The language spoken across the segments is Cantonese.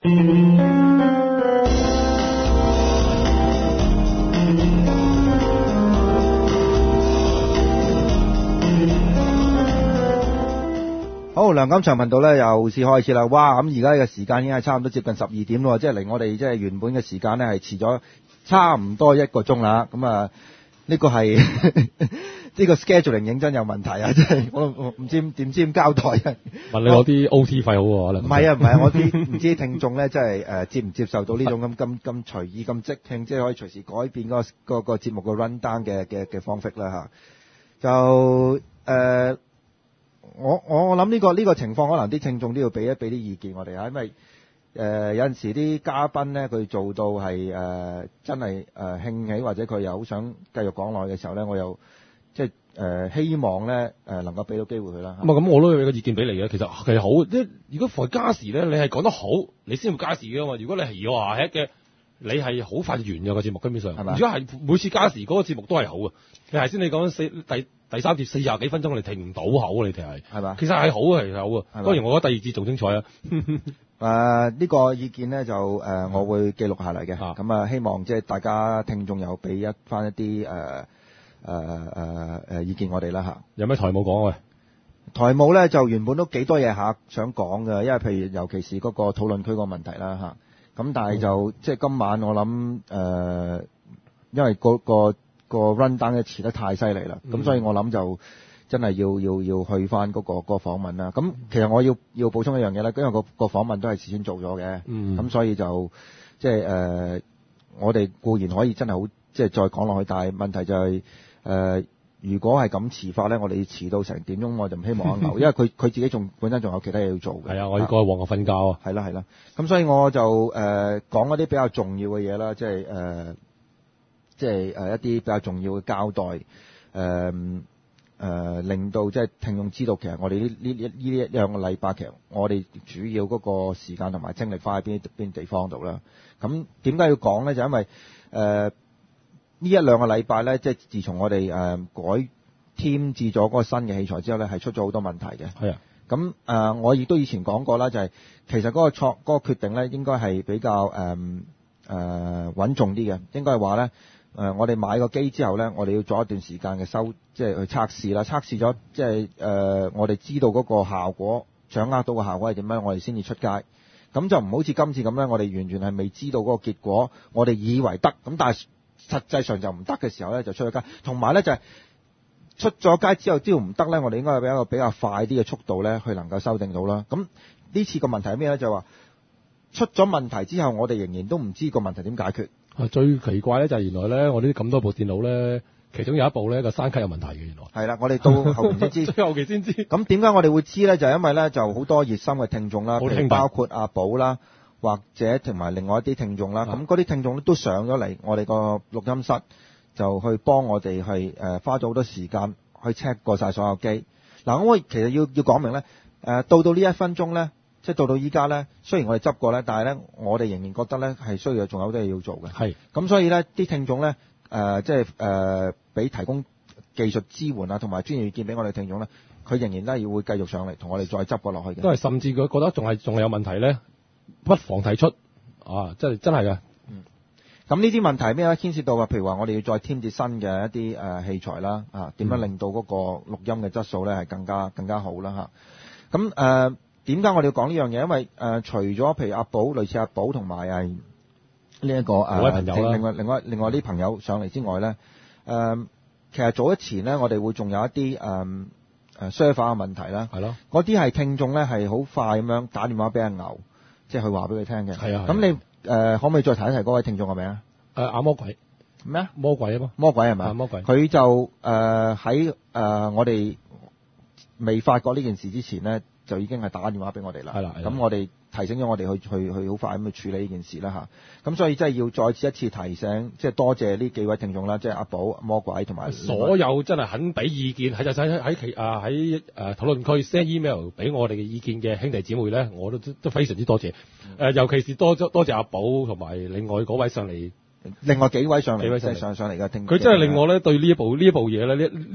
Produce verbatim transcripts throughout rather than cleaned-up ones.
好，梁錦祥頻道咧又是開始啦。哇，咁而家嘅時間已經係差唔多接近十二點咯，即係離我哋即係原本嘅時間咧係遲咗差唔多一個鐘啦。咁啊，呢個係呢個 scheduling 認真有問題啊！即係我我唔知點知點交代啊。 問你攞啲 O T 費好喎，可能。 唔係啊，唔係我啲唔知聽眾咧，即係誒接唔接受到呢種咁咁咁隨意咁即興，即係可以隨時改變嗰個嗰個節目嘅 run down 嘅嘅嘅方式啦嚇。就誒。呃我我我諗呢個呢個情況，可能啲聽眾都要俾一俾啲意見我哋啊，因為誒、呃、有陣時啲嘉賓咧，佢做到係誒、呃、真係誒興起，或者佢又好想繼續講落去嘅時候咧，我又即係誒希望咧誒、呃、能夠俾到機會佢啦。 咁啊，咁我都有個意見俾你嘅。其實其實好，即係如果逢加時咧，你係講得好，你先會加時嘅嘛。如果你係話吃嘅，你係好快就完嘅個節目，根本上係咪？如果係每次加時嗰、那個節目都係好嘅，你頭先你講四第。第三節四十幾分鐘，你停唔到口，你哋係係嘛？其實係好嘅，其實好嘅。當然，我覺得第二節仲精彩啊！誒、 呃，呢、這個意見咧就誒、呃，我會記錄下嚟嘅。咁啊，希望即係大家聽眾又俾一翻一啲誒誒誒誒意見我哋啦嚇。 有咩台務講喂？ 台務咧就原本都幾多嘢下想講嘅，因為譬如尤其是嗰個討論區個問題啦嚇。咁但係就、嗯、即係今晚我諗誒、呃，因為嗰、那個。個 run down 咧遲得太犀利啦，咁、嗯、所以我諗就真係要要要去翻嗰、那個、那個訪問啦。咁其實我要要補充一樣嘢咧，因為、那個、那個訪問都係事先做咗嘅，咁、嗯、所以就即係誒，我哋固然可以真係好即係再講落去，但係問題就係、是、誒、呃，如果係咁遲發咧，我哋遲到成點鐘，我就唔希望牛，因為佢佢自己仲本身仲有其他嘢要做嘅。係啊， 我要過去旺角瞓覺啊。 係啦係啦，咁所以我就誒、呃、講一啲比較重要嘅嘢啦，即係誒。呃即係誒一啲比較重要嘅交代，誒、呃、誒、呃、令到即係聽眾知道，其實我哋呢呢呢呢一兩個禮拜，其實我哋主要嗰個時間同埋精力花喺邊邊地方度啦。咁點解要講咧？就因為誒呢、呃、一兩個禮拜咧，即係自從我哋誒、呃、改添置咗嗰個新嘅器材之後咧，係出咗好多問題嘅。係啊。咁誒、呃，我亦都以前講過啦，就係、是、其實嗰個錯嗰、嗰個決定咧，應該係比較誒誒、呃、穩重啲嘅，應該係話咧。誒、呃，我哋買個機之後咧，我哋要做一段時間嘅收，即係去測試啦。測試咗，即係誒，我哋知道嗰個效果，掌握到個效果係點樣，我哋先至出街。咁就唔好似今次咁咧，我哋完全係未知道嗰個結果，我哋以為得，咁但係實際上就唔得嘅時候咧，就出咗街。同埋咧就係、是、出咗街之後，只要唔得咧，我哋應該係俾一個比較快啲嘅速度咧，去能夠修正到啦。咁呢次個問題係咩咧？就係、是、話出咗問題之後，我哋仍然都唔知個問題點解決。 啊！最奇怪咧就係原來咧，我呢啲咁多部電腦咧，其中有一部咧個聲卡有問題嘅。原來係啦，我哋到後期先知，最後期先知。咁點解我哋會知咧？就係因為咧，就好多熱心嘅聽眾啦，譬如包括阿寶啦，或者同埋另外一啲聽眾啦。咁嗰啲聽眾都上咗嚟我哋個錄音室，就去幫我哋係誒花咗好多時間去 check 過晒所有機。嗱，我其實要要講明咧，誒到到呢一分鐘咧。即係到到依家咧，雖然我哋執過咧，但係咧，我哋仍然覺得咧係需要仲有好多嘢要做嘅。係。咁所以咧，啲聽眾咧，誒、呃，即係誒，俾、呃、提供技術支援啊，同埋專業意見俾我哋聽眾咧，佢仍然都係要會繼續上嚟同我哋再執過落去嘅。都係，甚至佢覺得仲係仲係有問題咧，不妨提出啊！即係真係嘅。嗯。咁呢啲問題咩咧？牽涉到話，譬如話我哋要再添置新嘅一啲誒、呃、器材啦，啊，點樣令到嗰個錄音嘅質素咧係更加更加好啦嚇。咁、啊、誒。點解我哋要講呢樣嘢？因為誒、呃，除咗譬如阿寶，類似阿寶同埋係呢一個誒、呃，另外另外另外啲朋友上嚟之外咧，誒、呃，其實早一前咧，我哋會仲有一啲誒誒 server 嘅問題啦。係咯。嗰啲係聽眾咧係好快咁樣打電話俾阿牛，即係去話俾佢聽嘅。係啊。咁你誒、呃、可唔可以再提一提嗰位聽眾係咪啊？誒，阿魔鬼咩啊？魔鬼啊嘛。魔鬼係咪？魔鬼。佢就誒喺誒我哋未發覺呢件事之前咧。就已經係打電話俾我哋啦，係啦，咁我哋提醒咗我哋去去去好快咁去處理呢件事啦嚇，咁所以真係要再次一次提醒，即係多謝呢幾位聽眾啦，即係阿寶、魔鬼同埋所有真係肯俾意見喺就喺喺其啊喺誒討論區 send email 俾我哋嘅意見嘅兄弟姊妹咧，我都都非常之多謝，誒、呃、尤其是多多謝阿寶同埋另外嗰位上嚟，另外幾位上嚟幾位上上上嚟嘅聽，佢真係令我咧對呢一部呢一部嘢咧呢呢。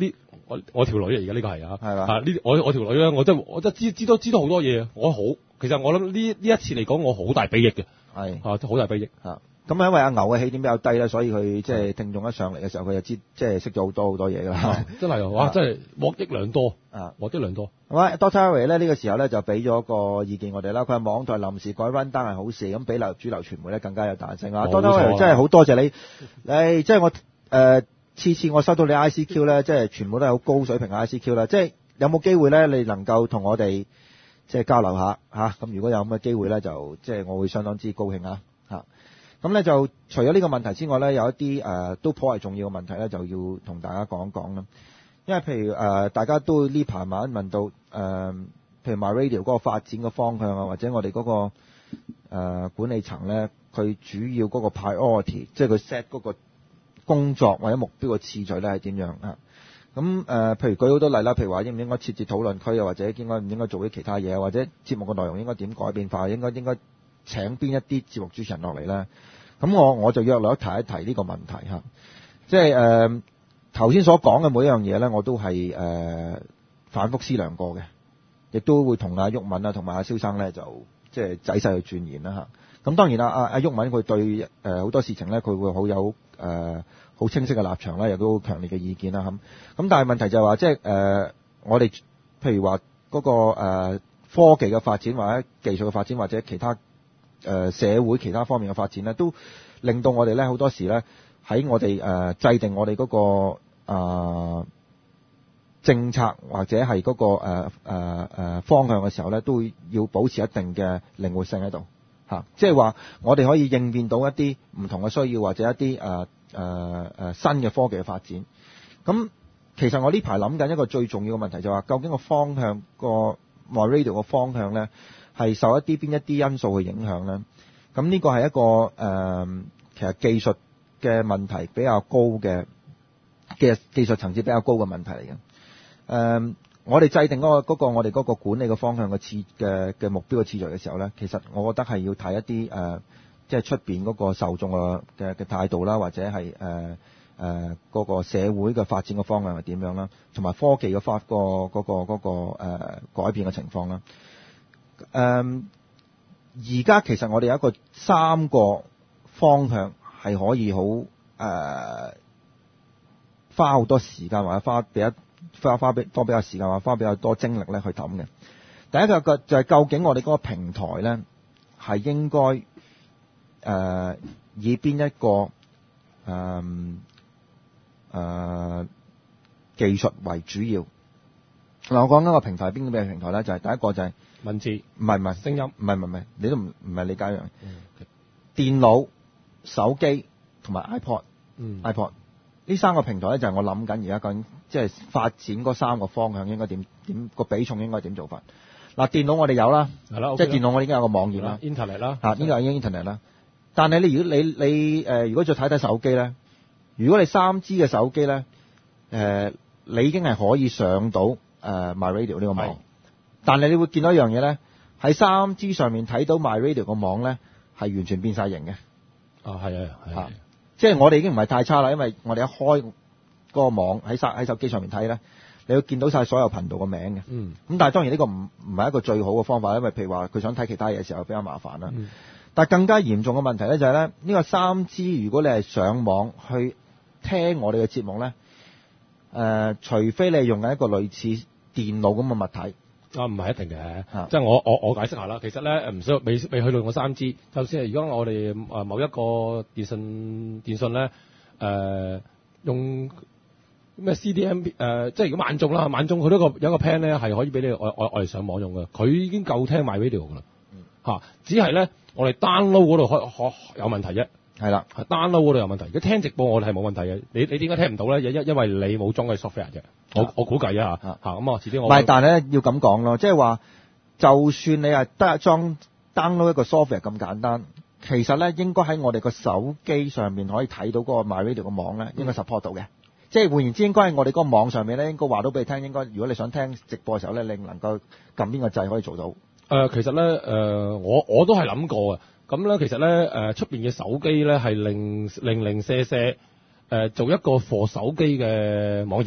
我我條女啊，而家呢個係啊， 係嘛？ 啊呢我我條女咧，我真我真知知道知道好多嘢，我好其實我諗呢呢一次嚟講，我好大裨益嘅， 係啊好大裨益嚇。咁因為阿牛嘅起點比較低咧，所以佢即係聽眾一上嚟嘅時候，佢就知即係識咗好多好多嘢㗎啦。 真係哇！真係獲益良多啊，獲益良多。 好啊 ，Doctor Harry 咧呢個時候咧就俾咗個意見我哋啦。佢話網台臨時改 run down 係好事，咁俾流主流傳媒咧更加有彈性啊。Doctor Harry 真係好多謝你，誒即係我誒次次我收到你 I C Q 咧，即係全部都係好高水平嘅 I C Q 啦。即係有冇機會咧，你能夠同我哋即係交流下嚇？咁如果有咁嘅機會咧，就即係我會相當之高興啊嚇。咁咧就除咗呢個問題之外咧，有一啲誒、呃、都頗為重要嘅問題咧，就要同大家講講啦。因為譬如誒、呃，大家都呢排晚問到誒、呃，譬如 MyRadio 嗰個發展嘅方向啊，或者我哋嗰、那個、呃、管理層咧，佢主要嗰個 priority，即係佢 set 嗰個工作或者目標嘅次序咧係點樣啊？咁誒、呃，譬如舉好多例啦，譬如話應唔應該設置討論區啊，或者應該唔應該做啲其他嘢，或者節目嘅內容應該點改變化，應該應該請邊一啲節目主持人落嚟咧？咁我我就約略提一提呢個問題嚇，即係誒頭先所講嘅每一樣嘢咧，我都係誒、呃、反覆思量過嘅，亦都會同阿毓民啊同埋阿蕭生咧就即係仔細去鑽研啦嚇。咁當然啦，阿阿毓民佢對誒好、呃、多事情咧，佢會好有誒好、呃、清晰嘅立場啦，亦都好強烈嘅意見啦咁。咁但係問題就係話，即係誒、呃、我哋譬如話嗰、那個、呃、科技嘅發展或者技術嘅發展或者其他。誒、呃、社會其他方面嘅發展咧，都令到我哋咧好多時咧喺我哋誒、呃、制定我哋嗰、那個啊、呃、政策或者係嗰、那個誒誒誒方向嘅時候咧，都要保持一定嘅靈活性喺度嚇，即係話我哋可以應變到一啲唔同嘅需要或者一啲誒誒誒新嘅科技嘅發展。咁其實我呢排諗緊一個最重要嘅問題就係話，究竟個方向個 MyRadio 個方向咧，係受一啲邊一啲因素去影響咧？咁呢個係一個誒、呃，其實技術嘅問題比較高嘅嘅技術層次比較高嘅問題嚟嘅。誒、呃，我哋制定嗰、嗰個嗰、嗰個我哋嗰個管理嘅方向嘅次嘅嘅目標嘅次序嘅時候咧，其實我覺得係要睇一啲誒、呃，即係出邊嗰個受眾嘅嘅嘅態度啦，或者係誒誒嗰個社會嘅發展嘅方向係點樣啦，同埋科技嘅發、嗰個嗰、嗰個嗰、嗰個誒、呃、改變嘅情況啦。誒，而家其實我哋有一個三個方向係可以好誒、呃、花好多時間或者花比較花花比多比較時間或者花比較多精力咧去諗嘅。第一個個就係究竟我哋嗰個平台咧係應該誒、呃、以邊一個誒誒、呃呃、技術為主要？嗱，我講緊個平台邊個咩平台咧？就係、是、第一個就係文字，唔係唔係聲音，唔係唔係唔係，你都唔唔係理解一樣。嗯、電腦、手機同埋 iPod，嗯，iPod 呢三個平台咧就係我諗緊而家究竟即係發展嗰三個方向應該點點個比重應該點做法？嗱，電腦我哋有啦，係啦，即係電腦我哋已經有個網頁啦 ，Internet 啦，嚇，呢個已經 Internet 啦。但係你如果你你誒、呃、如果再睇睇手機咧，如果你三 G 嘅手機咧，誒、呃、你已經係可以上到誒、呃、MyRadio 呢個網。但係你會見到一樣嘢咧，喺三 G 上面睇到 MyRadio 個網咧，係完全變晒形嘅。啊，係啊，係啊，即係我哋已經唔係太差啦，因為我哋一開嗰個網喺手喺手機上面睇咧，你會見到晒所有頻道個名嘅。嗯。咁但係當然呢個唔唔係一個最好嘅方法，因為譬如話佢想睇其他嘢嘅時候比較麻煩啦。嗯。但係更加嚴重嘅問題咧就係、是、咧，呢、呢個三 G 如果你係上網去聽我哋嘅節目咧，誒、呃，除非你係用緊一個類似電腦咁嘅物體。啊，唔係一定嘅，即係我我我解釋下啦。其實咧，唔需要未未去到我三 G，就算係如果我哋誒某一個電信電信咧，誒、呃、用咩 C D M P 誒、呃，即係如果萬眾啦，萬眾佢都個有一個 plan 咧係可以俾你我我我哋上網用嘅，佢已經夠聽 MyRadio 噶啦，嚇、嗯，只係咧我哋 download 嗰度開開有問題啫。係啦 ，download 嗰度有問題。如果聽直播我哋係冇問題嘅。你你點解聽唔到咧？因因為你冇裝嗰個 software 啫。我我估計啊嚇嚇咁啊，遲啲我唔係，但係咧要咁講咯，即係話，就算你係得裝 download 一個 software 咁簡單，其實咧應該喺我哋個手機上面可以睇到嗰個 MyRadio 個網咧，應該 support 到嘅。即係換言之，應該喺我哋嗰個網上面咧，應該話到俾你聽，應該如果你想聽直播嘅時候咧，你能夠撳邊個掣可以做到。誒、呃，其實咧誒、呃，我我都係諗過啊。咁咧，其實咧，誒出邊嘅手機咧係零零零舍舍誒做一個 for 手機嘅網頁，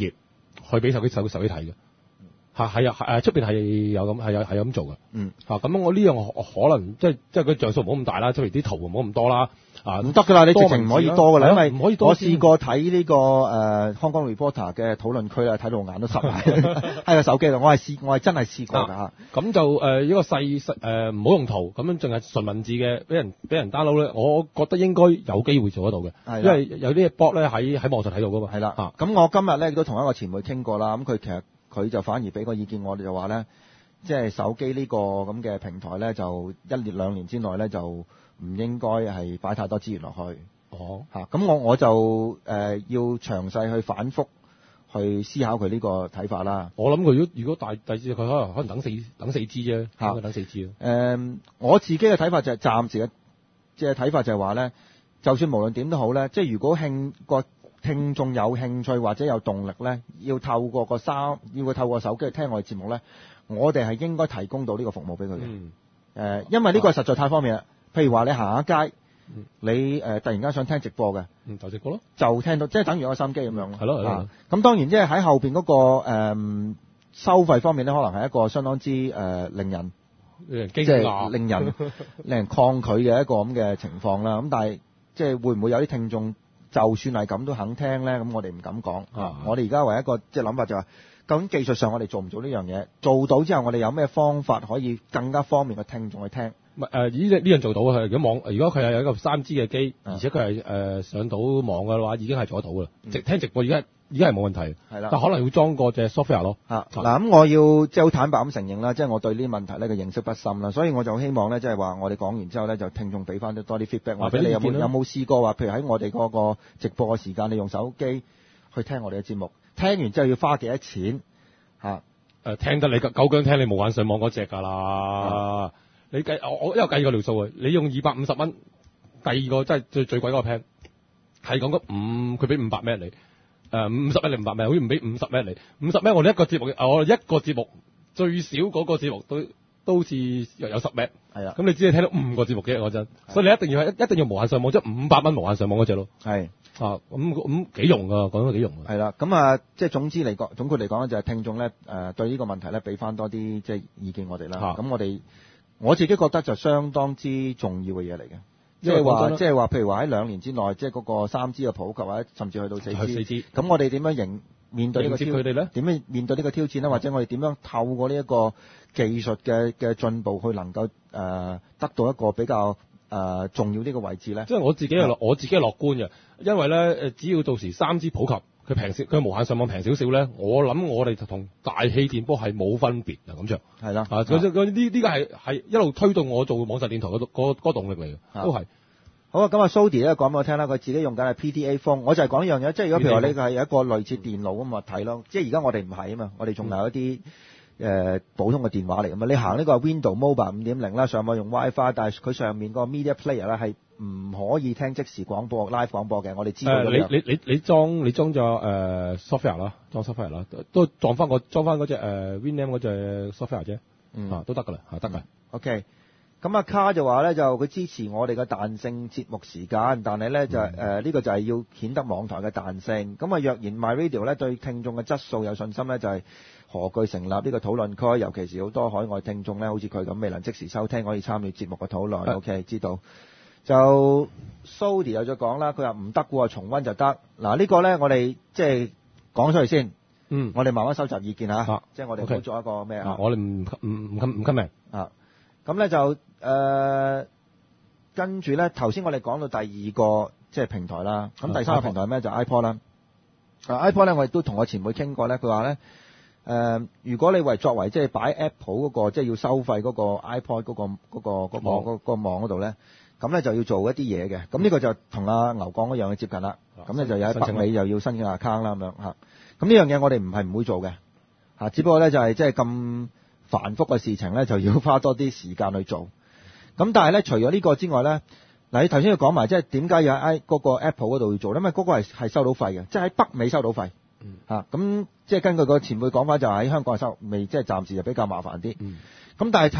去俾手機手手機睇嘅。係係啊，誒出邊係有咁係有係有咁做嘅。 嗯。 嚇咁我呢樣可能即係即係佢像素唔好咁大啦，出邊啲圖唔好咁多啦。啊唔得㗎啦，你直情唔可以多㗎啦，因為唔可以多。 我試過睇呢、這個誒、呃、Hong Kong Reporter 嘅討論區啦，睇到眼都濕埋喺個手機度。我係試，我係真係試過㗎。咁、啊、 就誒、呃、一個細細誒唔好用圖，咁樣淨係純文字嘅，俾人俾人 download 咧，我覺得應該有機會做得到嘅。係。因為有啲 bot 咧喺喺網上睇到㗎嘛。係啦。啊。咁我今日咧亦都同一個前輩傾過啦，咁佢其實佢就反而俾個意見我哋就話咧，即係手機呢個咁嘅平台咧，就一年兩年之內咧就唔應該係擺太多資源落去。 哦， 嚇、啊，咁我我就誒、呃、要詳細去反覆去思考佢呢個睇法啦。 我諗佢如果如果大第二佢可能可能等四等四支啫，嚇，等四支啊。 誒，我自己嘅睇法就係暫時嘅即係睇法就係話咧，就算無論點都好咧，即係如果興個聽眾有興趣或者有動力咧，要透過個三要佢透過手機去聽我哋節目咧，我哋係應該提供到呢個服務俾佢嘅。誒、 嗯呃，因為呢個實在太方便啦。譬如話你行下街。嗯、你誒、呃、突然間想聽直播嘅， 嗯，就直播咯， 就聽到，即係等於一個收音機咁樣咯。 係咯係咯。 咁、啊、當然即係喺後邊嗰、那個誒、呃、收費方面咧，可能係一個相當之誒、呃、令人即係令人令人抗拒嘅一個咁嘅情況啦。咁但係即係會唔會有啲聽眾就算係咁都肯聽咧？咁我哋唔敢講。啊，我哋而家唯一一個即係諗法就係、是，究竟技術上我哋做唔做呢樣嘢？做到之後，我哋有咩方法可以更加方便嘅聽眾去聽？ 唔係誒，呢呢樣做到嘅。如果網，如果佢係有一個三 G 嘅機，而且佢係誒上到網嘅話，已經係做得到嘅啦。直、嗯、聽直播而家而家係冇問題。係啦，但可能要裝個隻 software 咯。嗱、啊，咁我要即係好坦白咁承認啦，即係我對呢啲問題咧嘅認識不深啦，所以我就希望咧，即係話我哋講完之後咧，就聽眾俾翻多啲 feedback。或者你有冇有冇試過話，譬如喺我哋嗰個直播嘅時間，你用手機去聽我哋嘅節目，聽完之後要花幾多錢？嚇、啊？誒、 呃，聽得你夠姜聽，你無限上網嗰隻㗎啦。你計我我因為計過條數啊，你用二百五十蚊，第二個即係最最貴嗰個 plan，係講緊五，佢俾五百 M 你，誒五十 M 你五百 M，好似唔俾五十 M 你，五十 M 我哋一個節目，我哋一個節目最少嗰個節目都都好似有十 M，係啊，咁你只係聽到五個節目嘅嗰陣，所以你一定要係一定要無限上網，即係五百蚊無限上網嗰隻咯，係啊，咁咁幾用㗎，講得幾用㗎，係啦，咁啊，即係總之嚟講，總括嚟講咧，就係聽眾咧誒對呢個問題咧，俾翻多啲即係意見我哋啦，咁我哋。我自己覺得就相當之重要嘅嘢嚟嘅，即係話，即係話，譬如話喺兩年之內，即係嗰個三 G 嘅普及，或者甚至去到四 G，咁我哋點樣迎面對呢個挑？佢哋咧點樣面對呢個挑戰咧？或者我哋點樣透過呢一個技術嘅嘅進步，去能夠誒、呃、得到一個比較誒、呃、重要呢個位置咧？即係我自己係樂，我自己係樂觀嘅，因為咧誒，只要到時三 G 普及。佢平少，佢無限上網平少少咧，我諗我哋就同大氣電波係冇分別啊！咁樣係啦，啊，嗰呢呢個係係一路推動我做網上電台嗰個嗰個動力嚟嘅，都係。好啊，咁啊，Sody 咧講俾我聽啦，佢自己用緊係 P D A phone，我就係講一樣嘢，即係如果譬如話呢個係一個類似電腦咁物體咯，即係而家我哋唔係啊嘛，我哋仲有一啲誒、嗯呃、普通嘅電話嚟㗎嘛，你行呢個 Windows Mobile 五點零啦，上網用 WiFi， 但係佢上面個 Media Player 咧係唔可以聽即時廣播 live 廣播嘅，我哋知道、呃。你你你你裝你裝咗誒 software 啦，裝 software 啦，都裝翻個裝翻嗰隻誒 Winamp 嗰隻 software 啫，嗯，啊、都得噶啦，嚇得噶。OK，咁阿卡就話咧，就佢支持我哋嘅彈性節目時間，但係咧就誒呢、嗯呃這個就係要顯得網台嘅彈性。咁啊，若然 MyRadio 咧對聽眾嘅質素有信心咧，就係、是、何懼成立呢個討論區，尤其是好多海外聽眾咧，好似佢咁未能即時收聽，可以參與節目嘅討論。嗯、OK， 知道。就 Sody 又再講啦，佢話唔得喎，重溫就得。嗱、這個、呢個咧，我哋即係講出嚟先。嗯，我哋慢慢收集意見嚇、啊，即係我哋唔好做一個咩啊？我哋唔唔唔唔唔 comment 啊。咁咧就誒、呃、跟住咧，頭先我哋講到第二個即係平台啦。咁第三個平台係咩？就 iPod 啦。啊 iPod 咧，我亦都同我前輩傾過咧，佢話咧誒，如果你為作為即係擺 Apple 嗰、那個即係、就是、要收費嗰個 iPod 嗰、那個嗰、那個嗰、那個嗰、那個網嗰度咧。咁咧就要做一啲嘢嘅，咁呢個就同阿牛講一樣嘅接近啦。咁咧就有喺北美又要申請 account 啦咁樣嚇。咁呢樣嘢我哋唔係唔會做嘅嚇，只不過咧就係即係咁繁複嘅事情咧，就要花多啲時間去做。咁但係咧，除咗呢個之外咧，嗱你頭先要講埋即係點解要喺嗰個 Apple 嗰度要做咧？因為嗰個係係收到費嘅，即係喺北美收到費嚇。咁、嗯、即係根據個前輩講法，就喺香港收未，即係暫時就比較麻煩啲。咁、嗯、但係喺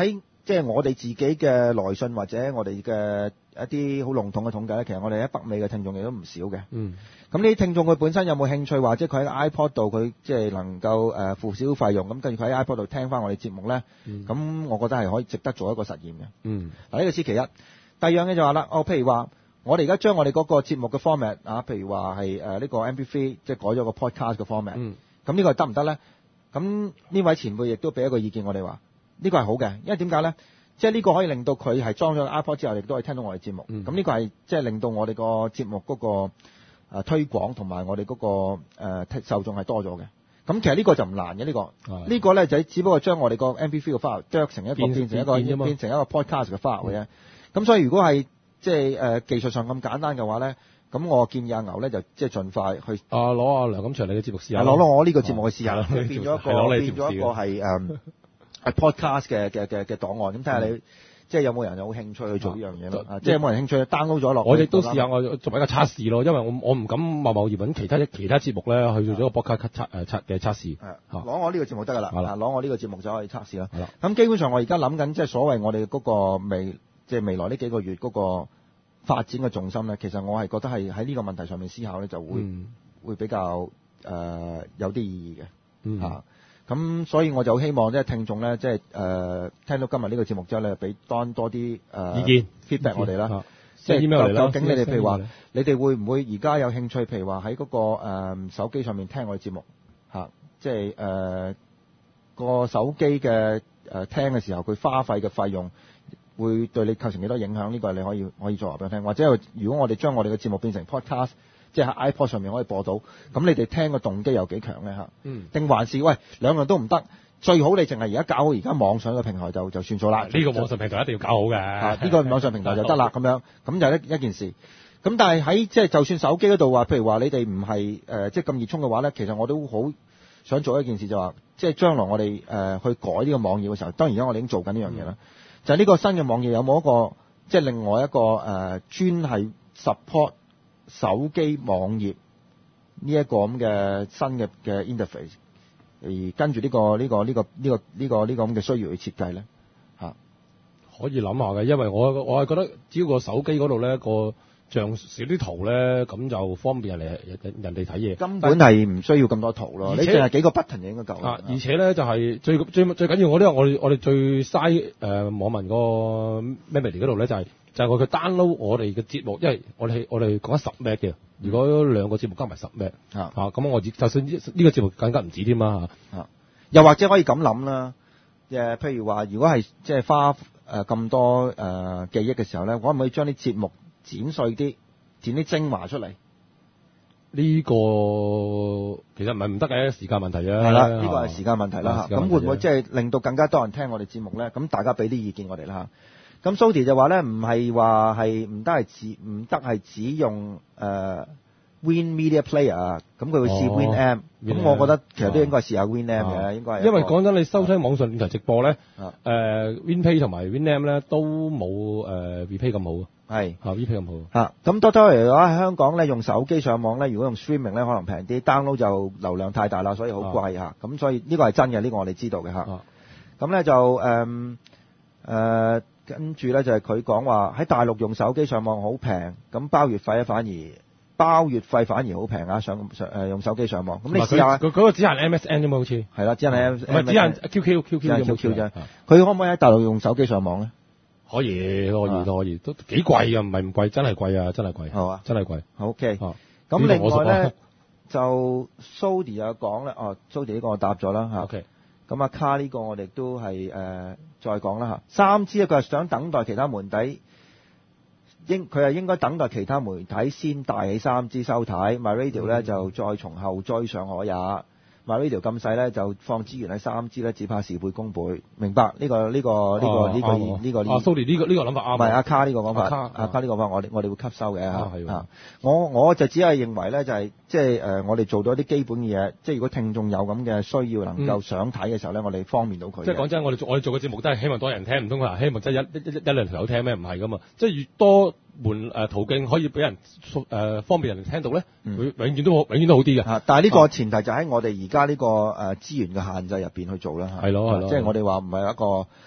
即係我哋自己嘅來信或者我哋嘅一啲好籠統嘅統計咧，其實我哋喺北美嘅聽眾亦都唔少嘅。 嗯。 咁呢啲聽眾佢本身有冇興趣，或者佢喺 iPod 度佢即係能夠誒付少費用，咁跟住佢喺 iPod 度聽翻我哋節目咧，咁、嗯、我覺得係可以值得做一個實驗嘅。 嗯。嗱， 呢個先其一。第二樣嘢就話啦，哦，譬如話我哋而家將我哋嗰個節目嘅 format 啊，譬如話係誒呢個 M P 三，即係改咗個 podcast 嘅 format。嗯。咁呢個得唔得咧？咁呢位前輩亦都俾一個意見我哋話，呢個係好嘅，因為點解咧？即係呢個可以令到佢係裝咗 iPod 之後，亦都可以聽到我哋節目。咁、嗯、呢個係即係令到我哋個節目嗰、嗰個、呃、推廣同埋我哋嗰、嗰個、呃、受眾係多咗嘅。咁其實呢個就唔難嘅呢、呢個。呢、呢個咧就只不過將我哋個 M P 三嘅 file 剁成一個變成一個變，變成一個 podcast 嘅 file 嘅啫。咁、嗯、所以如果係即係誒技術上咁簡單嘅話咧，咁我建議阿牛咧就即係盡快去。啊，攞阿梁錦祥你嘅節目試下。攞攞我呢個節目去試下，啊、變咗一個變咗一個係誒。係 podcast 嘅嘅嘅嘅檔案，咁睇下你、嗯、即係有冇人有興趣去做呢樣嘢咯？即係有冇人興趣 download 咗落？我亦都試下，我作為一個測試咯，因為我我唔敢貿貿然揾其他其他節目咧去做咗個 podcast 測誒測嘅測試。係攞我呢個節目得㗎啦，攞我呢個節目就可以測試啦。咁基本上我而家諗緊，即係所謂我哋嗰個未即係未來呢幾個月嗰個發展嘅重心咧，其實我係覺得係喺呢個問題上面思考咧，就會、嗯、會比較誒、呃、有啲意義嘅嚇。嗯咁所以我就希望即係聽眾咧，即係誒聽到今日呢個節目之後咧，俾多多啲誒、呃、意見 feedback 我哋啦。即係究竟你哋譬如話，你哋會唔會而家有興趣？譬如話喺嗰個、呃、手機上面聽我哋節目嚇，即係誒個手機嘅誒聽嘅時候，佢花費嘅費用會對你構成幾多影響？呢、這個你可以可以再話俾我聽。或者如果我哋將我哋嘅節目變成 podcast。即係喺 iPod 上面可以播到，咁你哋聽個動機有幾強咧嚇？嗯，定還是喂兩樣都唔得？最好你淨係而家搞好而家網上嘅平台就就算數啦。呢、這個網上平台一定要搞好嘅。啊，呢、這個網上平台就得啦，咁樣咁就一一件事。咁但係喺即係就算手機嗰度話，譬如話你哋唔係誒即係咁熱衷嘅話咧，其實我都好想做一件事，就話即係將來我哋誒、呃、去改呢個網頁嘅時候，當然而家我哋已經做緊呢樣嘢啦。就係、是、呢個新嘅網頁有冇一個即係、就是、另外一個誒、呃、專係 support。手機網頁呢一個咁嘅新嘅嘅 interface，而跟住呢個呢個呢個呢個呢個呢個咁嘅需要去設計咧嚇，可以諗下嘅，因為我我係覺得只要個手機嗰度咧個像少啲圖咧，咁就方便人哋人哋睇嘢。根本係唔需要咁多圖咯，你淨係幾個 button 就應該夠。啊，而且咧就係最最最緊要，我呢個我哋我哋最嘥誒網民個 memory 嗰度咧就係。就係佢佢 download 我哋嘅節目，因為我哋我哋講緊十 meg 嘅，如果兩個節目加埋十 meg，啊，咁我就算呢個節目更加唔止添啦嚇，又或者可以咁諗啦，誒，譬如話，如果係即係花誒咁多誒記憶嘅時候咧，可唔可以將啲節目剪碎啲，剪啲精華出嚟？呢個其實唔係唔得嘅，時間問題啊。係啦，呢個係時間問題啦嚇。咁會唔會即係令到更加多人聽我哋節目咧？咁大家俾啲意見我哋啦嚇。咁 Sody 就話咧，唔係話係唔得係只唔得係只用誒、呃、Win Media Player 啊，咁佢會試 Winamp，咁、哦、我覺得其實都應該試下 Winamp 嘅、啊，應該係。因為講真，你收聽網上電台直播咧，誒、啊呃、WinPay 同埋 Winamp 咧都冇誒 VPay 咁好，係啊 VPay 咁好。嚇，咁多多嚟嘅話喺香港咧用手機上網咧，如果用 Streaming 咧可能平啲 ，download 就流量太大啦，所以好貴嚇。咁、啊、所以呢個係真嘅，呢、這個我哋知道嘅嚇。咁、啊、咧就誒誒。呃呃跟住咧就係佢講話喺大陸用手機上網好平，咁包月費咧反而包月費反而好平啊！上上誒用手機上網，咁你試下佢嗰個只限 M S N 啫嘛，好似係啦，只限 M S N，唔係只限 Q Q Q Q Q Q 啫。佢可唔可以喺大陸用手機上網咧？可以，可以，都可以，都幾貴㗎，唔係唔貴，真係貴啊，真係貴，係嘛，真係貴。OK，咁另外咧就 Sody 有講咧，哦 Sody 呢個我答咗啦嚇。OK。咁阿卡呢個我哋都係誒、呃、再講啦嚇，三支咧佢係想等待其他媒體，應佢係應該等待其他媒體先帶起三支收睇 MyRadio 咧就再從後追上可也。MyRadio 咁細咧，就放資源喺三支咧，只怕事倍功倍。明白呢、這個呢、這個呢、這個呢、這個呢、這個。阿 Sony 呢個呢個諗法啱。唔係阿卡呢個講法，阿卡呢個講法，我哋我哋會吸收嘅嚇。啊，我我就只係認為咧，就係即係誒，我哋做到一啲基本嘅嘢，即係如果聽眾有咁嘅需要，能夠想睇嘅時候咧、嗯，我哋方便到佢。即係講真，我哋做我哋做嘅節目都係希望多人聽，唔通話希望即係一一一一兩條友聽咩？唔係噶嘛，即係越多門誒途徑可以俾人誒、呃、方便人哋聽到咧，佢、嗯、永遠都好，永遠都好啲嘅。但係呢個前提就喺我哋而家呢個誒資源嘅限制入邊去做啦。係咯係咯，即係我哋話唔係一個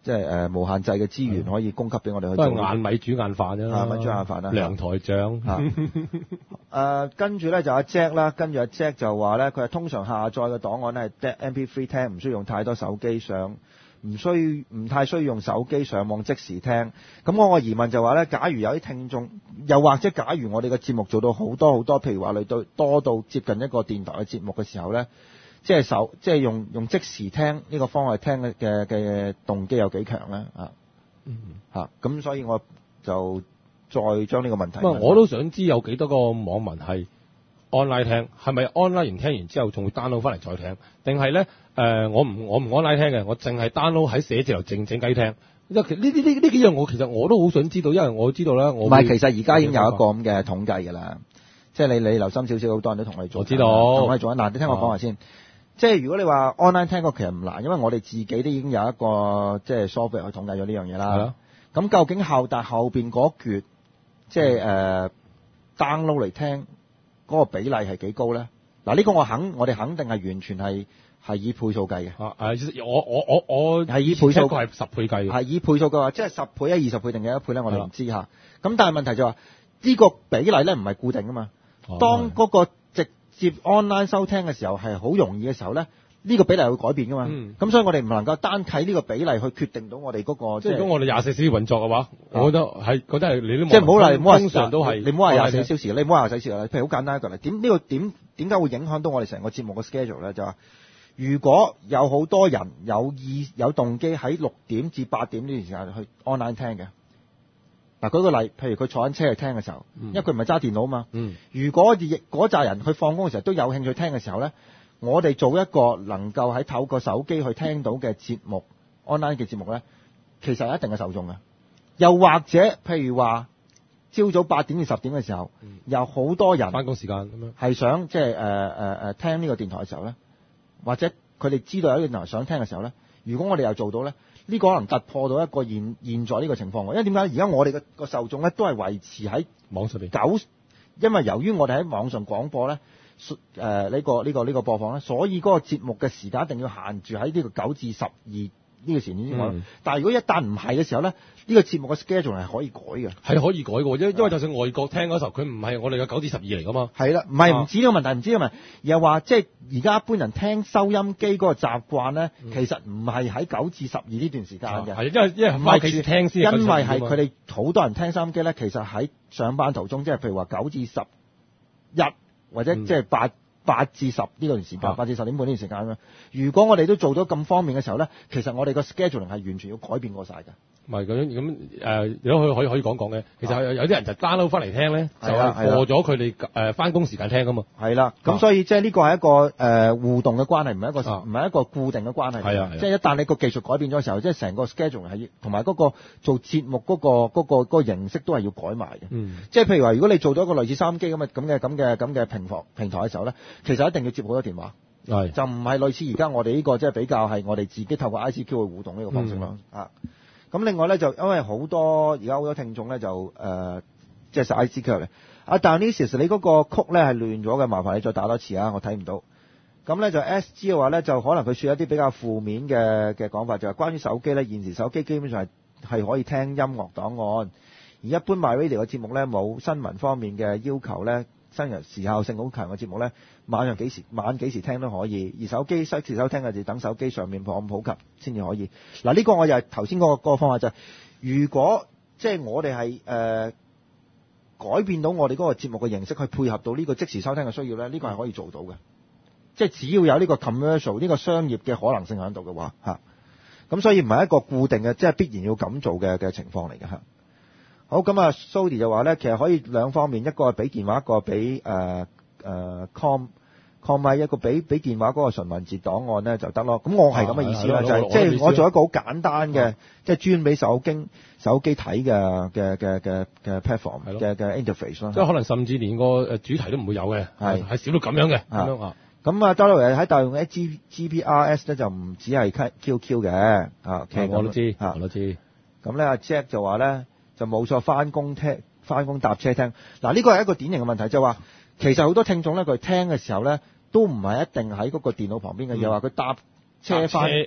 即係誒無限制嘅資源可以供給俾我哋去做。 都係眼米煮眼飯啫。 眼米煮眼飯啦。 梁台長。 誒跟住咧就阿 Jack 啦，跟住阿 Jack 就話咧，佢係通常下載嘅檔案咧係 M P 三 聽，唔需要用太多手機上。唔需唔太需要用手機上網即時聽，咁我個疑問就話咧，假如有啲聽眾，又或者假如我哋嘅節目做到好多好多，譬如話你對多到接近一個電台嘅節目嘅時候咧，即係手即係用用即時聽呢個方法聽嘅嘅嘅動機有幾強咧啊？嗯嚇，咁所以我就再將呢個問題問。 我都想知有幾多個網民係 online 聽，係咪 online 完聽完之後仲會 download 翻嚟再聽，定係咧？誒、呃，我唔我唔 online 聽嘅，我淨係 download 喺寫字樓靜靜雞聽。因為其實呢啲呢呢幾樣我其實我都好想知道，因為我知道咧，我唔係其實而家已經有一個咁嘅統計㗎啦。即係你你留心少少，好多人都同我哋做。 我知道。 同我哋做緊嗱，你聽我講下先。啊、即係如果你話 online 聽個其實唔難，因為我哋自己都已經有一個即係 software 去統計咗呢樣嘢啦。咁究竟後但後邊嗰橛即係誒、呃、download 嚟聽嗰個比例係幾高咧？嗱、啊，呢、這個我肯，我哋肯定係完全係。係以倍數計嘅， 啊誒，我我我我係以倍數，個係十倍計嘅， 係以倍數嘅話，即係十倍啊、二十倍定幾多倍咧？我哋唔知嚇。咁但係問題就話、是、呢、這個比例咧唔係固定㗎嘛。哦、當嗰個直接 online 收聽嘅時候係好容易嘅時候咧，呢、這個比例會改變㗎嘛。咁、嗯、所以我哋唔能夠單睇呢個比例去決定到我哋嗰、那個。即係如果我哋廿四小時運作嘅話，嗯、我覺得係覺得係你都即係唔好嚟，唔好話通常都係你唔好話廿四小時，你唔好話廿四小時啦。譬如好簡單一個例，點呢、這個點點解會影響到我哋成個節目嘅 schedule 咧？就話、是。如果有好多人有意有動機喺六點至八點呢段時間去 online 聽嘅，嗱舉個例，譬如佢坐緊車去聽嘅時候，嗯、因為佢唔係揸電腦啊嘛。嗯、如果嗰扎人去放工嘅時候都有興趣聽嘅時候咧，我哋做一個能夠喺透過手機去聽到嘅節目 online 嘅節目咧，其實有一定嘅受眾嘅。又或者譬如話朝早八點至十點嘅時候，嗯、有好多人返工時間咁樣係想即係誒誒誒聽呢個電台嘅時候咧。或者佢哋知道有啲人想聽嘅時候咧，如果我哋又做到咧，呢、這個可能突破到一個現現在呢個情況。因為點解而家我哋嘅個受眾咧都係維持喺網上邊九，因為由於我哋喺網上廣播咧，誒、呃、呢、這個呢、這個呢、這個播放咧，所以嗰個節目嘅時間一定要限住喺呢個九至十二呢個時段之外。嗯、但係如果一旦唔係嘅時候咧，呢、這個節目嘅 schedule 係可以改嘅， 係可以改嘅，因因為就算外國聽嗰時候，佢唔係我哋嘅九至十二嚟噶嘛。 係啦，唔係唔止呢個問題，唔知呢個問題，而係話即係而家一般人聽收音機嗰個習慣咧，嗯、其實唔係喺九至十二呢段時間嘅。係因為因為唔係聽先，因為係佢哋好多人聽收音機咧，其實喺上班途中，即係譬如話九至十一或者即係八。八至十呢個時間，八至十點半呢段時間啦。如果我哋都做到咁方便嘅時候咧，其實我哋個 scheduling 係完全要改變過晒嘅。唔係咁咁誒，如果可以可以可以講講嘅，其實有有啲人就 download 翻嚟聽咧，就係過咗佢哋誒翻工時間聽噶嘛。係啦，咁所以即係呢個係一個誒、呃、互動嘅關係，唔係一個唔係、啊、一個固定嘅關係。係啊，即係一旦你個技術改變咗嘅時候，即係成個 scheduling 係同埋嗰個做節目嗰、嗰個嗰、嗰個嗰、嗰個形式都係要改埋嘅。嗯，即係譬如話，如果你做咗一個類似收音機咁嘅咁嘅咁嘅咁嘅平台平台嘅時候咧，其實一定要接好多電話。係，就唔係類似而家我哋呢、呢個即係比較係我哋自己透過 I C Q 去互動呢個方式咯。嗯、啊。咁另外咧就因為好多而家好多聽眾咧就誒、呃、即係實 I C Q 嘅，阿 Daniel 你嗰個曲咧係亂咗嘅，麻煩你再打多次啊，我睇唔到。咁咧就 S G 嘅話咧就可能佢說一啲比較負面嘅嘅講法，就係、是、關於手機咧，現時手機基本上係係可以聽音樂檔案，而一般 MyRadio 嘅節目咧冇新聞方面嘅要求咧，新人時效性好強嘅節目咧，晚上幾時晚幾時聽都可以，而手機適時收聽嘅就等手機上面普普及先至可以。嗱、啊、呢、這個我又係頭先嗰個嗰個方法就係、是，如果即係我哋係誒改變到我哋嗰個節目嘅形式去配合到呢個即時收聽嘅需要咧，呢、這個係可以做到嘅。即係只要有呢個 commercial 呢個商業嘅可能性喺度嘅話，嚇，咁所以唔係一個固定嘅，即係必然要咁做嘅嘅情況嚟嘅嚇。好，咁啊 Sody 就話咧，其實可以兩方面，一個係俾電話，一個俾誒誒 com com 咪，一個俾俾電話嗰個純文字檔案咧就得咯。咁我係咁嘅意思啦，就係即係我做一個好簡單嘅，即係專俾手機手機睇嘅嘅嘅嘅嘅 platform 嘅嘅 interface 咯。即係可能甚至連個誒主題都唔會有嘅，係係少到咁樣嘅咁樣啊。咁啊，周老爺喺大陸嘅 G G P R S 咧就唔止係 Q Q 嘅啊，我都知，我都知。咁咧阿 Jack 就話咧。就冇錯，翻工聽，翻工搭車聽。嗱，呢個係一個典型嘅問題，就係話其實好多聽眾咧，佢聽嘅時候咧，都唔係一定喺嗰個電腦旁邊嘅，又話佢搭車翻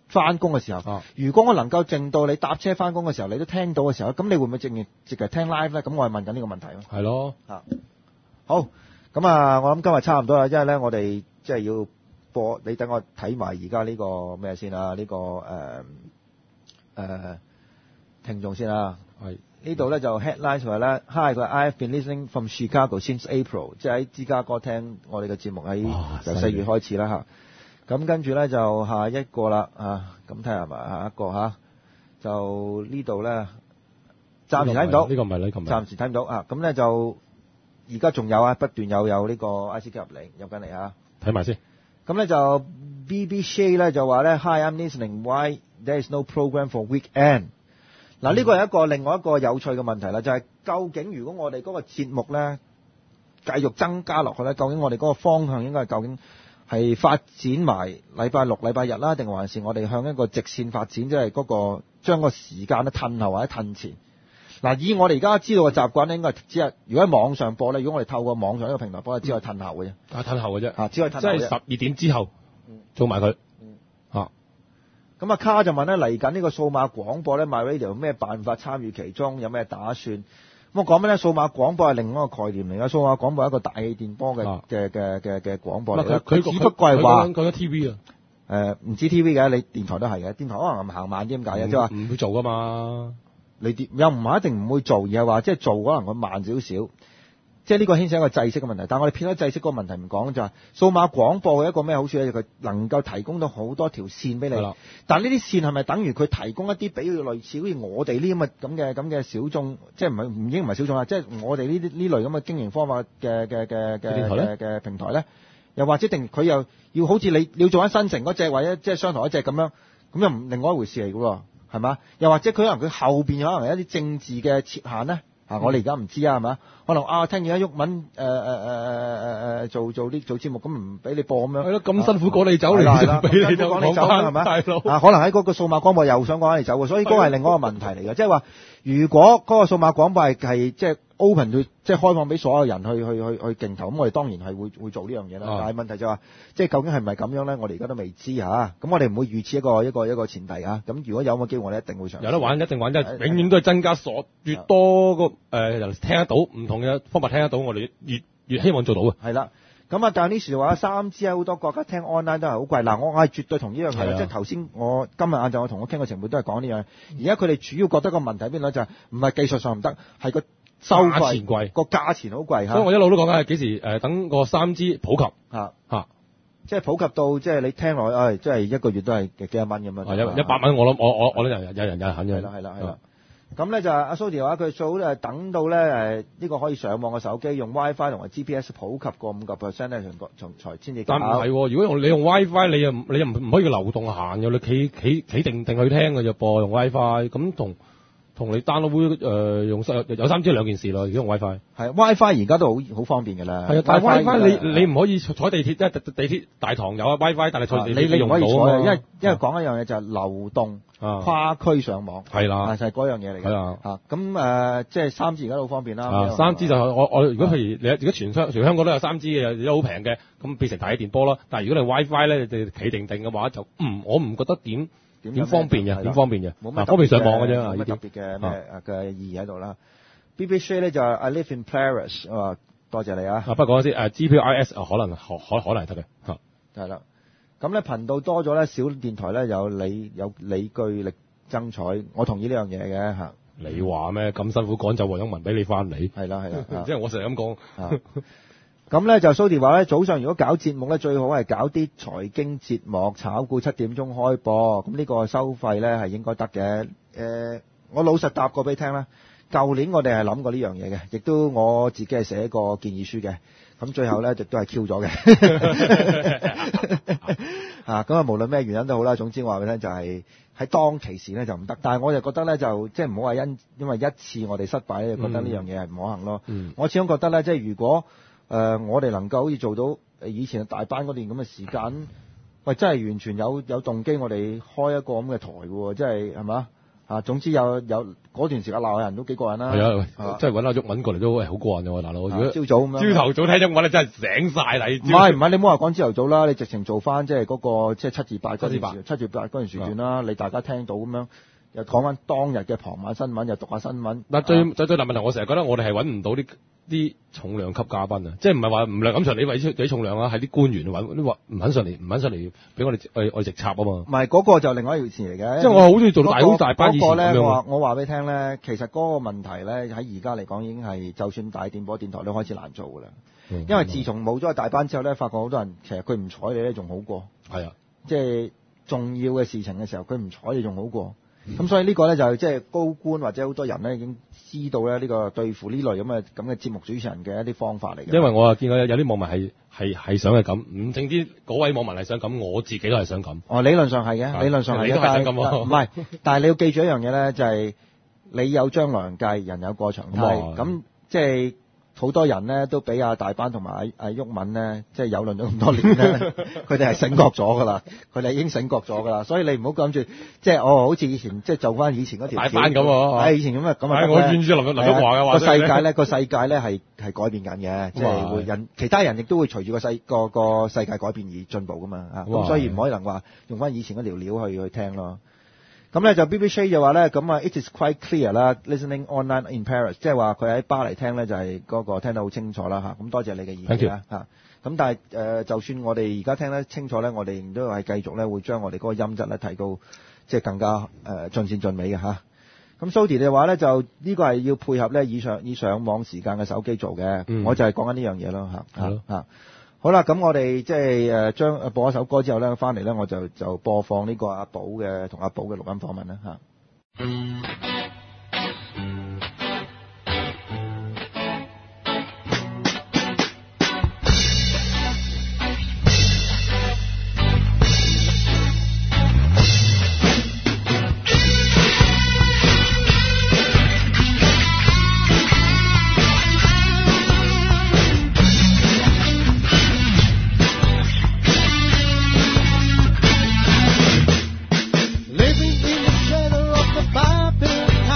翻工嘅時候， 啊、 如果我能夠靜到你搭車翻工嘅時候，你都聽到嘅時候，咁你會唔會淨係直係聽 live 咧？咁我係問緊呢個問題咯。 係咯， 啊，好，咁啊，我諗今日差唔多啦，因為咧我哋即係要播，你等我睇埋而家呢個咩先啊？呢、這個誒誒、呃呃、聽眾先啦。 係呢度咧就 headline 話咧 ，Hi， 佢 I've been listening from Chicago since April， 即係喺芝加哥聽我哋嘅節目喺由四月開始啦嚇。咁跟住咧就下一個啦啊，咁睇下埋下一個嚇，就呢度咧暫時睇唔到， 呢個唔係你， 暫時睇唔到啊。咁咧就而家仲有啊，不斷有有呢個 I C Q 入嚟入緊嚟啊。 睇埋先。 咁咧就 B B Shay 咧就話咧 ，Hi，I'm listening. Why there is no program for weekend？ 嗱、嗯，呢個係一個另外一個有趣嘅問題啦，就係、是、究竟如果我哋嗰個節目咧繼續增加落去咧，究竟我哋嗰個方向應該係究竟係發展埋禮拜六、禮拜日啦，定還是我哋向一個直線發展，即係嗰個將個時間咧褪後或者褪前？嗱，以我哋而家知道嘅習慣咧，應該只係如果喺網上播咧，如果我哋透過網上呢個平台播，只可以褪後嘅啫。 啊，褪後嘅啫。 啊，只可以褪後嘅啫。 即係十二點之後做埋佢。 嗯。 啊。 咁啊，卡就問咧，嚟緊呢個數碼廣播咧 ，MyRadio 有咩辦法參與其中？有咩打算？咁我講咩咧？數碼廣播係另一個概念嚟嘅，數碼廣播係一個大氣電波嘅嘅嘅嘅嘅廣播嚟嘅。佢只不過係話講緊 T V 啊。 誒，唔止 T V 嘅，你電台都係嘅，電台可能行慢啲咁解嘅，即係話唔會做噶嘛。 你又唔係一定唔會做，而係話即係做可能佢慢少少，即係呢個牽涉一個制式嘅問題。但係我哋撇咗制式嗰個問題唔講，就係數碼廣播嘅一個咩好處咧？就佢能夠提供到好多條線俾你。但係呢啲線係咪等於佢提供一啲比較類似好似我哋呢咁嘅咁嘅咁嘅小眾，即係唔係唔應唔係小眾啊？即係我哋呢啲呢類咁嘅經營方法嘅嘅嘅嘅嘅嘅平台咧？又或者定佢又要好似你你要做緊新城嗰隻或者即係商台嗰隻咁樣，咁又唔另外一回事嚟嘅喎。係嘛？又或者佢可能佢後邊可能有一啲政治嘅設限咧？啊，我哋而家唔知啊，係嘛？可能啊，聽見阿毓民誒誒誒誒誒做做啲做節目，咁唔俾你播咁樣。係咯，咁辛苦趕你走嚟，唔俾你趕你走係咪？大佬啊，可能喺嗰個數碼廣播又想趕你走喎，所以嗰個係另外一個問題嚟嘅，即係話如果嗰個數碼廣播係係即係 open 去即係開放俾所有人去去去去競投，咁我哋當然係會會做呢樣嘢啦。但係問題就係話，即係究竟係咪咁樣咧？我哋而家都未知嚇。咁我哋唔會預設一個一個一個前提嚇。咁如果有咁嘅機會，我哋一定會嘗試。有得玩一定玩，即係永遠都係增加所越多個誒人聽得到唔同嘅方法聽得到，我哋越越希望做到嘅。係啦。咁啊，但係呢時話三 G 喺好多國家聽 online 都係好貴。嗱，我我係絕對同呢樣嘢，即係頭先我今日晏晝我同我傾嘅成本都係講呢樣。而家佢哋主要覺得個問題邊度就係唔係技術上唔得，係個收費貴，個價錢好貴嚇。所以我一路都講緊係幾時誒、呃、等個三 G 普及嚇嚇，即係普及到即係你聽落去，誒、哎，即係一個月都係幾多蚊咁樣。係一一百蚊，我諗我我我都有有人有人肯嘅。係啦係啦係啦。咁咧就阿 Sody 話佢最好咧等到咧誒呢個可以上網嘅手機用 WiFi 同埋 G P S 普及過五個 percent 咧，從從才先至。但唔係喎，如果用你用 WiFi，你又你又唔唔可以流動行嘅，你企企企定定去聽嘅啫噃，用 WiFi 咁同。同你 download 誒、呃、用有有三 G 兩件事咯，如果用 WiFi 係 WiFi 而家都好好方便嘅啦。係啊，但係 WiFi 你你唔可以坐地鐵，即係地鐵大堂有啊 WiFi，但係坐地鐵你你用唔可以坐，因為因為講一樣嘢就係流動、啊、跨區上網係啦，就係嗰樣嘢嚟嘅。係啦，嚇咁誒，即係三 G 而家都好方便啦。三 G 就我我如果譬如你如果全香全香港都有三 G 嘅，都好平嘅，咁變成大氣電波咯。但係如果你 WiFi 咧，你企定定嘅話就唔我唔覺得點。點方便嘅？點方便嘅？冇乜方便上網嘅啫，冇乜特別嘅咩嘅意義喺度啦。B B Shay 咧就係 I live in Paris，啊，多謝你啊。啊，不過講先，誒 G P R S 啊，可能可可可能係得嘅嚇。係啦，咁咧頻道多咗咧，小電台咧有理有理據力爭取，我同意呢樣嘢嘅嚇。你話咩？咁辛苦趕走黃毓民俾你翻嚟？係啦係啦，即係我成日咁講。咁咧就 Sody 話咧，早上如果搞節目咧，最好係搞啲財經節目，炒股七點鐘開播，咁呢個收費咧係應該得嘅。誒、呃，我老實答過俾你聽啦。舊年我哋係諗過呢樣嘢嘅，亦都我自己係寫個建議書嘅。咁最後咧亦都係 Q 咗嘅。啊，咁啊無論咩原因都好啦，總之我話俾你聽就係喺當其時咧就唔得。但係我就覺得咧就即係唔好話因因為一次我哋失敗咧，就覺得呢樣嘢係唔可行咯。嗯、我始終覺得咧，即係如果誒、呃，我哋能夠好似做到以前大班嗰段咁嘅時間，喂，真係完全有有動機，我哋開一個咁嘅台喎，即係係嘛啊，總之有有嗰段時間鬧人都幾過癮啦。 係啊，真係揾阿毓民過嚟都係好過癮嘅喎，大佬。如果朝早咁樣， 朝頭早聽毓民咧，真係醒晒你。 唔係唔係，你唔好話講朝頭早啦，你直情做翻即係嗰個即係七至八七至八七至八嗰段時段啦，你大家聽到咁樣。又講緊當日嘅傍晚新聞，又讀下新聞。 嗱，最最最大問題，我成日覺得我哋係揾唔到啲啲重量級嘉賓啊，即係唔係話吳亮錦祥你為幾重量啊？係啲官員揾啲話唔肯上嚟，唔肯上嚟俾我哋我我直插啊嘛。唔係嗰個就另外一回事嚟嘅。 即係我好中意做到大好大班以前咁樣。 嗰個咧，我我話俾你聽咧，其實嗰個問題咧喺而家嚟講已經係就算大電波電台都開始難做㗎啦。嗯、因為自從冇咗大班之後咧，發覺好多人其實佢唔睬你咧仲好過。係啊，即係重要嘅事情嘅時候，佢唔睬你仲好過。咁、嗯、所以呢個咧就即係高官或者好多人咧已經知道咧呢個對付呢類咁嘅咁嘅節目主持人嘅一啲方法嚟嘅。因為我啊見到有啲網民係係係想係咁，唔淨啲嗰位網民係想咁，我自己都係想咁。哦，理論上係嘅，理論上係嘅，你都係想咁喎。唔係，但係你要記住一樣嘢咧，就係、是、你有張良計，人有過牆梯。咁即係。好多人咧都俾阿大班同埋阿阿毓民咧，即係有論咗咁多年咧，佢哋係醒覺咗噶啦，佢哋已經醒覺咗噶啦，所以你唔好諗住，即係哦，好似以前即係做翻以前嗰條大班咁喎，係以前咁啊咁啊，我願意林林德華嘅話，個世界咧個世界咧係係改變緊嘅，即係會人其他人亦都會隨住個世個個世界改變而進步噶嘛啊，咁所以唔可以能話用翻以前嗰條料去去聽咯。咁咧就 B B Shay 就話咧，咁啊 it is quite clear 啦 ，listening online in Paris，即係話佢喺巴黎聽咧就係嗰個聽得好清楚啦嚇。咁多謝你嘅意見啦嚇。咁但係誒，就算我哋而家聽得清楚咧，我哋亦都係繼續咧會將我哋嗰個音質咧提高，即係更加誒盡善盡美嘅嚇。咁 Sody 嘅話咧就呢個係要配合咧以上以上網時間嘅手機做嘅，嗯、我就係講緊呢樣嘢咯嚇嚇嚇。好啦，咁我哋即係誒將播一首歌之後咧，翻嚟咧我就就播放呢個阿寶嘅同阿寶嘅錄音訪問啦嚇。 Living in the shadow of the Babylon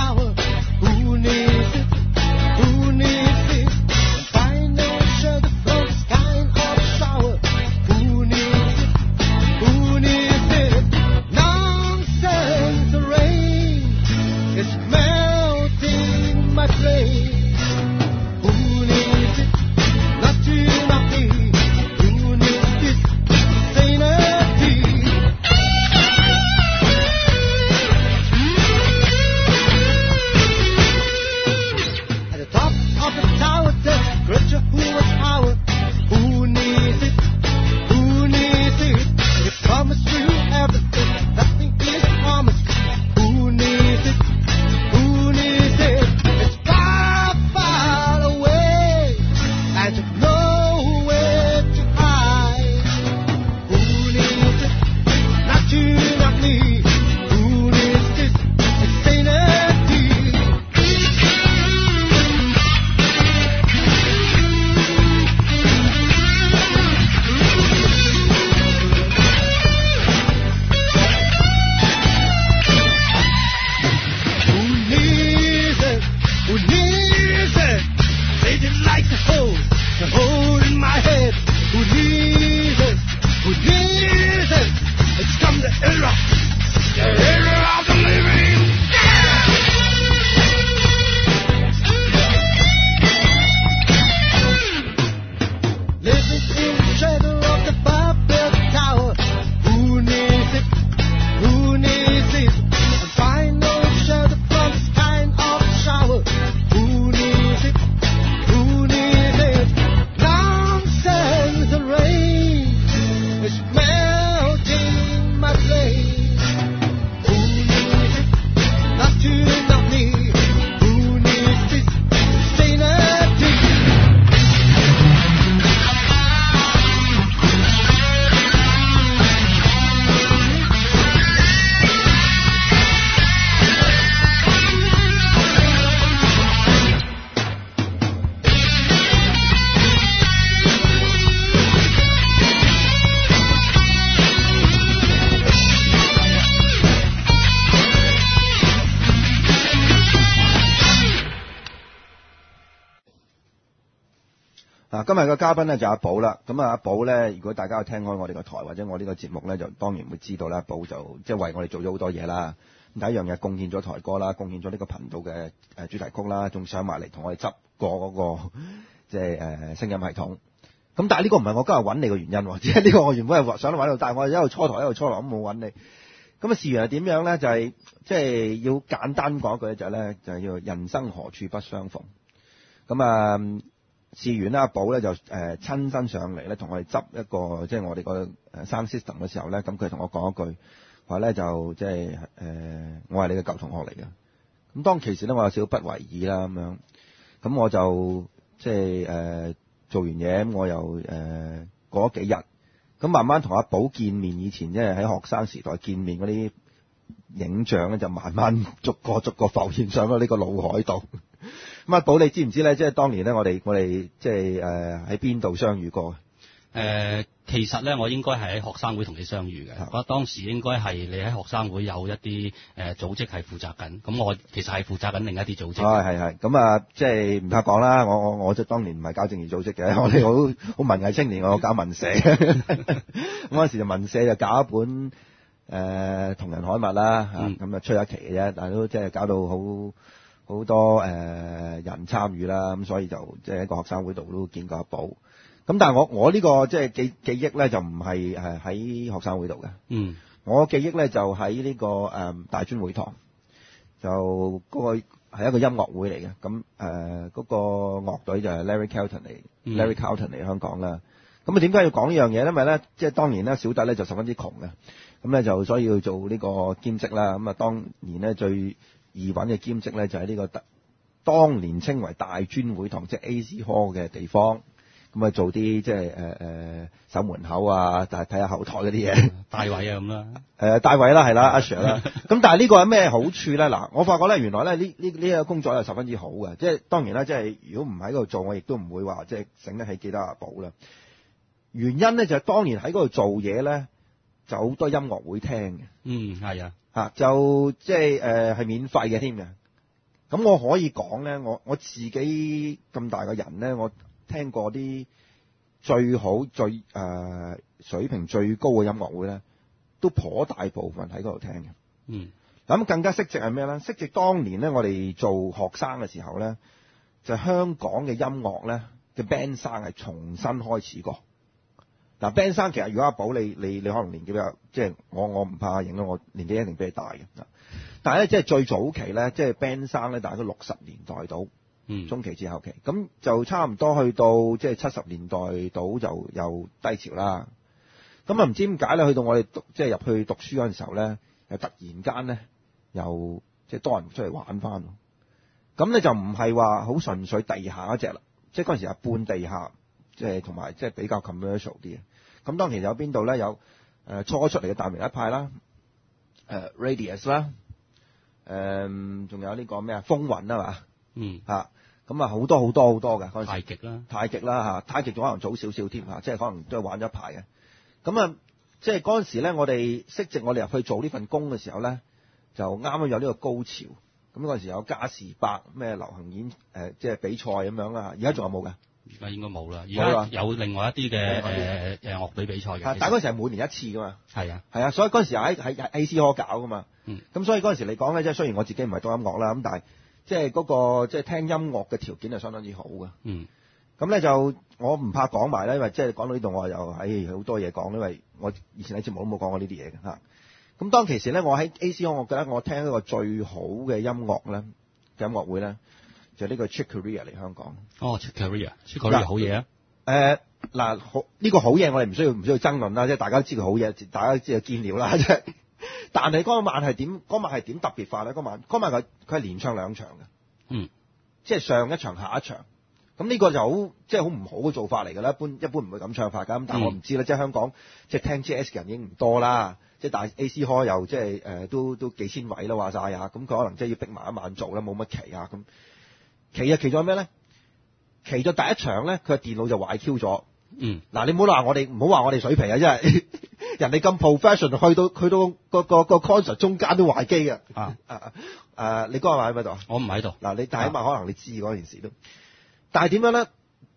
嗱，今日嘅嘉賓咧就阿寶啦。咁啊，阿寶咧，如果大家有聽開我哋個台或者我呢個節目咧，就當然會知道啦。阿寶就即係為我哋做咗好多嘢啦。第一樣嘢貢獻咗台歌啦，貢獻咗呢個頻道嘅誒主題曲啦，仲上埋嚟同我哋執過嗰個即係誒聲音系統。咁但係呢個唔係我今日揾你嘅原因，即係呢個我原本係想揾到，但係我一路蹉跎一路蹉跎咁冇揾你。咁啊，事緣係點樣咧？就係即係要簡單講一句就係咧，就係叫人生何處不相逢。咁啊，事緣啦，阿寶咧就誒親身上嚟咧，同我哋執一個即係我哋個誒 sound system 嘅時候咧，咁佢同我講一句話咧，就即係誒我係你嘅舊同學嚟嘅。咁當其時咧，我有少少不為意啦咁樣。咁我就即係誒做完嘢，咁我又誒過咗幾日。咁慢慢同阿寶見面，以前即係喺學生時代見面嗰啲影像咧，就慢慢逐個逐個浮現上咗呢個腦海度。咁阿寶，你知唔知咧？即係當年咧，我哋我哋即係誒喺邊度相遇過？誒、 呃，其實咧，我應該係喺學生會同你相遇嘅。我當時應該係你喺學生會有一啲誒、呃、組織係負責緊，咁我其實係負責緊另一啲組織。 係係係，咁啊，即係唔怕講啦。我我我即係當年唔係搞政治組織嘅，我哋好好文藝青年，我搞文社。咁嗰陣時就文社就搞一本誒、呃、同人刊物啦，嚇咁啊出一期嘅啫，但係都即係搞到好好多誒、呃、人參與啦，咁所以就即係喺個學生會度都見過阿寶。咁但係我我呢個即係記記憶咧就唔係誒喺學生會度嘅。嗯，我記憶咧就喺呢個誒大專會堂，就嗰個係一個音樂會嚟嘅。咁誒嗰個樂隊就係 Larry Carlton 嚟、嗯、，Larry Carlton 嚟香港啦。咁啊點解要講呢樣嘢？因為咧即係當年咧小弟咧就十分之窮嘅，咁咧就所以要做呢個兼職啦。咁啊當年咧最易揾嘅兼職咧就喺呢個當年稱為大專會堂，即係 A C Hall 嘅地方。咁啊做啲即係誒誒守門口啊，就係睇下後台嗰啲嘢， 大位啊咁啦。 誒大位啦，係啦，阿 Sir 啦。咁但係呢個有咩好處咧？嗱，我發覺咧，原來咧呢呢呢個工作係十分之好嘅。即係當然啦，即係如果唔喺嗰度做，我亦都唔會話即係醒得起記得阿寶啦。原因咧就係當年喺嗰度做嘢咧，就好多音樂會聽嘅。嗯，係啊，嚇就即係誒係免費嘅添嘅。咁我可以講咧，我我自己咁大個人咧，我聽過啲最好最誒、呃、水平最高嘅音樂會咧，都頗大部分喺嗰度聽嘅。嗯，咁更加色值係咩咧？色值當年咧，我哋做學生嘅時候咧，就係、香港嘅音樂咧嘅 band 生係重新開始過。嗱 band 生其實如果阿寶你你你可能年紀比較，即係我我唔怕認啦，我年紀一定比你大嘅。但係咧即係最早期咧，即係 band 生咧，大概六十年代到。嗯，中期至後期，咁就差唔多去到即係七十年代到就又低潮啦。咁啊唔知點解咧，去到我哋讀即係入去讀書嗰陣時候咧，又突然間咧又即係多人出嚟玩翻。咁咧就唔係話好純粹地下嗰隻啦，即係嗰陣時係半地下，即係同埋即係比較 commercial 啲嘅。咁當其有邊度咧？有誒初出嚟嘅大明一派啦，誒 Radius 啦，誒仲有呢個咩啊風雲啊嘛。嗯嚇，咁啊好多好多好多嘅嗰陣時，太極啦，太極啦嚇，太極仲可能早少少添嚇，即係可能都係玩咗一排嘅。咁啊，即係嗰陣時咧，我哋識值我哋入去做呢份工嘅時候咧，就啱啱有呢個高潮。咁嗰陣時有嘉士伯咩流行演誒、呃，即係比賽咁樣啦。而家仲有冇㗎？而家應該冇啦。而家有另外一啲嘅誒誒樂隊比賽嘅。但係嗰陣時係每年一次㗎嘛。係啊，係啊，所以嗰陣時喺喺 A C Hall 搞㗎嘛。嗯。咁所以嗰陣時嚟講咧，即係雖然我自己唔係讀音樂啦，咁但係。即係嗰個即係聽音樂嘅條件係相當之好嘅。嗯。咁咧就我唔怕講埋咧，因為即係講到呢度我又唉好多嘢講，因為我以前喺節目都冇講過呢啲嘢嘅嚇。咁當其時咧，我喺 A C Hall，我覺得我聽一個最好嘅音樂咧嘅音樂會咧，就呢個 Chick Corea 嚟香港。哦 Chick Corea，Chick Corea 好嘢啊！誒嗱，好呢個好嘢，我哋唔需要唔需要爭論啦，即係大家都知佢好嘢，大家都知佢堅料啦，即係。但係嗰晚係點？嗰晚係點特別法咧？嗰晚嗰晚佢佢係連唱兩場嘅，嗯，即係上一場下一場。咁呢個就好即係好唔好嘅做法嚟㗎啦。一般一般唔會咁唱法㗎。咁但係我唔知啦、嗯，即係香港即係聽 jazz 嘅人已經唔多啦。即係大 A C Hall 又即係誒、呃、都都幾千位啦話晒呀。咁佢可能即係要逼埋一晚做啦，冇乜期啊咁。期啊期咗咩咧？期咗第一場咧，佢嘅電腦就壞 Q 咗。嗯，嗱你唔好話我哋唔好話我哋水皮啊，因為人哋咁 professional 去到去到個個個 concert 中間都壞機嘅。啊啊啊！你嗰日喺咪度？我唔喺度。嗱你但係起碼可能你知嗰件事都。但係點樣咧？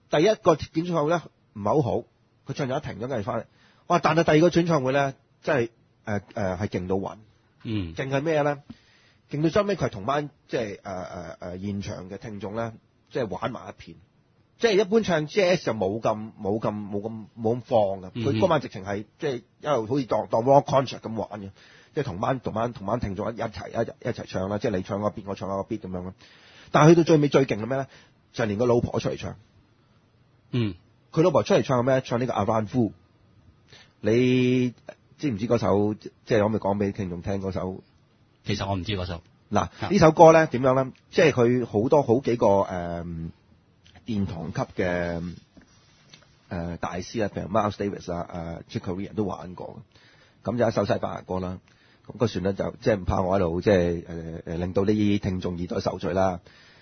第一個演唱會咧唔係好好，佢唱咗一停咗，跟住翻嚟。哇！但係第二個演唱會咧，真係誒誒係勁到暈。 嗯。勁係咩咧？勁到最尾佢係同班即係誒誒誒現場嘅聽眾咧，即係玩埋一片。即係一般唱 jazz 就冇咁冇咁冇咁冇咁放嘅。佢嗰晚直情係即係一路好似當當 rock concert 咁玩嘅。即係同班同班同班聽眾一一齊一一齊唱啦，即係你唱個 beat，我唱個 beat 咁樣咯。但係去到最尾最勁係咩咧？就係連個老婆出嚟唱。 嗯。佢老婆出嚟唱咩？唱呢個 Around Fool。你知唔知嗰首？即係可唔可以講俾聽眾聽嗰首？ 其實我唔知嗰首。 嗱，呢首歌咧點樣咧？即係佢好多好幾個誒、呃、殿堂級嘅誒、呃、大師啊，譬如 Miles Davis 啊、誒 Chick Corea 都玩過。咁就一首西班牙歌啦。咁、那個旋律就即係唔怕我喺度，即係誒誒令到啲聽眾耳朵受罪啦。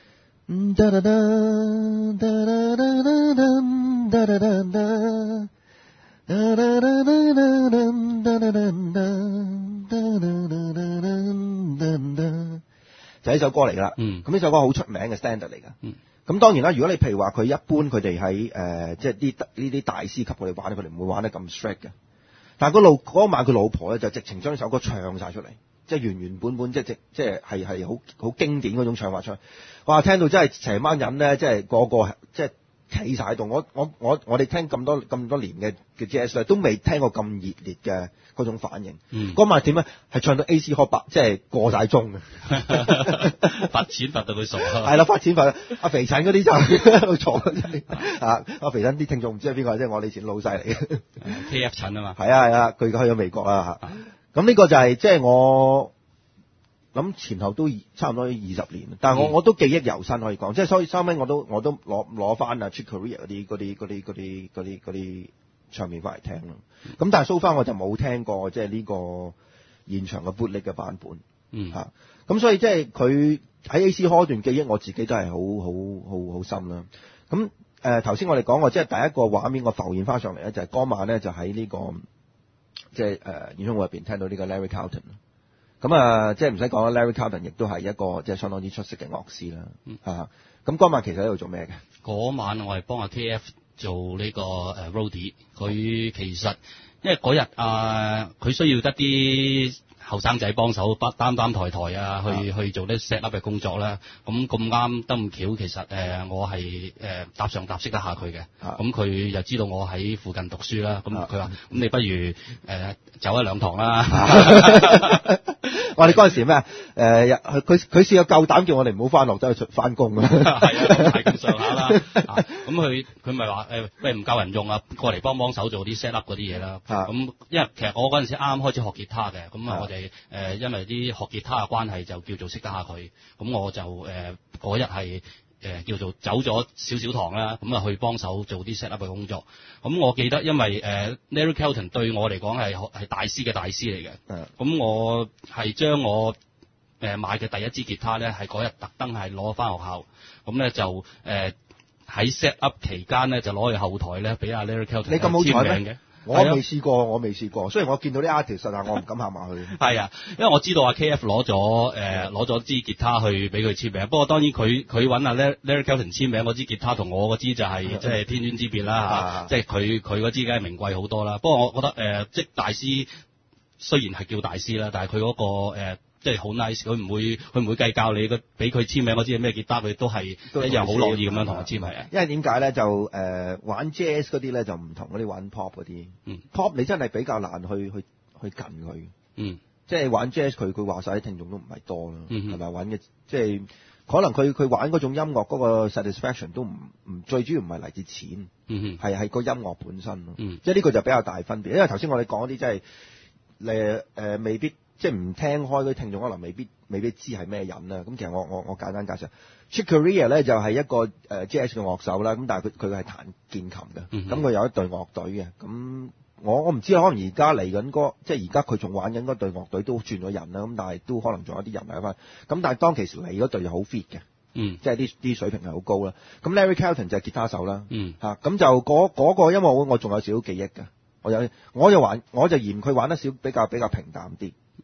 就係呢首歌嚟㗎啦。嗯。咁呢首歌好出名嘅 standard 嚟㗎。嗯。咁當然啦，如果你譬如話佢一般佢哋喺誒即係啲呢啲大師級佢哋玩，佢哋唔會玩得咁 strict 嘅。但係嗰老嗰晚佢老婆咧就直情將呢首歌唱晒出嚟，即係原原本本即係即即係係係好好經典嗰種唱法出嚟。哇！聽到真係成班人咧，即係個個即係企晒喺度。我我我我哋聽咁多咁多年嘅嘅 jazz 咧，都未聽過咁熱烈嘅嗰種反應。嗯。嗰晚點咧？係唱到 A C Hot 即係過晒鐘嘅， 罰錢罰到佢傻。 係啦，罰錢罰。阿肥陳嗰啲就喺度坐啊！阿肥陳啲聽眾唔知係邊個，即係我哋以前老細嚟嘅。 K F 陳啊嘛。 係啊係啊，佢而家去咗美國啦嚇。咁呢個就係即係我諗前後都差唔多二十年，但係我、嗯、我都記憶猶新可以講，即係所以收尾我都我都攞攞翻啊 Chick Corea 嗰啲嗰啲嗰啲嗰啲嗰啲嗰啲唱片翻嚟聽咯。咁、嗯、但係 so far 我就冇聽過即係呢個現場嘅 bootleg 嘅版本。嗯嚇。咁所以即係佢喺 A C Hall 段記憶，我自己都係好好好好深啦。咁誒頭先我哋講過，即係第一個畫面我浮現翻上嚟咧，就係、是、嗰晚咧就喺呢、這個。即係誒演唱會入邊聽到呢個 Larry Carlton，咁啊即係唔使講啦 ，Larry Carlton 亦都係一個即係相當之出色嘅樂師啦。嗯，嚇咁嗰晚其實喺度做咩嘅？嗰晚我係幫阿 K F 做呢個誒 Roadie，佢其實因為嗰日啊，佢需要得啲後生仔幫手，擔擔抬抬啊，去去做啲 set up 嘅工作啦。咁咁啱得咁巧，其實誒、呃、我係誒、呃、搭上搭識得下佢嘅。咁佢又知道我喺附近讀書啦。咁佢話：咁你不如誒、呃、走一兩堂啦。 我哋嗰陣時咩？誒佢佢試過夠膽叫我哋唔好翻落走去出翻工啊。係啊，係咁上下啦。咁佢佢咪話誒，喂唔夠人用啊，過嚟幫幫手做啲 set up 嗰啲嘢啦。咁因為其實我嗰陣時啱啱開始學吉他嘅，咁啊我哋。誒、呃，因為啲學吉他嘅關係，就叫做識得下佢，咁我就誒嗰日係誒叫做走咗少少堂啦，咁啊去幫手做啲 set up 嘅工作。咁我記得，因為誒、呃、Larry Carlton 對我嚟講係係大師嘅大師嚟嘅，咁我係將我誒、呃、買嘅第一支吉他咧，係嗰日特登係攞翻學校，咁咧就誒喺、呃、set up 期間咧就攞去後台咧俾阿 Larry Carlton 你咁好彩咩？我未試過，我未試過。雖然我見到啲 artist，但係我唔敢行埋去。 係啊，因為我知道阿 K F 攞咗誒攞咗支吉他去俾佢簽名。不過當然佢佢揾阿 Larry Carlton 簽名嗰支吉他同我嗰支就係即係天淵之別啦嚇。即係佢佢嗰支梗係名貴好多啦。不過我覺得誒、呃，即係大師雖然係叫大師啦，但係佢嗰個、呃即係好 nice，佢唔會佢唔會計較你個俾佢簽名嗰支咩吉他，佢都係一樣好樂意咁樣同佢簽名。 因為點解咧？就誒、呃、玩 jazz 嗰啲咧就唔同嗰啲玩 pop 嗰啲。嗯，pop 你真係比較難去去去近佢。嗯，即係玩 jazz 佢佢話晒啲聽眾都唔係多啦。嗯，係咪玩嘅？即係可能佢佢玩嗰種音樂嗰個 satisfaction 都唔唔最主要唔係嚟自錢。嗯，係係個音樂本身咯。嗯，即係呢個就比較大分別。因為頭先我哋講嗰啲即係誒誒未必。即係唔聽開嗰啲聽眾可能未必未必知係咩人啦。咁其實我我我簡單介紹 Chick Corea 咧就係一個誒 jazz 嘅樂手啦。咁但係佢佢係彈鍵琴嘅。咁、嗯、佢有一隊樂隊嘅。咁我我唔知可能而家嚟緊嗰即係而家佢仲玩緊嗰隊樂隊都轉咗人啦。咁但係都可能仲有啲人嚟翻。咁但係當其時嚟嗰隊就好 fit 嘅。嗯，即係啲啲水平係好高啦。咁 Larry Carlton 就係吉他手啦。嗯，嚇咁就嗰嗰、嗰個音樂會我仲有少少記憶㗎。我有我就玩我就嫌佢玩得少比較比較平淡啲。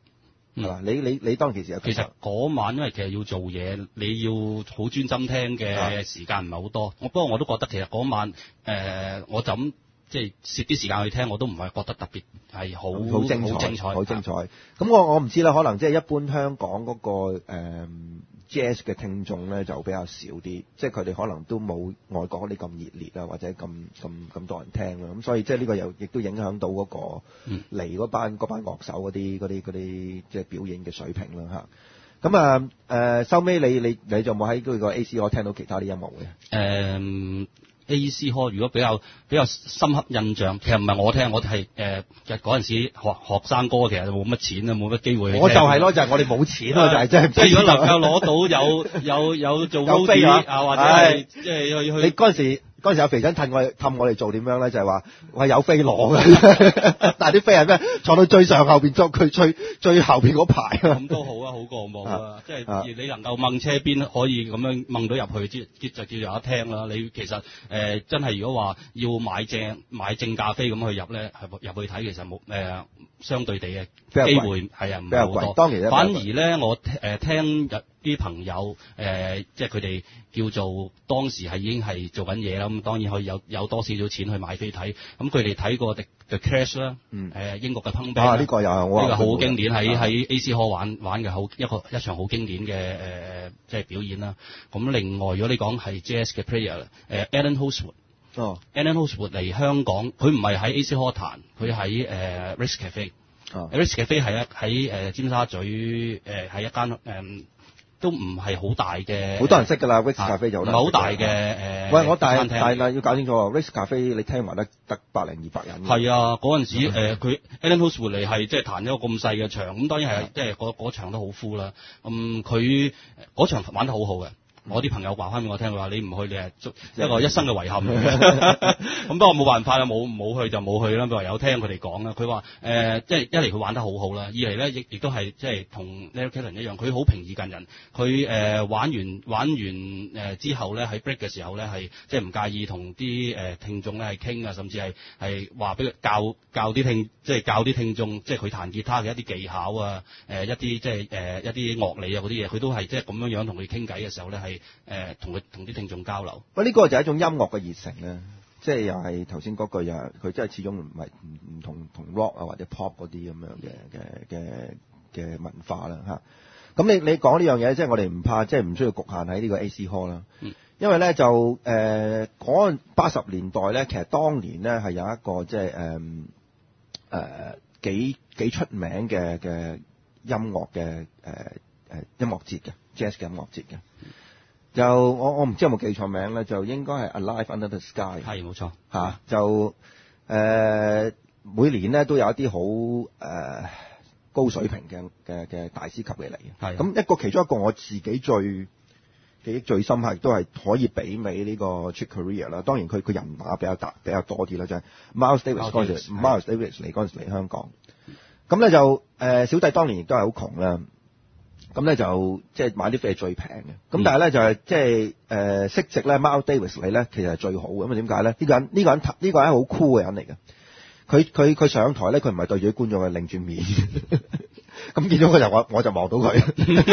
係嘛？你你你當其時有其實嗰晚因為其實要做嘢，你要好專心聽嘅時間唔係好多。我不過我都覺得其實嗰晚誒、呃，我就咁即係攝啲時間去聽，我都唔係覺得特別係好好精彩， 好精彩， 好精彩。咁我我唔知啦，可能即係一般香港嗰、嗰個、呃、jazz 嘅聽眾咧就比較少啲，即係佢哋可能都冇外國嗰啲咁熱烈啊，或者咁咁咁多人聽啦。咁所以即係呢個又亦都影響到嗰、嗰個嚟嗰、嗯、班嗰班樂手嗰啲嗰啲嗰啲即係表演嘅水平啦嚇。咁啊誒收尾你你你就冇喺嗰個 A C Hall 聽到其他啲音樂嘅？誒、 嗯。A C Hall 如果比較比較深刻印象，其實唔係我聽，我係誒嗰陣時學學生哥，其實冇乜錢啊，冇乜機會。 我就係咯，就係、是、我哋冇錢咯，就係即係。 即係如果能夠攞到有有有做 roadie 啊，或者係即係去去。 你嗰陣時。嗰陣時有肥仔氹我氹我哋做點樣咧？就係話我係有飛攞嘅，但係啲飛係咩？坐到最上後邊，捉佢最最後邊嗰排。 咁都好啊，好過冇啊！即係、啊、你能夠掹車邊可以咁樣掹到入去，即就叫做有得聽啦。你其實誒、呃、真係如果話要買正買正價飛咁去入咧，係入去睇其實冇誒、呃、相對地嘅機會係啊，唔係好多。當然反而咧，我誒、呃、聽日啲朋友誒、呃，即係佢哋叫做當時係已經係做緊嘢啦。咁當然可以有有多少少錢去買飛睇。咁佢哋睇過 The The Clash 啦，嗯，誒英國嘅 punk band 啊，呢、這個又呢、這個好經典，喺喺 A C Hall 玩玩嘅好一個一場好經典嘅誒、呃，即係表演啦。咁另外如果你講係 jazz 嘅 player，誒、呃、Alan Holdsworth，哦 Alan Holdsworth 嚟香港，佢唔係喺 A C Hall 彈，佢喺誒 Ritz Cafe，哦 Ritz Cafe 係一喺誒尖沙咀誒喺一間誒。呃都唔係好大嘅， 好多人識㗎啦。Ritz Cafe 就唔係好大嘅誒。 喂，我但係但係要搞清楚 Ritz Cafe 你聽埋得得百零二百人。 係啊，嗰陣時誒佢 Alan Holdsworth 嚟係即係彈一個咁細嘅場，咁當然係即係嗰嗰場都好 full 啦。咁佢嗰場玩得好好嘅。我啲朋友話翻俾我聽，佢話你唔去，你係一個一生嘅遺憾。咁不過冇辦法啦，冇冇去就冇去啦。佢話有聽佢哋講啦。佢話誒，即係一嚟佢玩得好好啦，二嚟咧亦亦都係即係同 Larry Kellen 一樣，佢好平易近人。佢誒、呃、玩完玩完誒、呃、之後咧，喺 break 嘅時候咧係即係唔介意同啲誒聽眾咧係傾啊，甚至係係話俾佢教教啲聽，即係教啲聽眾，即係佢彈吉他嘅一啲技巧啊，誒、呃、一啲即係誒、呃、一啲樂理啊嗰啲嘢，佢都係即係咁樣樣同佢傾偈嘅時候咧係。誒同佢同啲聽眾交流， 喂，呢個就係一種音樂嘅熱誠咧，即係又係頭先嗰句又係佢真係始終唔係唔唔同同 rock 啊或者 pop 嗰啲咁樣嘅嘅嘅嘅文化啦嚇。咁你你講呢樣嘢，即係我哋唔怕，即係唔需要局限喺呢個 A C Hall 啦。嗯。因為咧就誒嗰八十年代咧，其實當年咧係有一個即係誒誒幾幾出名嘅嘅音樂嘅誒誒音樂節嘅 jazz 嘅音樂節嘅。就我我唔知有冇記錯名咧，就應該係 Alive Under the Sky。 係冇錯嚇、啊，就誒、呃、每年咧都有一啲好誒高水平嘅嘅嘅大師級嘅嚟嘅。係咁一個其中一個我自己最記憶最深刻，都係可以媲美呢個 Chick Corea 啦。當然佢佢人馬比較大比較多啲啦，就係、是、Miles Davis 嗰陣時 Miles Davis 嚟嗰陣時嚟香港。咁咧就誒、呃、小弟當年亦都係好窮啦。咁咧就即係買啲飛係最平嘅，咁、嗯、但係咧就係即係誒息值咧 Miles Davis 嚟咧其實係最好嘅，咁啊點解咧？呢、呢個人呢、呢個人呢、呢個人係好 cool 嘅人嚟嘅，佢佢佢上台咧佢唔係對住啲觀眾，係擰轉面，咁見到佢就我我就望到佢，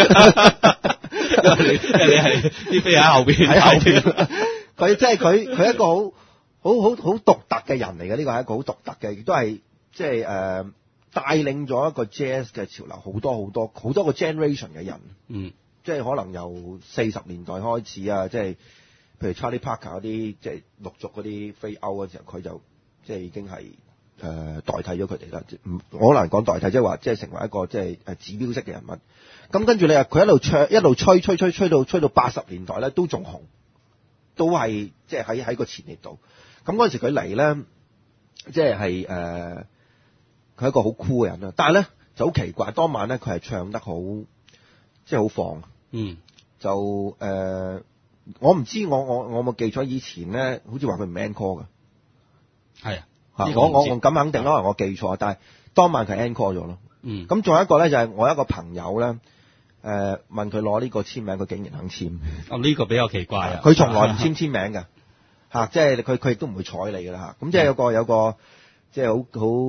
你你係啲飛喺後邊喺後邊， 佢即係佢佢一個好好好好獨特嘅人嚟嘅，呢、呢個係一個好獨特嘅，亦都係即係誒。帶領咗一個 jazz 嘅潮流，好多好多好多個 generation 嘅人，嗯，即係可能由四十年代開始啊，即係譬如 Charlie Parker 嗰啲，即係陸續嗰啲飛歐嘅時候，佢就即係已經係誒、呃、代替咗佢哋啦。唔，我好難講代替，即係話即係成為一個即係誒指標式嘅人物。咁跟住你話佢一路唱，一路吹吹吹吹到吹到八十年代咧，都仲紅，都係即係喺喺個前列度。咁嗰陣時佢嚟咧，即係係誒。佢係一個好酷嘅人啦，但係咧就好奇怪，當晚咧佢係唱得好，即係好放。嗯，就誒、呃，我唔知我我我冇記錯，以前咧好似話佢唔 encore 㗎。係啊，我我我咁肯定，可能我記錯，但係當晚佢 encore 咗咯。嗯，咁仲有一個咧就係、是、我一個朋友咧，誒、呃、問佢攞呢個簽名，佢竟然肯簽。哦，呢、這個比較奇怪啊！佢從來唔簽簽名㗎，嚇、啊，即係佢佢亦都唔會睬你㗎啦嚇。咁即係有個有個即係好好。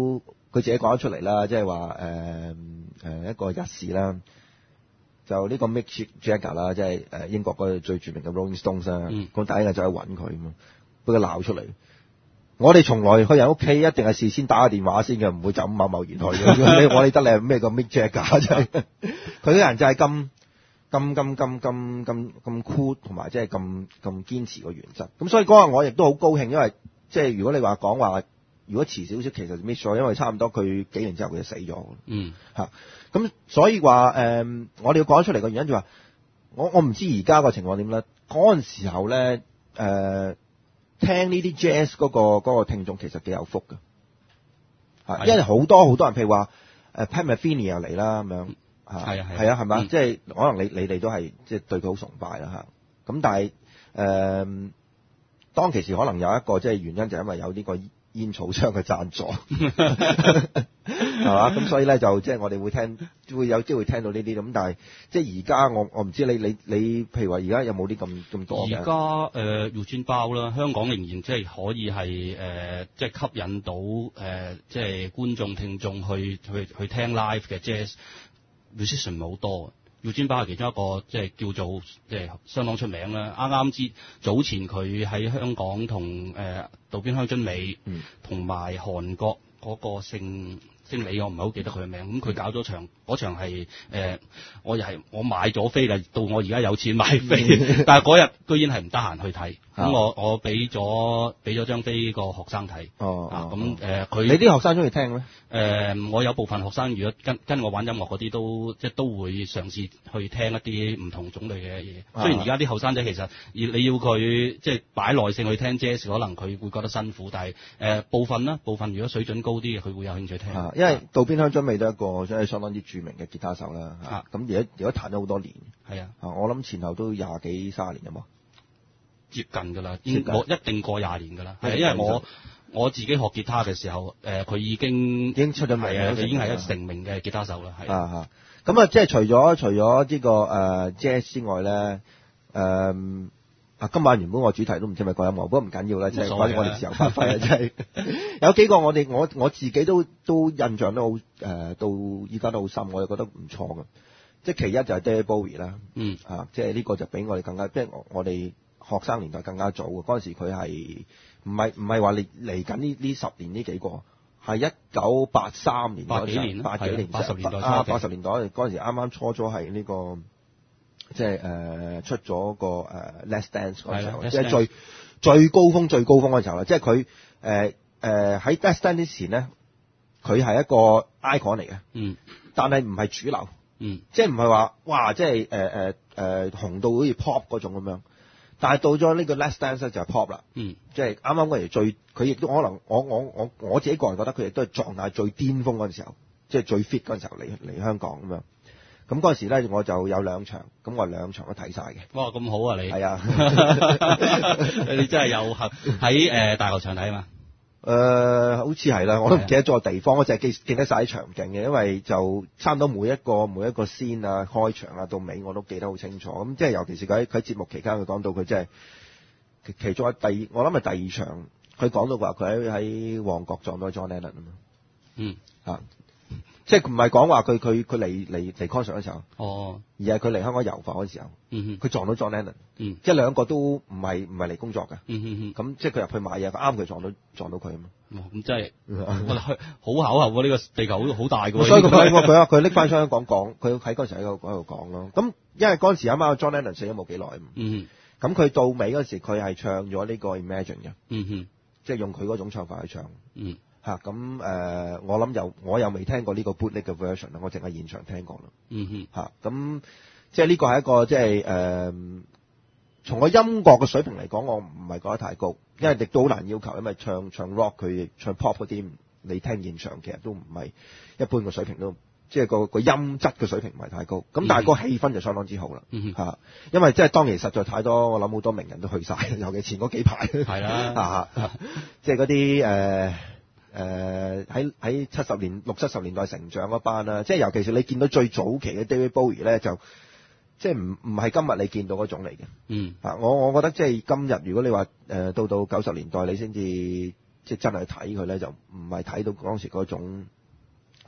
佢自己講得出嚟啦，即係話誒誒一個日事啦，就呢個 Mick Jagger 啦，即係誒英國嗰個最著名嘅 Rolling Stones 啦，咁第一日就去揾佢嘛，俾佢鬧出嚟。我哋從來去人屋企一定係事先打個電話先嘅，唔會就咁貿貿然去嘅。我哋得你係咩個 Mick Jagger 真係，佢啲人就係咁咁咁咁咁咁咁 cool， 同埋即係咁咁堅持個原則。咁所以嗰日我亦都好高興，因為即係如果你話講話，如果遲少少其實 miss 咗，因為差唔多佢幾年之後佢就死咗。 嗯， 嚇，咁所以話誒、呃，我哋要講出嚟個原因就話、是，我我唔知而家個情況點咧。嗰陣時候咧，誒、呃。聽呢啲 jazz 嗰個嗰個聽眾其實幾有福㗎，因為好多好多人，譬如話誒 Pat Metheny 又嚟啦咁樣，係啊係啊係嘛，即係可能你你哋都係即係對佢好崇拜啦嚇，咁但係誒、呃、當其時可能有一個即係原因就係因為有呢個煙草商嘅贊助，係嘛？咁所以咧就即係我哋會聽會有機會聽到呢啲咁，但係即係而家我我唔知你你你譬如話而家有冇啲咁咁多嘅？而家誒肉磚包啦，香港仍然即係可以係誒、呃、即係吸引到誒、呃、即係觀眾聽眾去去去聽 live 嘅 jazz musician 唔係好多。肉磚包係其中一個即係叫做即係相當出名啦。啱啱知早前佢喺香港同誒渡邊香津美同埋韓國嗰個姓姓李，我唔係好記得佢嘅名。咁佢搞咗場嗰場係誒、呃，我又係我買咗飛啦，到我而家有錢買飛，但係嗰日居然係唔得閒去睇。咁我我俾咗俾咗張飛個學生睇。 哦， 咁誒佢你啲學生中意聽咩？ 誒、呃，我有部分學生如果跟跟我玩音樂嗰啲，都即係都會嘗試去聽一啲唔同種類嘅嘢。啊、雖然而家啲後生仔其實要你要佢即係擺耐性去聽 jazz，可能佢會覺得辛苦，但係誒、呃、部分啦，部分如果水準高啲嘅，佢會有興趣聽。 啊、因為渡邊香津美都係一個即係相當之著名嘅吉他手啦。嚇、啊，咁而家而家彈咗好多年。係啊，啊，我諗前後都廿幾卅年有冇？ 接近㗎啦，我一定過廿年㗎啦。係因為我我自己學吉他嘅時候，誒佢已經已經出咗名， 佢已經係一成名嘅吉他手啦。係啊嚇，咁啊即係除咗除咗呢個誒 jazz 之外咧，誒啊今晚原本我主題都唔知係咪講音樂，不過唔緊要啦，即係關於我哋自由發揮啊，即係有幾個我哋我我自己都都印象都好誒，到依家都好深，我又覺得唔錯嘅。即係其一就係 David Bowie 啦，嗯啊，即係呢個就比我哋更加，即係我我哋學生年代更加早嘅。嗰陣時佢係唔係唔係話嚟嚟緊呢呢十年呢幾個，係一九八三年八幾年八幾年八十年代啊八十年代嗰陣時啱啱初初係呢個即係誒出咗個誒 Let's Dance 嗰時候，即係最最高峰最高峰嗰時候啦。即係佢誒誒喺 Let's Dance 之前咧，佢係一個 icon 嚟嘅，嗯，但係唔係主流。嗯，即係唔係話哇，即係誒誒誒紅到好似 pop 嗰種咁樣，但係到咗呢個 Let's Dance 就係 pop 啦。嗯，即係啱啱嗰時最，佢亦都可能我我我我自己個人覺得佢亦都係狀態最巔峰嗰陣時候，即係最 fit 嗰陣時候嚟嚟香港咁樣。咁嗰陣時咧，我就有兩場，咁我兩場都睇晒嘅。 哇，咁好啊你！係啊， 你真係有喺誒、呃、大球場睇啊嘛？ 誒、呃，好似係啦，我都唔記得咗個地方，我淨係記記得晒啲場景嘅，因為就差唔多每一個每一個 scene 啊、開場啊到尾我都記得好清楚。咁即係尤其是佢喺佢節目期間，佢講到佢即係其中一第，我諗係第二場，佢講到話佢喺喺旺角撞到 John Lennon 啊嘛。嗯，啊。即係唔係講話佢佢佢嚟嚟嚟 concert 嘅時候，哦，而係佢嚟香港遊埠嘅時候，嗯，佢撞到 John Lennon，嗯，即係兩個都唔係唔係嚟工作嘅，嗯嗯嗯，咁即係佢入去買嘢，佢啱佢撞到撞到佢啊嘛， 哦，咁真係，我好巧合喎，呢個地球好好大嘅喎， 所以佢佢佢佢拎翻香港講，佢喺嗰陣時喺度喺度講咯，咁因為嗰陣時啱啱 John Lennon 死咗冇幾耐啊嘛，嗯，咁佢到尾嗰陣時佢係唱咗呢個 Imagine 嘅，嗯哼，即係用佢嗰種唱法去唱，嗯。嚇咁誒，我諗又我又未聽過呢個 bootleg 嘅 version 啦，我淨係現場聽過啦。嗯哼，嚇咁即係呢個係一個即係誒，從個音樂嘅水平嚟講，我唔係覺得太高，因為亦都好難要求，因為唱唱 rock 佢唱 pop 嗰啲，你聽現場其實都唔係一般嘅水平，都即係個個音質嘅水平唔係太高。咁但係個氣氛就相當之好啦。嗯哼，嚇，因為即係當年實在太多，我諗好多名人都去晒，尤其前嗰幾排。係啦，嚇，即係嗰啲誒。誒喺喺七十年六七十年代成長嗰班啦，即係尤其是你見到最早期嘅 David Bowie 咧，就即係唔唔係今日你見到嗰種嚟嘅。嗯，啊，我我覺得即係今日如果你話誒、呃、到到九十年代你先至即係真係睇佢咧，就唔係睇到當時嗰種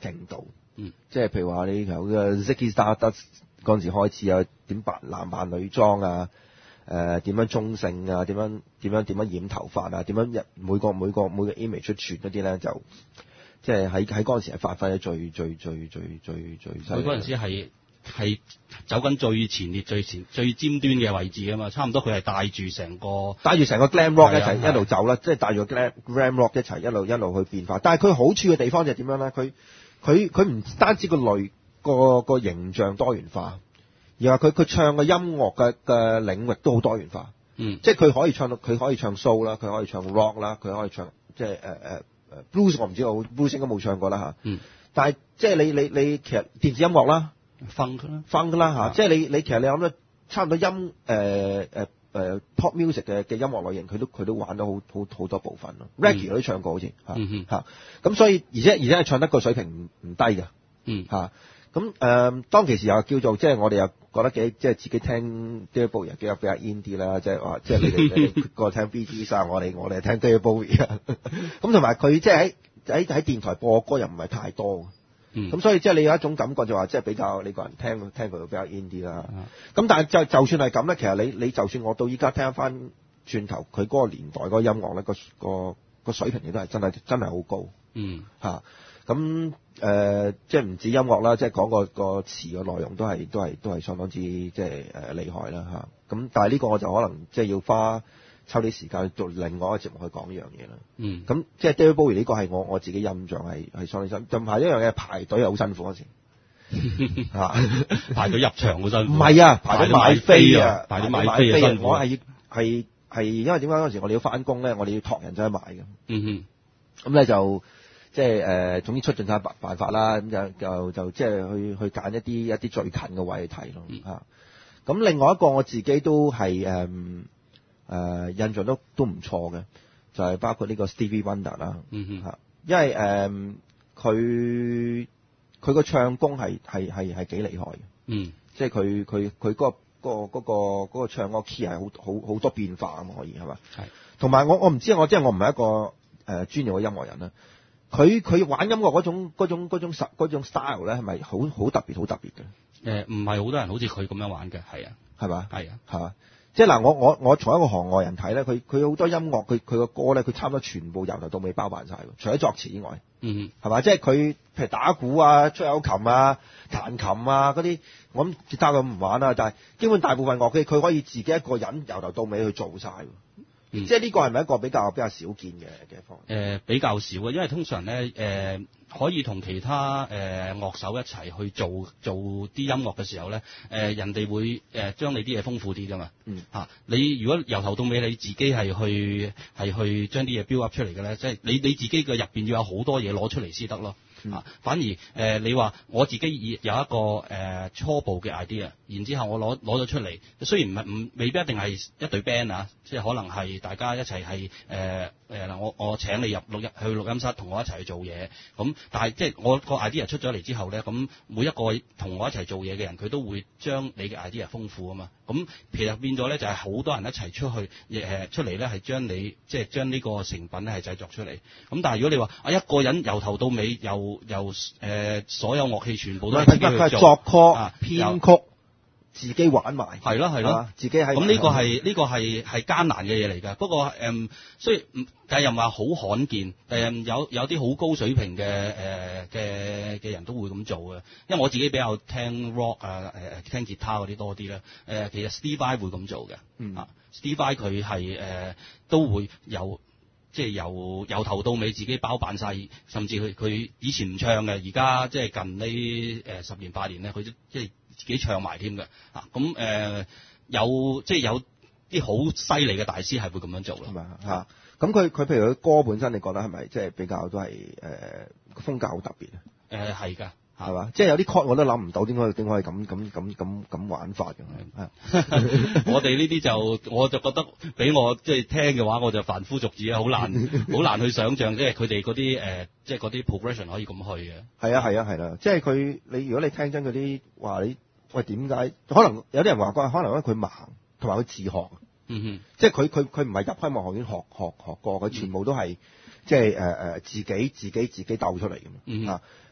勁度。 嗯， 即係譬如話你由個 Ziggy Stardust 嗰陣時開始啊，點扮男扮女裝啊，誒、呃、點樣中性啊，點樣點樣點樣染頭髮啊，點樣每個每個每個 image 出傳嗰啲咧，就即係喺喺嗰陣時係發揮得最最最最最最犀利。 佢嗰陣時係係走緊最前列、最前、最尖端嘅位置啊嘛，差唔多佢係帶住成個帶住成個 glam rock 一齊一路走啦，即係帶住個 glam glam rock 一齊一路一路去變化。但係佢好處嘅地方就係點樣咧？佢佢佢唔單止個類個個形象多元化，而係佢佢唱嘅音樂嘅嘅領域都好多元化。 嗯， 即係佢可以唱到，佢可以唱 soul 啦，佢可以唱 rock 啦，佢可以唱即係誒誒誒 blues 我唔知道 blues 應該冇唱過啦嚇。 嗯， 但係即係你你你其實電子音樂啦 funk 啦 funk 啦嚇，即係你你其實你諗咧差唔多音誒誒誒 pop music 嘅嘅音樂類型，佢都佢都玩到好好好多部分咯。Reggae 佢都唱過好似嚇嚇，咁所以而且而且係唱得個水平唔唔低嘅。 嗯嚇。咁誒、呃，當其時又叫做即係我哋又覺得幾即係自己聽 David Bowie 又比較比較 in 啲啦，即係話即係你哋你哋個聽 Bee Gees啊，我哋我哋聽 David Bowie 啊。咁同埋佢即係喺喺喺電台播歌又唔係太多，咁、 嗯、 所以即係你有一種感覺就話即係比較你個人聽聽佢比較 in 啲啦。咁、嗯、但係就就算係咁咧，其實你你就算我到依家聽翻轉頭佢嗰個年代嗰個音樂咧，個個個水平亦都係真係真係好高。 嗯嚇。咁誒、呃，即係唔止音樂啦，即係講個個詞嘅內容都係都係都係相當之即係誒、呃、厲害啦嚇。咁但係呢個我就可能即係要花抽啲時間做另外一個節目去講呢樣嘢啦。 嗯。 咁即係 David Bowie 呢個係我我自己印象係係相當辛苦。近排一樣嘢排隊係好辛苦嗰時嚇， 排隊入場好辛苦。 唔係啊，排隊買飛啊， 排隊買飛啊， 我係係係因為點解嗰陣時我哋要翻工咧，我哋要託人走去買嘅。 嗯哼。 咁咧就。即係誒、呃，總之出盡晒辦辦法啦，咁就就就即係去去揀一啲一啲最近嘅位去睇咯嚇。咁、嗯、另外一個我自己都係誒誒印象都都唔錯嘅，就係、是、包括呢個 Stevie Wonder 啦， 嗯哼，因為誒佢佢個唱功係係係係幾厲害嘅，嗯，即係佢佢佢嗰個嗰、嗰個嗰、嗰個嗰個唱嗰個 key 係好好好多變化啊嘛，可以係嘛？係。同埋我我唔知我即係我唔係一個誒、呃、專業嘅音樂人啦。佢佢玩音樂嗰種嗰種嗰種實嗰種 style 咧，係咪好好特別好特別嘅？ 誒，唔係好多人好似佢咁樣玩嘅，係啊， 係嘛？ 係啊， 係嘛？即係嗱，我我我從一個行外人睇咧，佢佢好多音樂，佢佢個歌咧，佢差唔多全部由頭到尾包辦晒，除咗作詞以外，嗯，係嘛？即係佢譬如打鼓啊、吹口琴啊、彈琴啊嗰啲，我諗吉他佢唔玩啦，但係基本大部分樂器佢可以自己一個人由頭到尾去做晒。嗯、即係呢個係咪一個比較比較少見嘅嘅方法？誒、 呃、比較少嘅，因為通常咧誒、呃、可以同其他誒、呃、樂手一齊去做做啲音樂嘅時候咧，誒、呃、人哋會誒、呃、將你啲嘢豐富啲㗎嘛。嗯。嚇、啊，你如果由頭到尾你自己係去係去將啲嘢 build up 出嚟嘅咧，即係你你自己嘅入邊要有好多嘢攞出嚟先得咯。嗯、啊，反而誒、呃、你話我自己有一個誒、呃、初步嘅 idea，然之後我攞攞咗出嚟，雖然唔係唔未必一定係一隊 band 啊，即係可能係大家一齊係誒誒嗱，我我請你入錄音去錄音室同我一齊去做嘢，咁但係即係我個 idea 出咗嚟之後咧，咁每一個同我一齊做嘢嘅人，佢都會將你嘅 idea 豐富啊嘛，咁其實變咗咧就係好多人一齊出去誒出嚟咧係將你即係將呢個成品咧係製作出嚟，咁但係如果你話啊一個人由頭到尾又由誒、呃、所有樂器全部都係自己去做， 作曲、啊、編曲，自己玩埋， 係咯係咯， 自己喺咁呢個係呢、呢個係係艱難嘅嘢嚟㗎。不過誒、嗯，雖然但係又唔係好罕見，誒有有啲好高水平嘅誒嘅嘅人都會咁做嘅。因為我自己比較聽 rock 啊誒聽吉他嗰啲多啲啦。誒、呃、其實 Steve Vai 會咁做嘅，嗯啊 Steve Vai 佢係誒都會有。即係由由頭到尾自己包辦晒，甚至佢佢以前唔唱嘅，而家即係近呢誒、呃、十年八年咧，佢都即係自己唱埋添嘅。啊，咁、呃、誒有即係有啲好犀利嘅大師係會咁樣做咯。係咪啊？咁佢佢譬如佢歌本身，你覺得係咪即係比較都係誒、呃、風格好特別啊？ 誒係㗎。 係嘛？即係有啲 chord 我都諗唔到，點解點可以咁咁咁咁咁玩法嘅？ 我哋呢啲就我就覺得俾我即係聽嘅話，我就凡夫俗子啊，好難好難去想像，即係佢哋嗰啲誒，即係嗰啲 progression 可以咁去嘅。 係啊係啊係啦，即係佢你如果你聽真嗰啲話，你喂點解？可能有啲人話可能因為佢盲，同埋佢自學。嗯哼，即係佢佢佢唔係入開音樂學院學學學過，佢全部都係、嗯、即係誒誒自己自己自己鬥出嚟嘅嘛。嗯啊。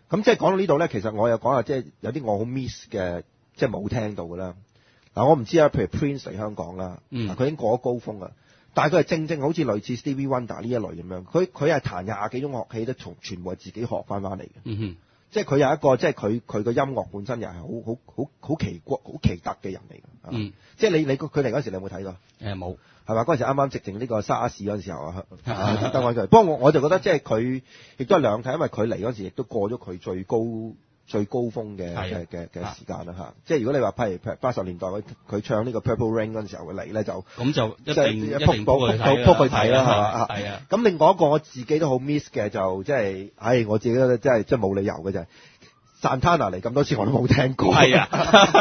咁即係講到呢度咧，其實我又講下，即係有啲我好 miss 嘅，即係冇聽到㗎啦。嗱，我唔知啊，譬如 Prince 嚟香港啦，嗯，佢已經過咗高峰啦，但係佢係正正好似類似 Stevie Wonder 呢一類咁樣，佢佢係彈廿幾種樂器都從全部係自己學翻翻嚟嘅。嗯哼。即係佢有一個，即係佢佢個音樂本身又係好好好好奇怪、好奇特嘅人嚟嘅。嗯，即係你你佢嚟嗰時，你有冇睇過？誒冇，係嘛？嗰陣時啱啱直情呢個沙士嗰陣時候啊，得翻佢。不過我我就覺得即係佢亦都係兩睇，因為佢嚟嗰時亦都過咗佢最高最高峰嘅嘅嘅嘅時間啦嚇。即係如果你話譬如八十年代佢佢唱呢個 Purple Rain 嗰陣時候佢嚟咧，就咁就一定一定撲撲撲去睇啦，係嘛？係啊。咁另外一個我自己都好 miss 嘅就即係，唉我自己都真係真係冇理由嘅就係。Santana 嚟咁多次我都冇聽過。係啊。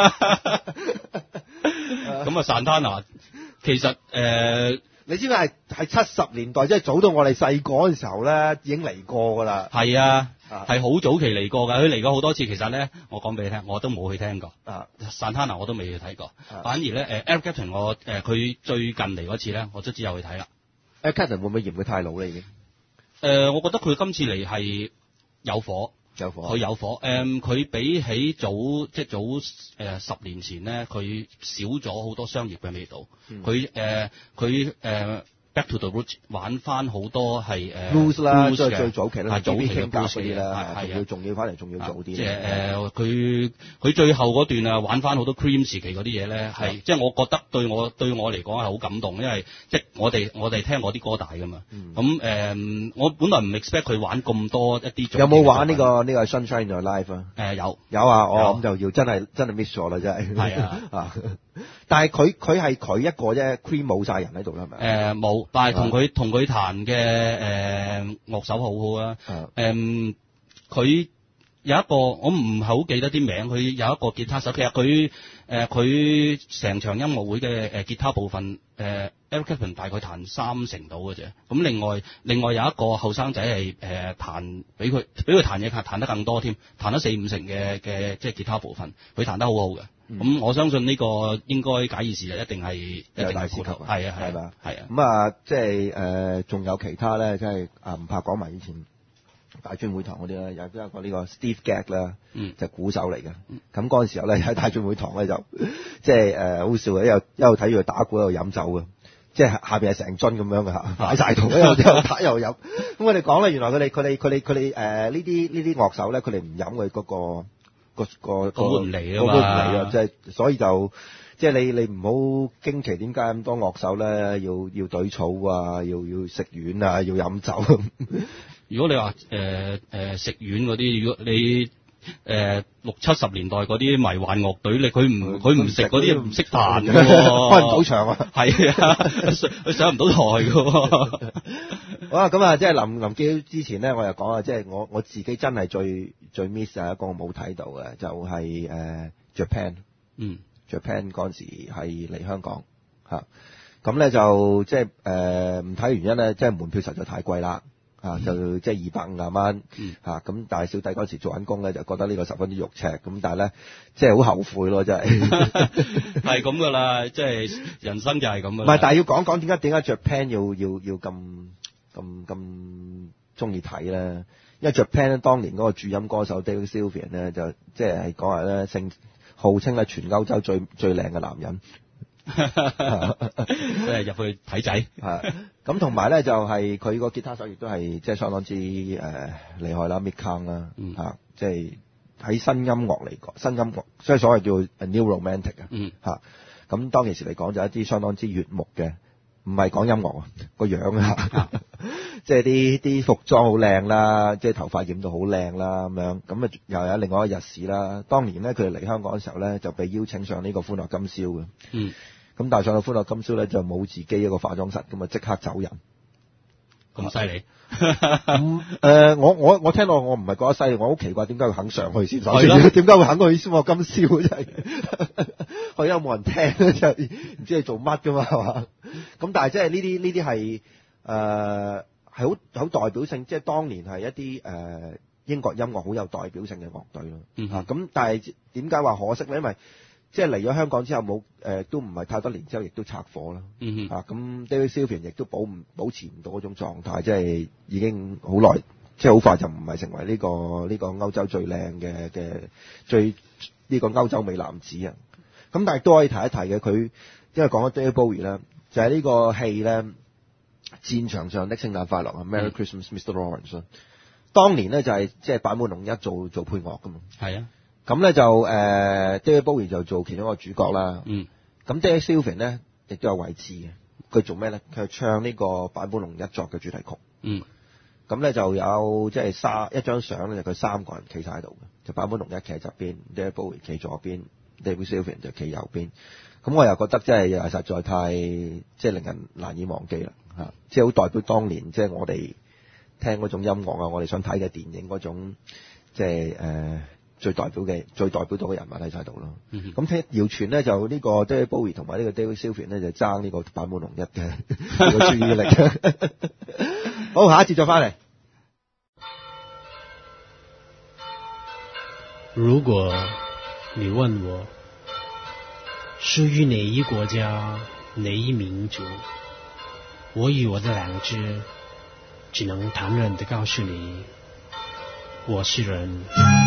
咁啊 Santana 其實誒、呃， 你知唔知係係七十年代，即係早到我哋細個嗰陣時候咧，已經嚟過㗎啦。 係啊，係好早期嚟過㗎，佢嚟過好多次。其實咧，我講俾你聽，我都冇去聽過。啊 Santana 我都未去睇過。反而咧，誒 Eric Clapton 我誒佢最近嚟嗰次咧，我都知有去睇啦。 Eric Clapton 會唔會嫌佢太老咧已經？ 誒、呃，我覺得佢今次嚟係有火。 有火， 佢有火。誒，佢、嗯、比起早即係早誒、呃、十年前咧，佢少咗好多商業嘅味道。佢誒佢誒 Back to the Roots 玩翻好多係誒 blues 啦，即係最早期啦， 係早期嘅 blues 啲啦， 係要仲要翻嚟，仲要早啲。 即係誒佢佢最後嗰段啊，玩翻好多 Cream 時期嗰啲嘢咧，係即係我覺得對我對我嚟講係好感動，因為即係我哋我哋聽我啲歌大噶嘛。咁、嗯、誒、嗯，我本來唔 expect 佢玩咁多一啲。 有冇玩呢、這個呢、這個 Sunshine in Your Life 啊？ 誒有有啊，我咁就要真係真係 miss 咗啦，真係。係啊啊！但係佢佢係佢一個啫 ，Cream 冇晒人喺度啦，係咪？誒冇，但係同佢同佢彈嘅誒樂手好好啊。誒佢、呃、有一個我唔係好記得啲名，佢有一個吉他手，其實佢誒佢成場音樂會嘅誒吉他部分誒、呃、Eric Clapton 大概彈三成到嘅啫。咁另外另外有一個後生仔係誒彈比佢比佢彈嘢彈得更多添，彈得四五成嘅嘅即係吉他部分，佢彈得好好嘅。咁、嗯、我相信呢個應該假以時日一定係一定係大師級，係啊係嘛係啊。咁啊即係誒仲有其他咧，即係啊唔怕講埋以前大專會堂嗰啲啦，有一個呢個 Steve Gadd 啦，嗯，就係、鼓手嚟嘅。咁嗰陣時候咧喺大專會堂咧就即係誒好笑嘅，一路一路睇住佢打鼓，一路飲酒嘅，即係下邊係成樽咁樣嘅嚇，擺晒度，一路一路打一路飲。咁我哋講咧，原來佢哋佢哋佢哋佢哋誒呢啲呢啲樂手咧，佢哋唔飲佢嗰個。個個個唔嚟啊嘛，唔嚟啊！即係所以就即係你你唔好驚奇點解咁多樂手咧要要隊草啊，要要食丸啊，要飲酒。如果你話誒誒食丸嗰啲，如果你誒、呃、六七十年代嗰啲迷幻樂隊，你佢唔佢唔食嗰啲唔識彈嘅，開唔到場啊！係啊，佢上唔到台嘅。好啦，咁啊，即係臨臨結之前咧，我又講啊，即係我我自己真係最最 miss 係一個我冇睇到嘅，就係、是、誒、呃、Japan，嗯 ，Japan 嗰陣時係嚟香港嚇，咁、啊、咧就即係誒唔睇原因咧，即係門票實在太貴啦，嚇、啊、就即係二百五十蚊嚇，咁、嗯啊、但係小弟嗰時做緊工咧，就覺得呢個十分之肉赤，咁但係咧即係好後悔咯，真係係咁噶啦，即係人生就係咁噶。唔係，但係要講講點解點解 Japan 要要要咁？咁咁中意睇咧，因為 Japan 咧當年嗰個駐音歌手 David Sylvian 咧就即係講話咧，姓號稱咧全歐洲最最靚嘅男人，即係入去睇仔。係咁同埋咧就係佢個吉他手亦都係即係相當之誒、呃、厲害啦 Mick Karn 啦嚇，即係喺新音樂嚟講，新音樂即係所謂叫 New Romantic 啊嚇。咁當其時嚟講就一啲相當之悅目嘅。唔係講音樂啊，個樣啊，即係啲啲服裝好靚啦，即係頭髮染到好靚啦咁樣，咁啊又有另外一個日子啦。當年咧佢哋嚟香港嘅時候咧，就被邀請上呢個歡樂今宵嘅。嗯。咁但係上到歡樂今宵咧，就冇自己一個化妝室，咁啊即刻走人。咁犀利。咁誒，我我我聽到我唔係覺得犀利，我好奇怪點解佢肯上去先。係咯。點解會肯去歡樂今宵？真係。佢有冇人聽咧？真係唔知係做乜噶嘛，係嘛？咁但係即係呢啲呢啲係誒係好好代表性，即係當年係一啲誒、呃、英國音樂好有代表性嘅樂隊咯。嗯。啊，咁但係點解話可惜咧？因為即係嚟咗香港之後冇誒、呃、都唔係太多年之後，亦都拆夥啦。嗯。啊，咁 David Sylvian 亦都保唔保持唔到嗰種狀態，即係已經好耐即係好快就唔係成為呢、這個呢、這個歐洲最靚嘅嘅最呢、這個歐洲美男子啊。咁但係都可以提一提嘅，佢因為講咗 David Bowie 咧，就係、是、呢個戲咧，戰場上的聖誕快樂啊 ，Merry Christmas Mister Lawrence。當年咧就係即係坂本龍一做做配樂噶嘛。係啊。咁咧就誒、呃、David Bowie 就做其中一個主角啦。嗯。咁 David Sylvian 咧亦都有位置嘅。佢做咩咧？佢係唱呢個坂本龍一作嘅主題曲。嗯。咁咧就有即係三一張相咧，就佢三個人企晒喺度嘅，就坂本龍一企喺側邊 David Bowie 企左邊 David Sylvian 就企右邊。咁我又覺得即係實在太即係令人難以忘記啦嚇，即係好代表當年即係我哋聽嗰種音樂啊，我哋想睇嘅電影嗰種即係誒、呃、最代表嘅最代表到嘅人物喺晒度咯。咁聽謠傳咧就呢個 David Bowie 同埋呢個 David Sylvian 咧就爭呢個坂本龍一嘅個注意力。好，下一節再翻嚟。 如果你問我屬於哪一國家哪一民族，我與我的良知只能坦然地告訴你，我是人。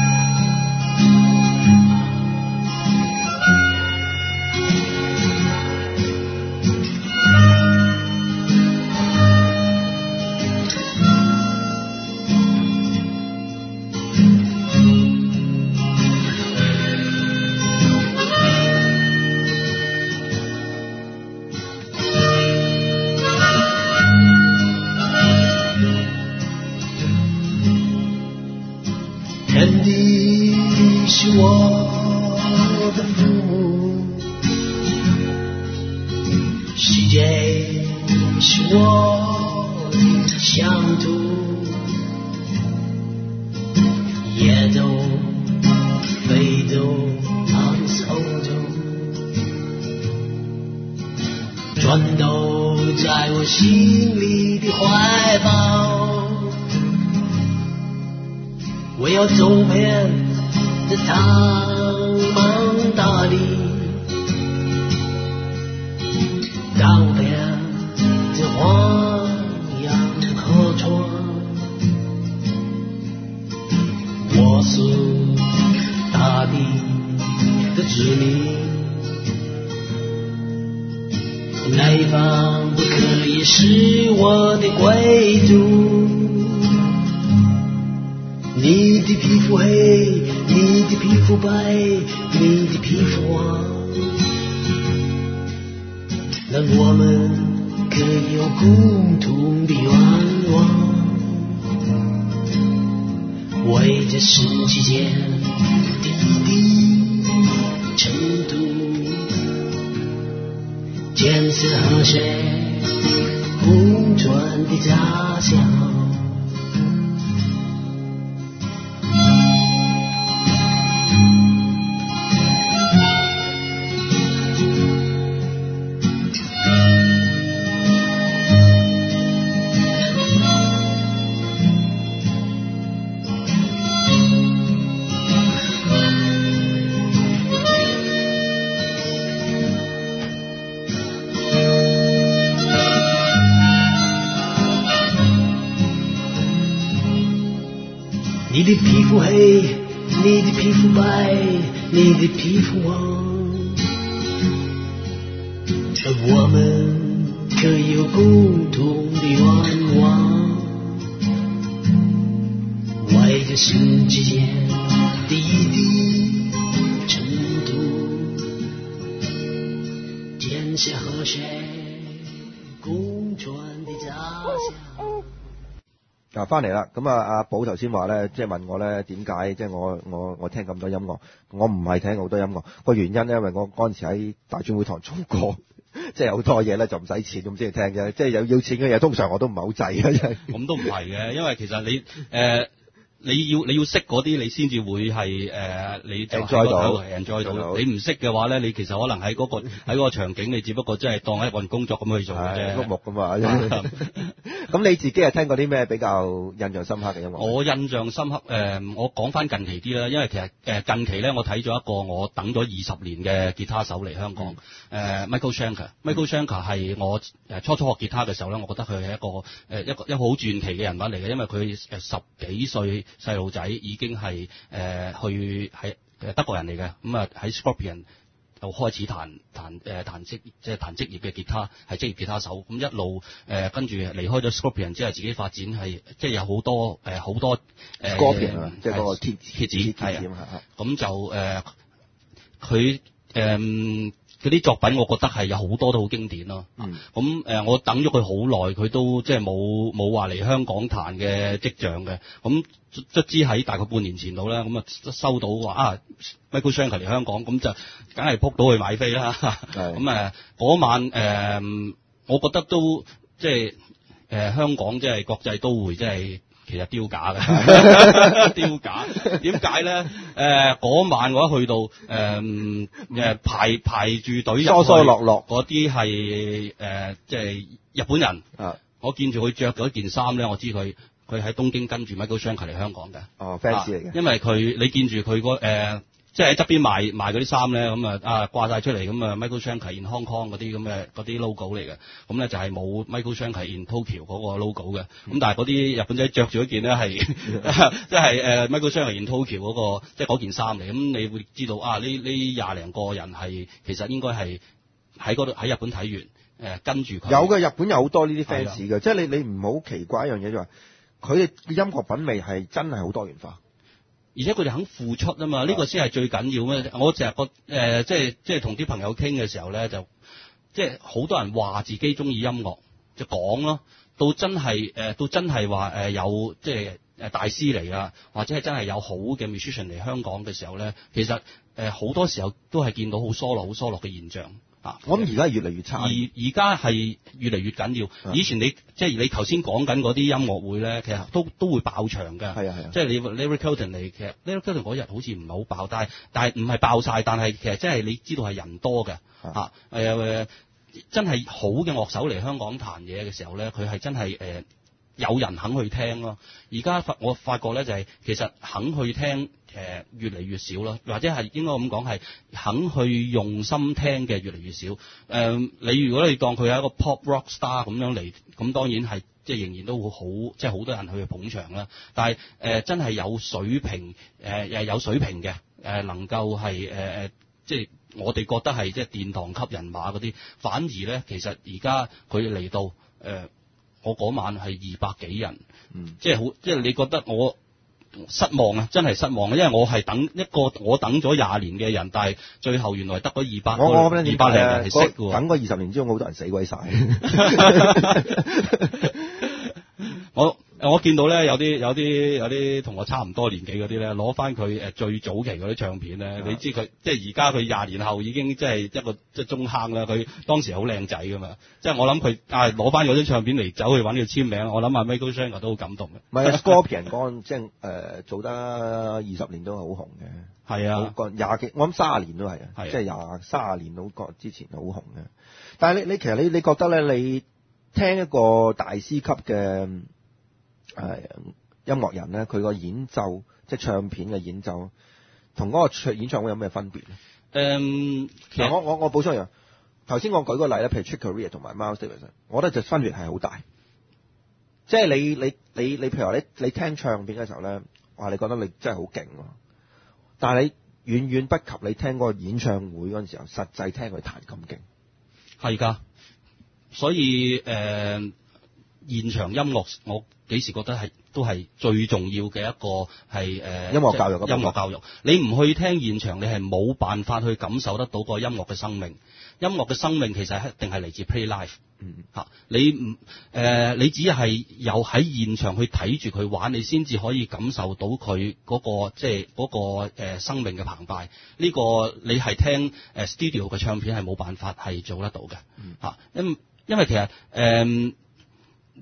你的皮膚黑，你的皮膚白，你的皮膚黃，而我們可以有共同的願望，為這世之間的一滴塵土，建下河水共存的家鄉。 嗱，翻嚟啦，咁啊，阿寶頭先話咧，即係問我咧點解，即係我我我聽咁多音樂，我唔係聽好多音樂，個原因咧，因為我嗰陣時喺大專會堂做過，即係好多嘢咧就唔使錢咁先嚟聽嘅，即係有要錢嘅嘢，通常我都唔係好制嘅，真係。 咁都唔係嘅，因為其實你誒。呃你要你要識嗰啲，你先至會係誒、呃，你就 enjoy 到 enjoy 到。你唔識嘅話咧，你其實可能喺嗰、嗰個喺嗰個場景，你只不過真係當係一份工作咁去做嘅啫。 碌木㗎嘛。咁你自己係聽過啲咩比較印象深刻嘅音樂？ 我印象深刻誒、呃，我講翻近期啲啦，因為其實誒近期咧，我睇咗一個我等咗二十年嘅吉他手嚟香港，誒、嗯呃、Michael Schenker。Michael Schenker 係我誒初初學吉他嘅時候咧，我覺得佢係一個誒一個一個好傳奇嘅人物嚟嘅，因為佢誒十幾歲細路仔已經係誒、呃、去係誒德國人嚟嘅，咁啊喺 Scorpion 就開始彈彈誒彈職即係彈職業嘅吉他，係職業吉他手。咁一路誒跟住離開咗 Scorpion 之後，自己發展係即係有好多誒好、呃、多誒 Scorpion 啊，即係嗰個鐵鐵子係啊。 咁就誒佢誒嗰啲作品，我覺得係有好多都好經典咯。咁、嗯、誒、呃、我等咗佢好耐，佢都即係冇冇話嚟香港彈嘅跡象嘅。咁卒之喺大概半年前度咧，咁啊收到話啊 Michael Schenker 嚟香港，咁就梗係撲到去買飛啦。咁誒嗰晚誒、呃，我覺得都即係誒、呃、香港即係國際都會即係。其實丟架嘅，丟架。點解咧？誒、呃，嗰晚我一去到，誒、呃，誒排排住隊， 疏疏落落嗰啲係誒，即係日本人。啊，我見住佢着咗件衫咧，我知佢佢喺東京跟住 Michael Schenker 嚟香港嘅。 哦 fans 嚟嘅。因為佢你見住佢個誒。即係喺側邊賣賣嗰啲衫咧，咁啊啊掛晒出嚟，咁啊 Michael Schenker in Hong Kong 嗰啲咁嘅嗰啲 logo 嚟嘅，咁咧就係冇 Michael Schenker in Tokyo 嗰個 logo 嘅，咁、嗯、但係嗰啲日本仔着住一件咧係即係誒 Michael Schenker in Tokyo 嗰、嗰個即係嗰件衫嚟，咁你會知道啊呢呢廿零個人係其實應該係喺嗰度喺日本睇完誒、呃、跟住佢有嘅，日本有好多呢啲 fans 嘅，即係你你唔好奇怪一樣嘢就係佢哋嘅音樂品味係真係好多元化。 而且佢哋肯付出啊嘛，呢、這個先係最緊要咩？我成日覺誒，即係即係同啲朋友傾嘅時候咧，就即係好多人話自己中意音樂，就講咯。到真係誒、呃，到真係話誒有即係誒大師嚟啊，或者係真係有好嘅 musician 嚟香港嘅時候咧，其實誒好、呃、多時候都係見到好疏落、好疏落嘅現象。啊！ 我諗而家越嚟越差， 而而家係越嚟越緊要。以前你即係你頭先講緊嗰啲音樂會咧，其實都都會爆場㗎。係啊係啊，即係你 Larry Carlton 嚟，其實 Larry Carlton 嗰日好似唔係好爆，但係但係唔係爆晒，但係其實即係你知道係人多嘅。啊誒、呃，真係好嘅樂手嚟香港彈嘢嘅時候咧，佢係真係誒、呃、有人肯去聽咯。而家發我發覺咧就係、是、其實肯去聽。誒、呃、越嚟越少咯，或者係應該咁講係肯去用心聽嘅越嚟越少。誒、呃，你如果你當佢係一個 pop rock star 咁樣嚟，咁當然係即係仍然都會好，即係好多人去捧場啦。但係誒、呃、真係有水平，誒、呃、誒有水平嘅，誒、呃、能夠係誒誒，即係我哋覺得係即係殿堂級人馬嗰啲，反而咧其實而家佢嚟到誒、呃，我嗰晚係二百幾人，嗯，即係好，即係你覺得我。失望啊！真係失望啊！因為我係等一個我等咗廿年嘅人，但係最後原來得嗰二百， 我我二百零人係識嘅。 等個二十年之後，好多人死鬼晒。 我我見到咧有啲有啲有啲同我差唔多年紀嗰啲咧，攞翻佢誒最早期嗰啲唱片咧，你知佢即係而家佢廿年後已經即係一個即係中坑啦。佢當時好靚仔噶嘛，即係我諗佢啊攞翻嗰張唱片嚟走去揾佢簽名，我諗阿 Michael Schenker 都好感動嘅。 唔係 Scorpion 嗰即係誒做得二十年都係好紅嘅，係啊，廿幾我諗卅年都係啊，即係廿卅年到個之前好紅嘅。但係你你其實你你覺得咧，你聽一個大師級嘅。誒、呃，音樂人咧，佢個演奏即係唱片嘅演奏，同嗰個演唱會有咩分別咧？誒、嗯，其實我我我補充一樣，頭先我舉個例咧，譬如 Chick Corea 同埋 Miles Davis，我覺得就分別係好大。即係你你你你譬如話你你聽唱片嘅時候咧，哇，你覺得你真係好勁，但係你遠遠不及你聽嗰個演唱會嗰陣時候，實際聽佢彈咁勁。係噶，所以誒、呃，現場音樂我。幾時覺得係都係最重要嘅一個係誒、呃、音樂教育嘅音樂教育。你唔去聽現場，你係冇辦法去感受得到個音樂嘅生命。音樂嘅生命其實一定係嚟自 play live。嗯，嚇你唔誒、呃，你只係有喺現場去睇住佢玩，你先至可以感受到佢嗰、嗰個即係嗰個、呃、生命嘅澎湃。呢、呢個你係聽誒、呃、studio 嘅唱片係冇辦法係做得到嘅。嗯，嚇因因為其實誒、呃、你。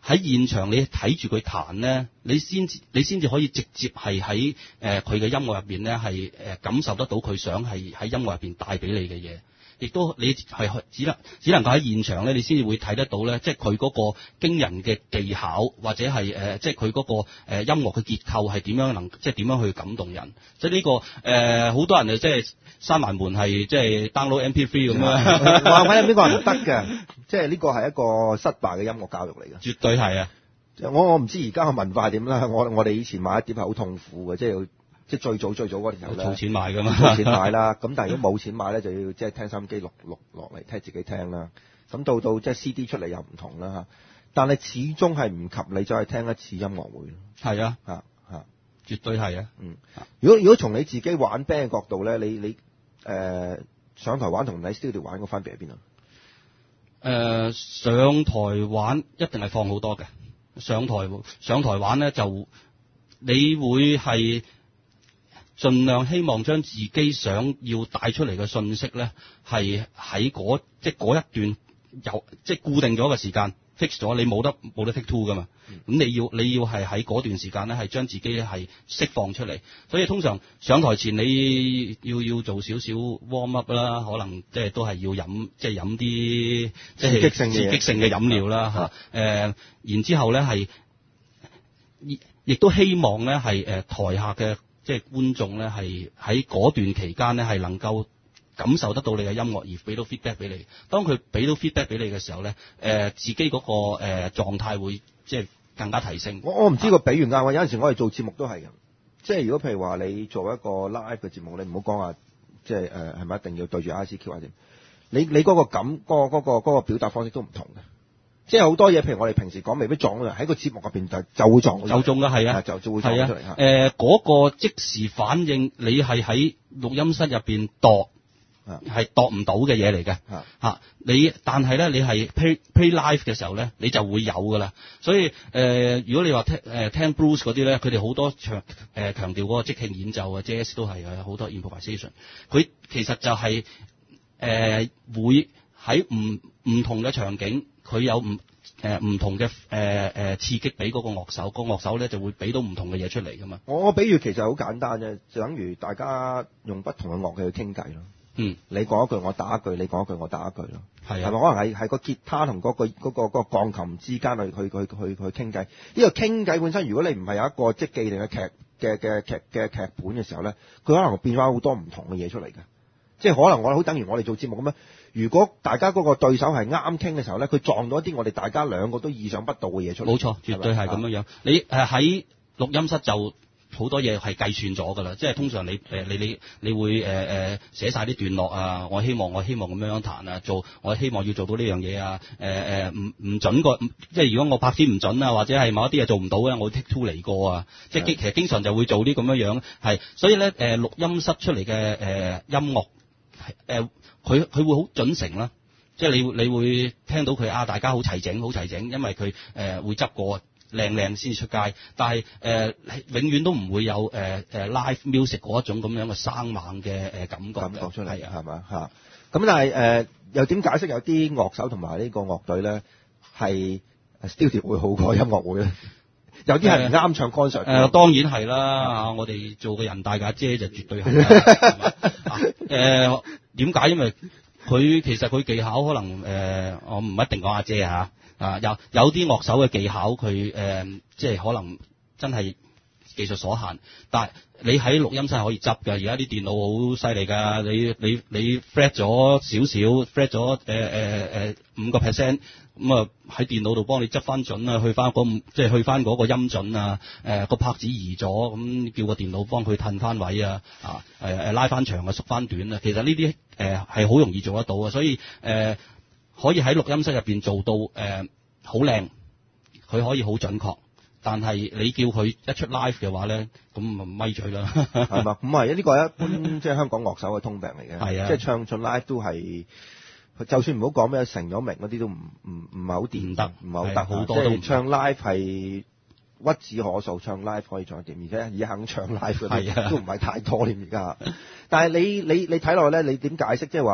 喺現場你睇住佢彈咧，你先至你先至可以直接係喺誒佢嘅音樂入邊咧係誒感受得到佢想係喺音樂入邊帶俾你嘅嘢。亦都你係只能只能夠喺現場咧，你先至會睇得到咧，即係佢嗰個驚人嘅技巧，或者係誒、呃，即係佢嗰個誒、呃、音樂嘅結構係點樣能，即係點樣去感動人。即係、這、呢個誒，好、呃、多人誒即係閂埋門係即係 download M P three 咁樣。 話揾有邊個係唔得嘅？即係呢個係一個失敗嘅音樂教育嚟嘅。 絕對係啊！ 我我唔知而家嘅文化係點啦。我我哋以前買一碟係好痛苦嘅，即係要。即係最早最早嗰時候咧， 儲錢買㗎嘛， 儲錢買啦。咁但係如果冇錢買咧，就要即係聽收音機錄錄落嚟聽自己聽啦。咁到到即係 C D 出嚟又唔同啦嚇。但係始終係唔及你再去聽一次音樂會咯。 係啊， 嚇嚇， 絕對係啊。 嗯，如果如果從你自己玩 band 嘅角度咧，你你誒、呃、上台玩同你喺 studio 玩個分別喺邊啊？ 誒、呃、上台玩一定係放好多嘅。上台上台玩咧就你會係。盡量希望將自己想要帶出嚟嘅信息咧，係喺嗰即係嗰一段有即係固定咗嘅時間 fix 咗，你冇得冇得 take two 噶嘛。咁、嗯、你要你要係喺嗰段時間咧，係將自己係釋放出嚟。所以通常上台前你要要做少少 warm up 啦，可能即係都係要飲即係飲啲即係刺激性嘅刺激性嘅飲料啦嚇。誒、呃，然之後咧係亦亦都希望咧係誒台下嘅。即係觀眾咧，係喺嗰段期間咧，係能夠感受得到你嘅音樂，而俾到 feedback 俾你。當佢俾到 feedback 俾你嘅時候咧，誒、呃、自己嗰、那個誒、呃、狀態會即係更加提升。 我我唔知個比喻啱啊！有陣時我哋做節目都係嘅，即係如果譬如話你做一個 live 嘅節目，你唔好講話，即係誒係咪一定要對住 I C Q 啊點？你你嗰個感嗰、那個嗰、那個嗰、那個表達方式都唔同嘅。即係好多嘢，譬如我哋平時講未必撞嘅，喺個節目入邊就就會撞， 就中嘅係啊， 就就會撞出嚟。誒、 啊，嗰、呃嗰個即時反應，你係喺錄音室入邊度，係度唔到嘅嘢嚟嘅。嚇，你但係咧，你係 play play live 嘅時候咧，你就會有㗎啦。所以誒、呃，如果你話聽誒、呃、聽 blues 嗰啲咧，佢哋好多強誒強調嗰個即興演奏啊 ，jazz 都係啊，好多 improvisation。佢其實就係、是、誒、呃、會喺唔唔同嘅場景。佢有唔誒唔同嘅誒誒刺激俾嗰個樂手，個樂手咧就會俾到唔同嘅嘢出嚟噶嘛。我我比喻其實好簡單啫，就等於大家用不同嘅樂器去傾偈咯。嗯，你講一句我打一句，你講一句我打一句咯。係啊，係咪可能係係個吉他同嗰個嗰個嗰個鋼琴之間去去去去去傾偈？呢個傾偈本身，如果你唔係有一個即係既定嘅劇嘅嘅劇嘅劇本嘅時候咧，佢可能變翻好多唔同嘅嘢出嚟嘅。即係可能我好等於我哋做節目咁樣，如果大家嗰個對手係啱傾嘅時候咧，佢撞到一啲我哋大家兩個都意想不到嘅嘢出嚟。冇錯，絕對係咁樣樣。你誒喺錄音室就好多嘢係計算咗㗎啦，即係通常你誒你你你會誒誒寫晒啲段落啊，我希望我希望咁樣樣彈啊，做我希望要做到呢樣嘢啊，誒誒唔唔準個，即係如果我拍子唔準啊，或者係某一啲嘢做唔到咧，我 take two 嚟過啊，即係其實經常就會做啲咁樣樣係，所以咧誒錄音室出嚟嘅誒音樂。誒，佢佢會好準成啦，即係你你會聽到佢啊，大家好齊整，好齊整，因為佢誒、呃、會執過靚靚先出街，但係誒、呃、永遠都唔會有誒誒、呃、live music 嗰一種咁樣嘅生猛嘅誒感覺感覺出嚟，係嘛嚇？咁但係誒、呃、又點解釋有啲樂手同埋呢個樂隊咧係 studio 會好過音樂會咧？有啲係唔啱唱 concert 誒、呃呃，當然係啦、啊、我哋做個人大家姐就絕對係啦。誒點解？因為佢其實佢技巧可能誒、呃，我唔一定講阿姐嚇啊，有有啲樂手嘅技巧佢誒、呃，即係可能真係技術所限，但係你喺錄音室係可以執㗎。而家啲電腦好犀利㗎，你你你 flat 咗少少 flat 咗誒誒誒五個 percent。咁啊喺電腦度幫你執翻準啊，去翻嗰、那個、即係去翻嗰個音準啊，誒、呃、個拍子移咗，咁叫個電腦幫佢褪翻位啊，啊誒誒拉翻長啊，縮翻短啊，其實呢啲誒係好容易做得到嘅，所以誒、呃、可以喺錄音室入邊做到誒好靚，佢、呃、可以好準確，但係你叫佢一出 live 嘅話咧，咁咪咪嘴啦，係嘛？咁係呢個係一般即係香港樂手嘅通病嚟嘅，係啊，即係唱唱 live 都係。就算唔好講咩成咗名嗰啲都唔唔唔係好掂得，唔係好得，好多都唔唱 live 係屈指可數，唱 live 可以唱掂，而且而家肯唱 live 嗰啲都唔係太多添而家。但係你你你睇落咧，你點解釋即係話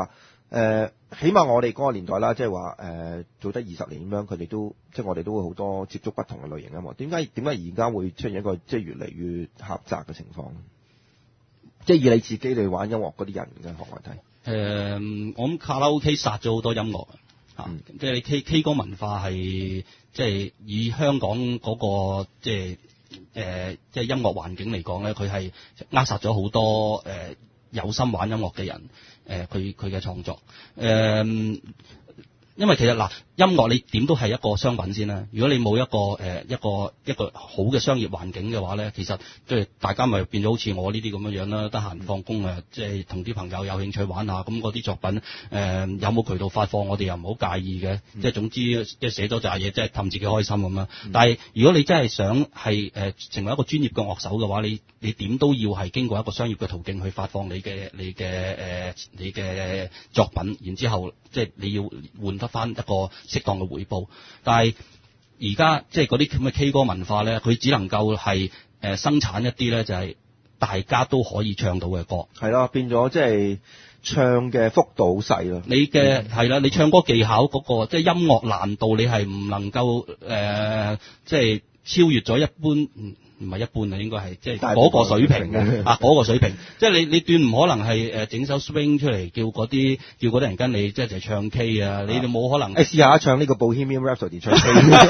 呃，起碼我哋嗰個年代啦，即係話誒做得二十年咁樣，佢哋都即係我哋都會好多接觸不同嘅類型音樂。點解點解而家會出現一個即係越嚟越狹窄嘅情況？即係以你自己嚟玩音樂嗰啲人嘅學嚟睇。誒、 呃，我諗卡拉 OK 殺咗好多音樂啊！嗯、即係你 K K 歌文化係即係以香港嗰、嗰個即係誒、呃、即係音樂環境嚟講咧，佢係扼殺咗好多誒、呃、有心玩音樂嘅人誒佢佢嘅創作誒。呃因為其實嗱，音樂你點都係一個商品先啦。如果你冇一個誒、呃、一個一個好嘅商業環境嘅話咧，其實即係大家咪變咗好似我呢啲咁樣樣啦。得閒放工啊，即係同啲朋友有興趣玩下，咁嗰啲作品誒、呃、有冇渠道發放，我哋又唔好介意嘅。即係總之即係寫咗扎嘢，即係氹自己開心咁啦。但係如果你真係想係誒、呃、成為一個專業嘅樂手嘅話，你你點都要係經過一個商業嘅途徑去發放你嘅你嘅誒、呃、你嘅作品，然之後即係你要換得翻一個適當嘅回報，但係而家即係嗰啲咁嘅 K 歌文化咧，佢只能夠係誒生產一啲咧，就係大家都可以唱到嘅歌。 係啦，變咗即係唱嘅幅度好細咯。 你嘅係啦，你唱歌技巧嗰、嗰個即係音樂難度，你係唔能夠誒、呃、即係超越咗一般。嗯唔係一般啊，應該係即係嗰個水平嘅啊，嗰個水平，即係你你斷唔可能係誒整首 swing 出嚟，叫嗰啲叫嗰啲人跟你即係就唱 K 啊，你哋冇可能。 誒試下唱呢個 Bohemian Rhapsody 唱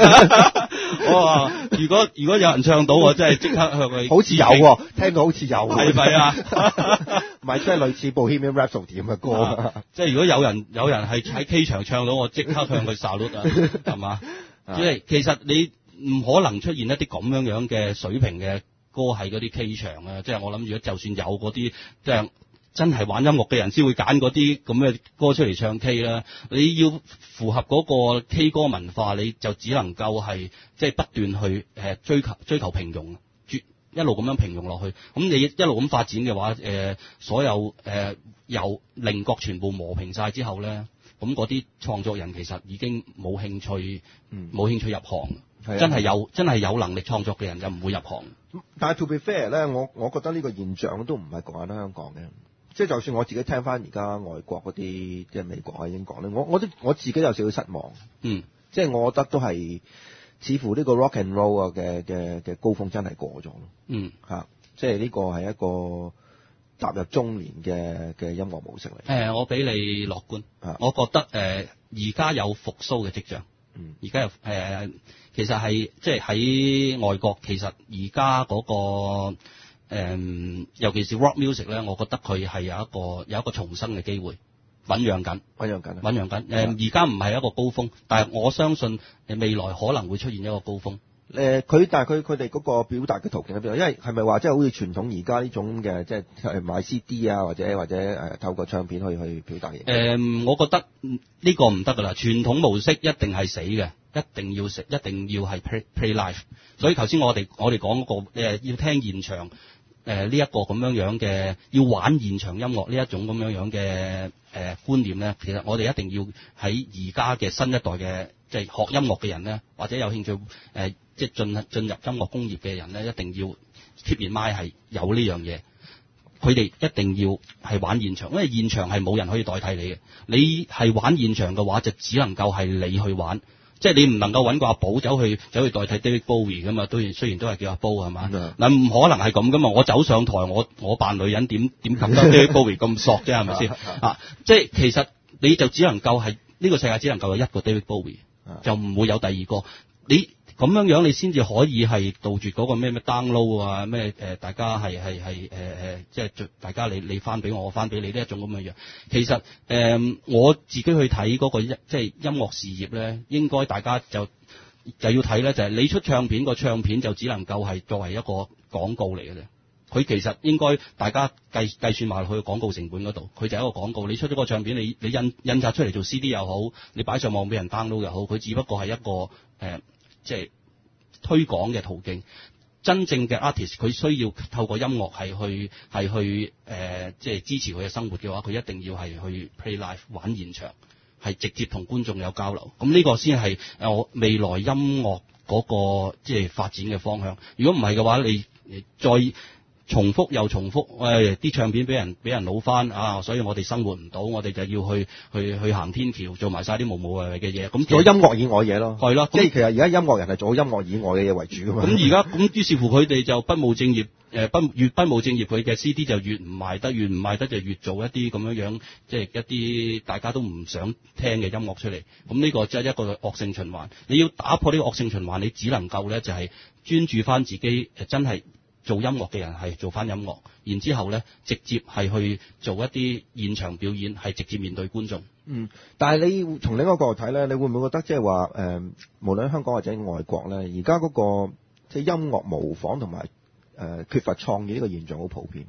K。 我話如果如果有人唱到，我真係即刻向佢。 好似有喎，聽到好似有。 係咪啊？ 唔係，即係類似 Bohemian Rhapsody 咁嘅歌。 啊、即係如果有人有人係喺 K 場唱到，我即刻向佢 salute 啊，係嘛？即係其實你。唔可能出現一啲咁樣樣嘅水平嘅歌喺嗰啲 K 場啊！即係我諗，如果就算有嗰啲即係真係玩音樂嘅人先會揀嗰啲咁嘅歌出嚟唱 K 啦。你要符合嗰個 K 歌文化，你就只能夠係即係不斷去誒追求追求平庸，一路咁樣平庸落去。咁你一路咁發展嘅話，誒、呃、所有誒、呃、由稜角全部磨平晒之後咧，咁嗰啲創作人其實已經冇興趣，冇、嗯、興趣入行。真係有真係有能力創作嘅人就唔會入行。 但係 to be fair 咧，我我覺得呢個現象都唔係講緊香港嘅，即係就算我自己聽翻而家外國嗰啲即係美國啊、英國咧，我我都我自己有少少失望。 嗯， 即係我覺得都係似乎呢個 rock and roll 啊嘅嘅嘅高峰真係過咗咯。 嗯， 嚇，即係呢個係一個踏入中年嘅嘅音樂模式嚟。誒、 呃，我俾你樂觀。我覺得誒而家有復甦嘅跡象。嗯，而家又誒，其實係即係喺外國，其實而家嗰個誒、呃，尤其是 rock music 咧，我覺得佢係有一個有一個重生嘅機會，醞釀緊， 醞釀緊， 醞釀緊。誒，而家唔係一個高峰，但係我相信誒未來可能會出現一個高峰。 誒、呃，佢但係佢佢哋嗰個表達嘅途徑喺邊度？因為係咪話即係好似傳統而家呢種嘅，即係買 C D 啊，或者或者誒、呃、透過唱片去去表達嘢？誒、 呃，我覺得呢個唔得噶啦，傳統模式一定係死嘅，一定要死，一定要係 play play live。所以頭先我哋我哋講嗰個誒要聽現場誒呢一個咁樣樣嘅，要玩現場音樂呢一種咁樣樣嘅誒觀念咧，其實我哋一定要喺而家嘅新一代嘅即係學音樂嘅人咧，或者有興趣誒。呃即係進進入音樂工業嘅人咧，一定要 keep in mind 係有呢樣嘢。佢哋一定要係玩現場，因為現場係冇人可以代替你嘅。你係玩現場嘅話，就只能夠係你去玩。即係你唔能夠揾個阿寶走去走去代替 David Bowie 噶嘛？都雖然都係叫阿寶係嘛？嗱唔可能係咁噶嘛？我走上台，我我扮女人點點撳得 David Bowie 咁索啫？係咪先啊？即係其實你就只能夠係呢、呢個世界只能夠有一個 David Bowie，就唔會有第二個。你咁樣樣你先至可以係杜絕嗰個咩咩 download 啊咩誒、呃，大家係係係誒誒，即係大家你你翻俾我，我翻俾你呢一種咁樣樣。其實誒、呃，我自己去睇嗰、嗰個即係音樂事業咧，應該大家就就要睇咧，就係、是、你出唱片個唱片就只能夠係作為一個廣告嚟嘅啫。佢其實應該大家計計算埋落去廣告成本嗰度，佢就係一個廣告。你出咗個唱片，你你印印刷出嚟做 C D 又好，你擺上網俾人 download 又好，佢只不過係一個誒。呃即係推廣嘅途徑，真正嘅 artist 佢需要透過音樂係去係去誒、呃，即係支持佢嘅生活嘅話，佢一定要係去 play live 玩現場，係直接同觀眾有交流。咁呢個先係誒我未來音樂嗰個即係發展嘅方向。如果唔係嘅話，你再重複又重複，誒啲唱片俾人俾人攞翻啊，所以我哋生活唔到，我哋就要去去去行天橋，做埋晒啲無無謂謂嘅嘢。咁做音樂以外嘢咯， 係咯， 即係其實而家音樂人係做音樂以外嘅嘢為主噶嘛。 咁而家咁於是乎佢哋就不務正業，誒不越不務正業，佢嘅 C D 就越唔賣得，越唔賣得就越做一啲咁樣樣，即係一啲大家都唔想聽嘅音樂出嚟。咁呢個即係一個惡性循環。你要打破呢個惡性循環，你只能夠咧就係專注翻自己，誒真係做音樂嘅人係做翻音樂，然之後咧直接係去做一啲現場表演，係直接面對觀眾。 嗯，但係你從另一個角度睇咧，你會唔會覺得即係話誒，無論香港或者外國咧，而家嗰個即係音樂模仿同埋誒缺乏創意呢個現象好普遍？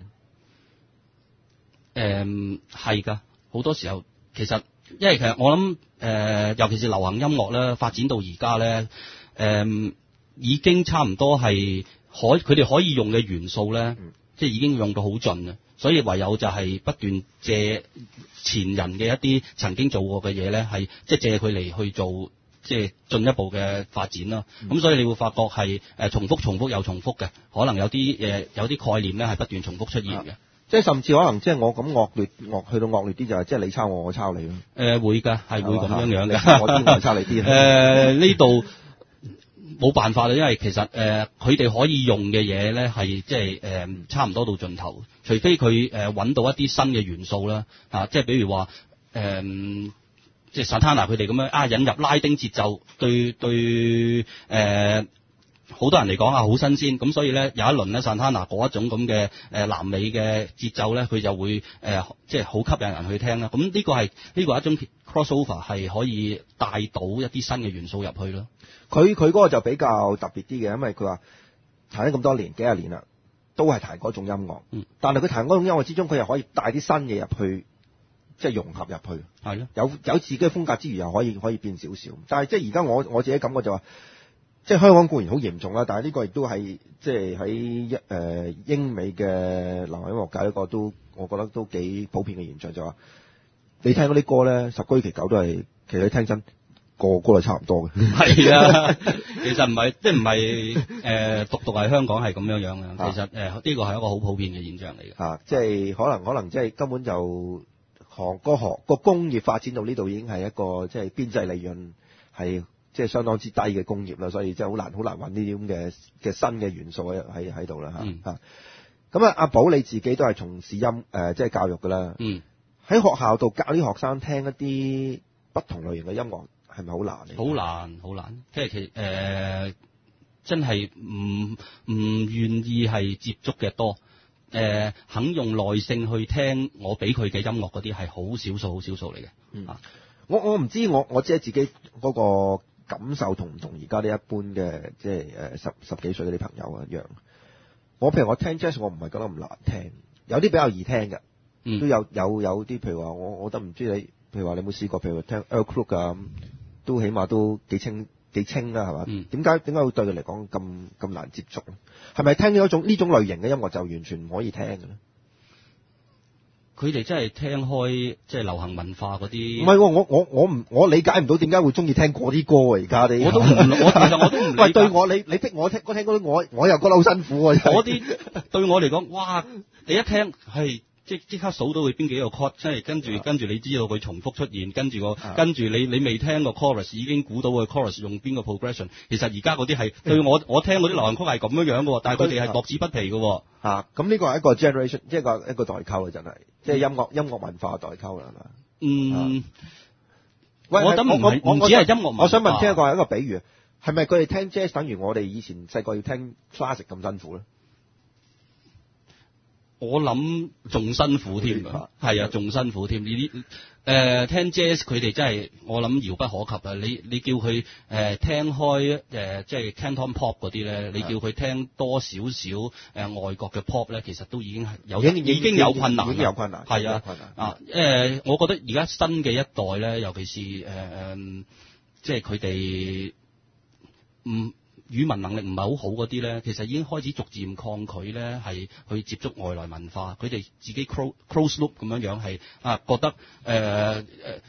誒係㗎，好多時候其實因為其實我諗誒、呃，尤其是流行音樂咧，發展到而家咧，誒、呃、已經差唔多係可佢哋可以用嘅元素咧，嗯、即係已經用到好盡啦。所以唯有就係不斷借前人嘅一啲曾經做過嘅嘢咧，係即係借佢嚟去做即係進一步嘅發展啦。咁、嗯、所以你會發覺係誒重複、重複又重複嘅，可能有啲誒有啲概念咧係不斷重複出現嘅。 即係甚至可能即係我咁惡劣惡去到惡劣啲就係即係你抄我，我抄你咯。誒、 呃、會㗎，係會咁樣樣嘅。 你抄我啲，我抄你啲。 誒呢度。冇辦法啦，因為其實誒佢哋可以用嘅嘢咧係即係誒差唔多到盡頭，除非佢誒揾到一啲新嘅元素啦，啊，即係比如話誒、呃、即係 Santana 佢哋咁樣啊引入拉丁節奏，對對誒好多人嚟講啊好新鮮，咁所以咧有一輪咧 Santana 嗰一種咁嘅誒南美嘅節奏咧，佢就會誒、呃、即係好吸引人去聽啦。咁呢個係呢、呢個係一種 crossover 係可以帶到一啲新嘅元素入去咯。 佢佢嗰個就比較特別啲嘅，因為佢話彈咗咁多年幾廿年啦，都係彈嗰種音樂。嗯，但係佢彈嗰種音樂之中，佢又可以帶啲新嘢入去，即係融合入去。係咯，有有自己嘅風格之餘，又可以可以變少少。但係即係而家我我自己感覺就話，即係香港固然好嚴重啦，但係呢個亦都係即係喺一誒英美嘅流行音樂界一個都，我覺得都幾普遍嘅現象，就話你聽嗰啲歌咧，十居其九都係其實你聽真。個個都差唔多嘅， 係啊，其實唔係，即係唔係誒，獨獨係香港係咁樣樣嘅。其實誒，呢、呃這個係一個好普遍嘅現象嚟嘅。 啊，即係可能可能即係根本就行個行個工業發展到呢度已經係一個即係邊際利潤係即係相當之低嘅工業啦，所以即係好難好難揾呢啲咁嘅嘅新嘅元素喺喺喺度啦嚇嚇。咁、嗯、啊，阿寶你自己都係從事音誒、呃、即係教育㗎啦。嗯。喺學校度教啲學生聽一啲不同類型嘅音樂。係咪好難？ 好難，好難。即係其誒、呃，真係唔唔願意係接觸嘅多。誒、呃，肯用耐性去聽我俾佢嘅音樂嗰啲係好少數，好少數嚟嘅。嗯，啊、 我我唔知我我即係自己嗰個感受同唔同而家呢一般嘅即係誒十十幾歲嗰啲朋友一樣。我譬如我聽 jazz，我唔係覺得咁難聽，有啲比較易聽嘅、嗯，都有有有啲譬如話我我覺得唔知你，譬如話你有冇試過，譬如話聽 Earl Klugh 啊。都起碼都幾清幾清啦，係嘛？點解點解會對佢嚟講咁咁難接觸咧？係咪聽咗一種呢種類型嘅音樂就完全唔可以聽嘅咧？ 佢哋真係聽開即係流行文化嗰啲。 唔係、哦，我我我唔我理解唔到點解會中意聽嗰啲歌啊！而家你我都唔我其實我都唔理解。 喂，對我你你逼我聽，我聽嗰啲我我又覺得好辛苦啊！ 嗰啲對我嚟講，哇！你一聽係。即即刻數到佢邊幾個 chord， 即係跟住、啊、跟住你知道佢重複出現，跟住個、啊、跟住你你未聽過 chorus 已經估到個 chorus 用邊個 progression。其實而家嗰啲係對我我聽嗰啲流行曲係咁樣樣嘅，但係佢哋係樂此不疲嘅。 嚇，咁呢個係一個 generation， 即係一個一個代溝啊！真係，即係音樂音樂文化代溝啦，係嘛？嗯，喂，我覺得唔係唔止係音樂文化。我想問聽一個係一個比喻，係咪佢哋聽 jazz 等於我哋以前細個要聽 classic 咁辛苦咧？ 我諗仲辛苦添，係啊，仲辛苦添。呢啲誒聽 jazz 佢哋真係我諗遙不可及啊！你你叫佢誒、呃、聽開誒、呃、即係 Canton Pop 嗰啲咧，你叫佢聽多少少誒外國嘅 pop 咧，其實都已經係有已經，已經有困難， 已經有困難， 係啊啊誒、呃！我覺得而家新嘅一代咧，尤其是誒誒、呃，即係佢哋唔。語文能力唔係好好嗰啲咧，其實已經開始逐漸抗拒咧，係去接觸外來文化。佢哋自己 close close loop 咁樣樣係啊，覺得誒誒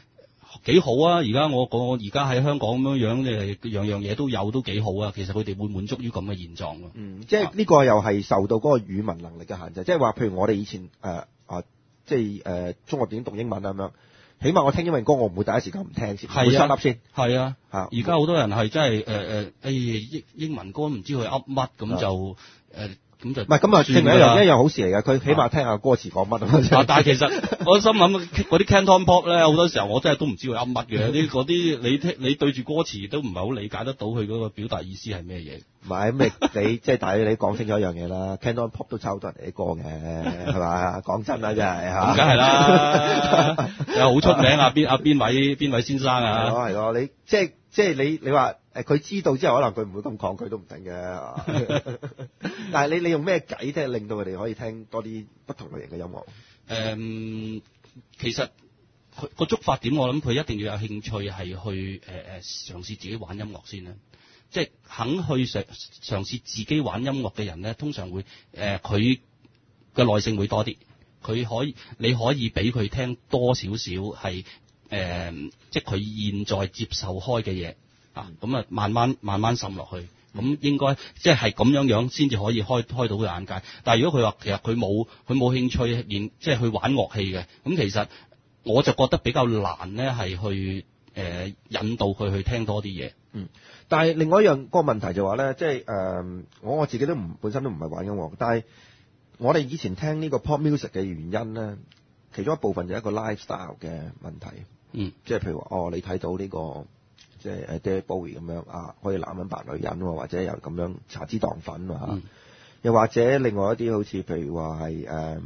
幾好啊！而家我我而家喺香港咁樣樣，即係樣樣嘢都有，都幾好啊！其實佢哋會滿足於咁嘅現狀咯。 嗯，即係呢個又係受到嗰個語文能力嘅限制，即係話譬如我哋以前誒啊、呃，即係誒、呃、中學點讀英文咁樣，起碼我聽英文歌我唔會第一時間唔聽先，會收粒先。 係啊，而家好多人係真係誒誒，誒英英文歌唔知佢噏乜咁就誒。呃咁就唔係咁啊，證明一樣一樣好事嚟㗎。佢起碼聽下歌詞講乜啊。但係其實我心諗嗰啲 Canton Pop 咧，好多時候我真係都唔知佢噏乜嘅。啲嗰啲你聽你對住歌詞都唔係好理解得到佢嗰個表達意思係咩嘢。唔係咁你你即係但係你講清楚一樣嘢啦 ，Canton Pop 都抄好多人哋啲歌嘅，係嘛？講真啦，真係嚇。咁梗係啦，有好出名啊！邊啊邊位邊位先生啊？係咯係咯，你即係即係你你話。誒佢知道之後，可能佢唔會咁抗拒都唔定嘅。但係你你用咩計即係令到佢哋可以聽多啲不同類型嘅音樂？誒、嗯，其實佢個觸發點，我諗佢一定要有興趣係去誒誒、呃、嘗試自己玩音樂先啦。即係肯去嘗嘗試自己玩音樂嘅人咧，通常會誒佢嘅耐性會多啲。佢可以你可以俾佢聽多少少係誒，即係佢現在接受開嘅嘢。啊，咁啊，慢慢慢慢滲落去，咁應該即係咁樣樣先至可以開開到佢眼界。但係如果佢話其實佢冇佢冇興趣練，即係去玩樂器嘅，咁其實我就覺得比較難咧，係去誒、呃、引導佢去聽多啲嘢。嗯，但係另外一樣個問題就話咧，即係誒、呃、我我自己都唔本身都唔係玩音樂，但係我哋以前聽呢個 pop music 嘅原因咧，其中一部分就係一個 lifestyle 嘅問題。嗯，即係譬如話哦，你睇到呢、這個。即係誒 David Bowie 咁樣啊，可以男人扮女人喎，或者又咁樣搽脂當粉啊、嗯，又或者另外一啲好似譬如話係誒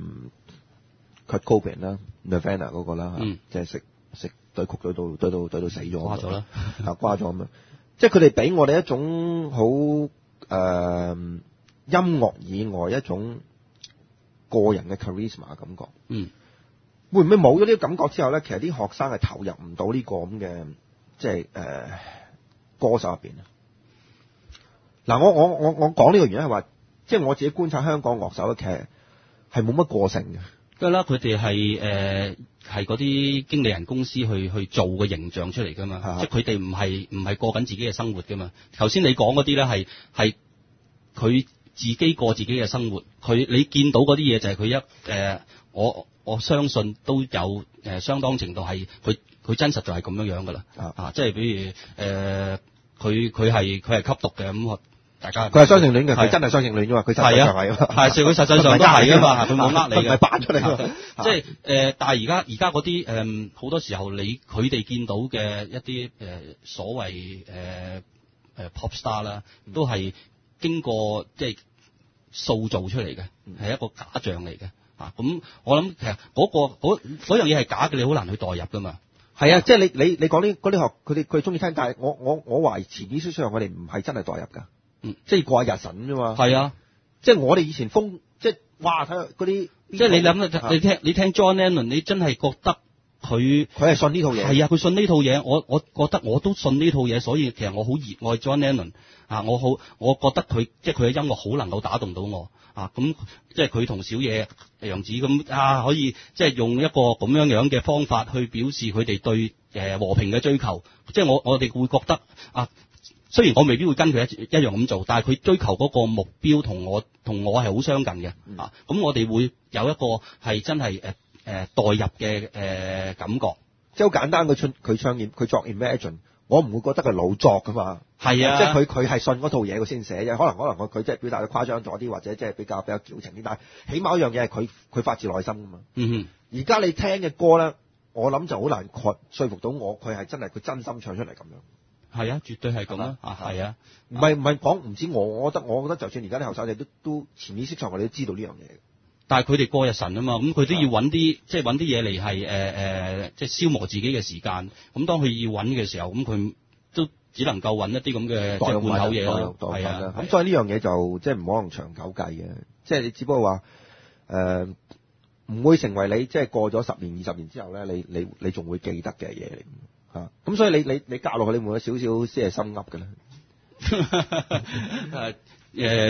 Kurt Cobain 啦 Nirvana 嗰個啦，嗯、即係食食對曲對到對到對到死咗，瓜咗啦，啊瓜咗咁樣，即係佢哋俾我哋一種好誒、呃、音樂以外一種個人嘅 charisma 嘅感覺。嗯，會唔會冇咗呢個感覺之後咧，其實啲學生係投入唔到呢個咁嘅。即係誒、呃、歌手入邊啊！嗱，我我我我講呢個原因係話，即係我自己觀察香港樂手嘅劇係冇乜個性嘅。梗係啦，佢哋係誒係嗰啲經理人公司去去做嘅形象出嚟㗎嘛，即係佢哋唔係唔係過緊自己嘅生活㗎嘛。頭先你講嗰啲咧係係佢自己過自己嘅生活，佢你見到嗰啲嘢就係佢一誒、呃、我我相信都有誒、呃、相當程度係佢。佢真實就係咁樣樣噶啦，啊，即係比如誒，佢佢係佢係吸毒嘅咁，大家佢係雙性戀嘅，佢真係雙性戀㗎嘛，佢實際上係，係，所以佢實際上都係㗎嘛，佢冇呃你嘅，係扮出嚟㗎，即係誒，但係而家而家嗰啲誒好多時候你佢哋見到嘅一啲誒、呃、所謂誒誒、呃、pop star 啦，都係經過即係塑造出嚟嘅，係、嗯、一個假象嚟嘅，啊，咁我諗其實嗰、嗰個嗰嗰樣嘢係假嘅，你好難去代入㗎嘛。係啊，即係你你你講呢嗰啲學佢哋佢中意聽，但係我我我懷疑潛意識上我哋唔係真係代入㗎，嗯，即係過下日神啫嘛。係啊，即係我哋以前風即係哇睇下嗰啲，即係你諗你聽你聽 John Lennon， 你真係覺得佢佢係信呢套嘢。係啊，佢信呢套嘢，我我覺得我都信呢套嘢，所以其實我好熱愛 John Lennon 啊，我好我覺得佢即係佢嘅音樂好能夠打動到我。啊，咁即係佢同小野洋子咁啊，可以即係用一個咁樣樣嘅方法去表示佢哋對誒、呃、和平嘅追求。即係我我哋會覺得啊，雖然我未必會跟佢一一樣咁做，但係佢追求嗰個目標同我同我係好相近嘅。啊，咁我哋會有一個係真係誒誒代入嘅誒、呃、感覺。即係好簡單，佢唱佢唱佢作 Imagine。我唔會覺得佢老作噶嘛，係啊，即係佢佢係信嗰套嘢佢先寫嘅，可能可能佢佢即係表達得誇張咗啲，或者即係比較比較矯情啲，但係起碼一樣嘢係佢佢發自內心噶嘛。嗯哼，而家你聽嘅歌咧，我諗就好難說服到我，佢係真係佢真心唱出嚟咁樣。係啊，絕對係咁啊，係啊，唔係唔係講唔止我，我覺得我覺得就算而家啲後生仔都都潛意識上我哋都知道呢樣嘢。但係佢哋過日神啊嘛，咁佢都要揾啲即係揾啲嘢嚟係誒誒，即係消磨自己嘅時間。咁當佢要揾嘅時候，咁佢都只能夠揾一啲咁嘅即係罐頭嘢咯。係啊，咁所以呢樣嘢就即係唔可能長久計嘅。即係你只不過話誒，唔會成為你即係過咗十年、二十年之後咧，你你你仲會記得嘅嘢嚟嚇。咁所以你你你教落去，你會有少少先係心噏嘅咧。誒誒。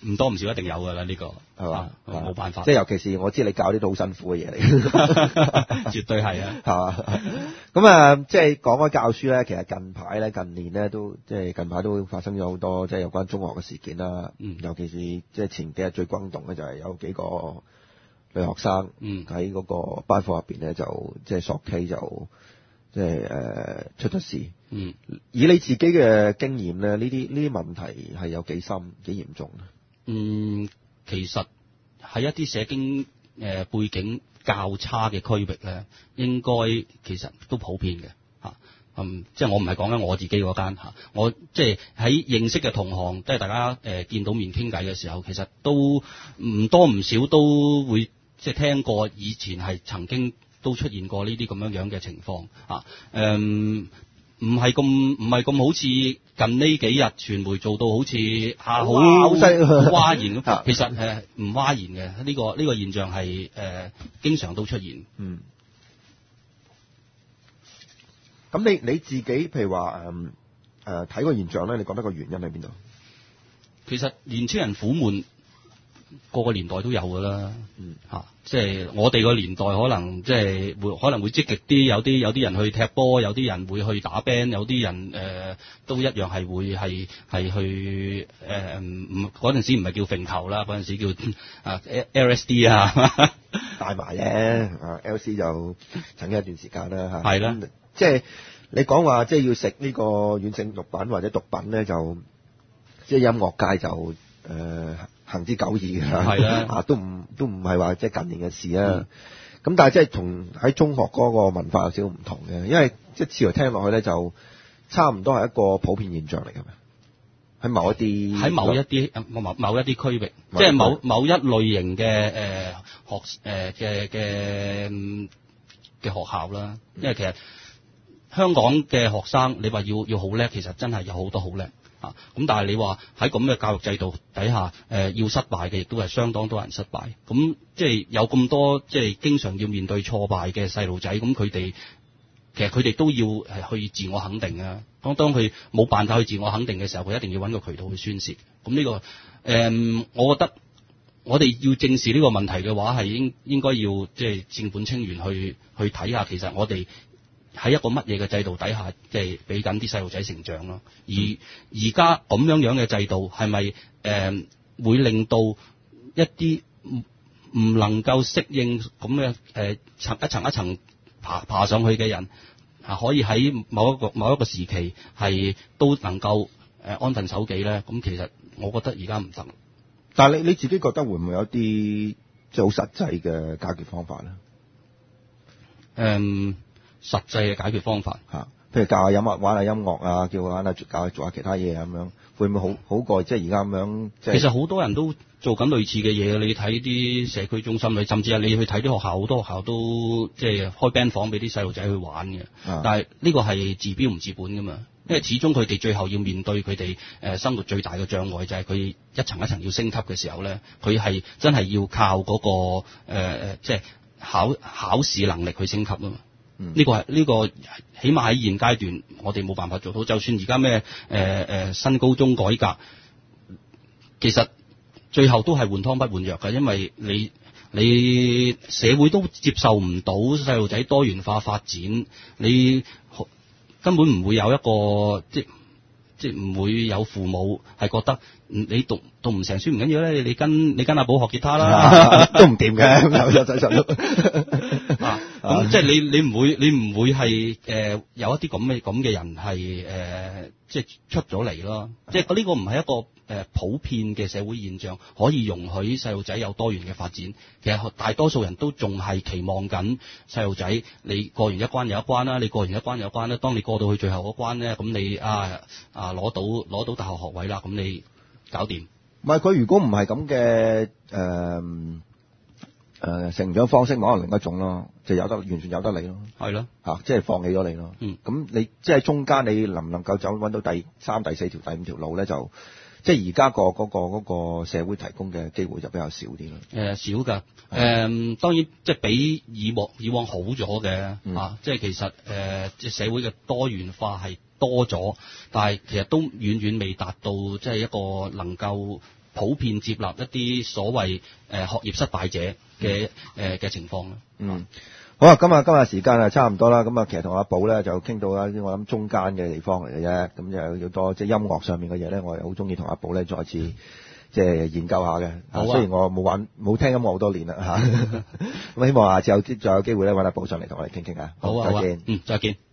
唔多唔少一定有㗎啦，呢、呢個係嘛？冇、啊、辦法。 即係尤其是我知你教啲都好辛苦嘅嘢嚟， 絕對係啊， 係嘛？咁啊，即係講開教書咧，其實近排咧、近年咧都即係近排都發生咗好多即係有關中學嘅事件啦。嗯，尤其是即係前幾日最轟動嘅就係有幾個女學生喺嗰個班房入邊咧，就即係索 K 就即係誒出咗事。嗯，以你自己嘅經驗咧，呢啲呢啲問題係有幾深幾嚴重咧？ 嗯，其實喺一啲社經誒、呃、背景較差嘅區域咧，應該其實都普遍嘅嚇。嗯，即係我唔係講緊我自己嗰間嚇，我即係喺認識嘅同行，即係大家誒、呃、見到面傾偈嘅時候，其實都唔多唔少都會即係聽過以前係曾經都出現過呢啲咁樣樣嘅情況嚇。誒唔係咁唔係咁好似近呢幾日傳媒做到好似嚇好好嘩然咁，其實誒唔嘩然嘅，呢、呢個呢、呢個現象係誒、呃、經常都出現。 嗯。咁你你自己譬如話誒誒睇個現象咧，你覺得個原因喺邊度？ 其實年青人苦悶，個個年代都有㗎啦。嗯，嚇、啊，即係我哋個年代可能即係會可能會積極啲，有啲有啲人去踢波，有啲人會去打 band，有啲人誒、呃、都一樣係會係係去誒唔嗰陣時唔係叫揈球啦，嗰陣時叫啊 L S D 啊， 帶埋咧啊 L C 就曾經一段時間啦嚇。係啦。即係你講話，即係要食呢個軟性毒品或者毒品咧，就即係音樂界就誒、呃、行之久矣嘅啦。係啦，啊都唔都唔係話即係近年嘅事啊。咁、嗯、但係即係同喺中學嗰個文化有少少唔同嘅，因為即係似乎聽落去咧就差唔多係一個普遍現象嚟嘅，喺某一啲喺某一啲某某一啲區域，即係某某一類型嘅誒、呃、學誒嘅嘅嘅學校啦。因為其實香港嘅學生，你話要要好叻，其實真係有好多好叻啊！咁但係你話喺咁嘅教育制度底下，誒、呃、要失敗嘅亦都係相當多人失敗。咁即係有咁多即係經常要面對挫敗嘅細路仔，咁佢哋其實佢哋都要係去自我肯定啊！當當佢冇辦法去自我肯定嘅時候，佢一定要揾個渠道去宣泄。咁呢、呢個誒、呃，我覺得我哋要正視呢個問題嘅話，係應應該要即係正本清源去去睇下，其實我哋喺一個乜嘢嘅制度底下，即係俾緊啲細路仔成長咯。而而家咁樣樣嘅制度，係咪誒會令到一啲唔唔能夠適應咁嘅誒層一層一層爬爬上去嘅人，啊可以喺某一個某一個時期係都能夠誒、呃、安分守己咧？咁其實我覺得而家唔得。 但係你你自己覺得會唔會有啲即係好實際嘅解決方法咧？誒、 嗯。實際嘅解決方法嚇，譬如教下音樂、玩下音樂啊，叫下教佢做下其他嘢咁樣，會唔會好好過即係而家咁樣？即係、其實好多人都做緊類似嘅嘢，你睇啲社區中心，你甚至係你去睇啲學校，好多學校都即係開 band 房俾啲細路仔去玩嘅。啊、但係呢個係治標唔治本噶嘛，因為始終佢哋最後要面對佢哋誒生活最大嘅障礙，就係佢一層一層要升級嘅時候咧，佢係真係要靠嗰、嗰個、呃、即係考考試能力去升級啊嘛。呢、嗯這個係呢、這個起碼喺現階段我哋冇辦法做到，就算而家咩誒誒新高中改革，其實最後都係換湯不換藥嘅，因為你你社會都接受唔到細路仔多元化發展，你根本唔會有一個即即唔會有父母係覺得你讀讀唔成書唔緊要咧，你跟你跟阿寶學吉他啦， 啊、都唔掂嘅，有有仔實都啊，咁即係你你唔會你唔會係誒、呃、有一啲咁嘅咁嘅人係誒、呃、即係出咗嚟咯，即係呢個唔係一個誒、呃、普遍嘅社會現象，可以容許細路仔有多元嘅發展。其實大多數人都仲係期望緊細路仔，你過完一關有一關啦，你過完一關有一關啦，當你過到去最後嗰關咧，咁你啊啊攞到攞到大學學位啦，咁你搞掂。 唔係佢如果唔係咁嘅誒誒成長方式，可能另一種咯，就有得完全有得你咯， 係咯嚇，即係放棄咗你咯。嗯，咁你即係中間你能唔能夠走揾到第三、第四條、第五條路咧？就即係而家個嗰個嗰個社會提供嘅機會就比較少啲咯。 誒、呃、少㗎，誒、呃、當然即係比以往以往好咗嘅、嗯、啊，即係其實誒即係社會嘅多元化係多咗，但係其實都遠遠未達到即係一個能夠普遍接納一啲所謂誒、呃、學業失敗者嘅誒嘅情況咯。 嗯。好啊，今日今日時間啊差唔多啦，咁啊其實同阿寶咧就傾到啦啲我諗中間嘅地方嚟嘅啫，咁就有多即係音樂上面嘅嘢咧，我係好中意同阿寶咧再次即係研究下嘅。 好啊， 雖然我冇玩冇聽音樂好多年啦嚇，咁希望下次有再有機會咧揾阿寶上嚟同我哋傾傾啊。 好啊， 再見。 嗯，再見。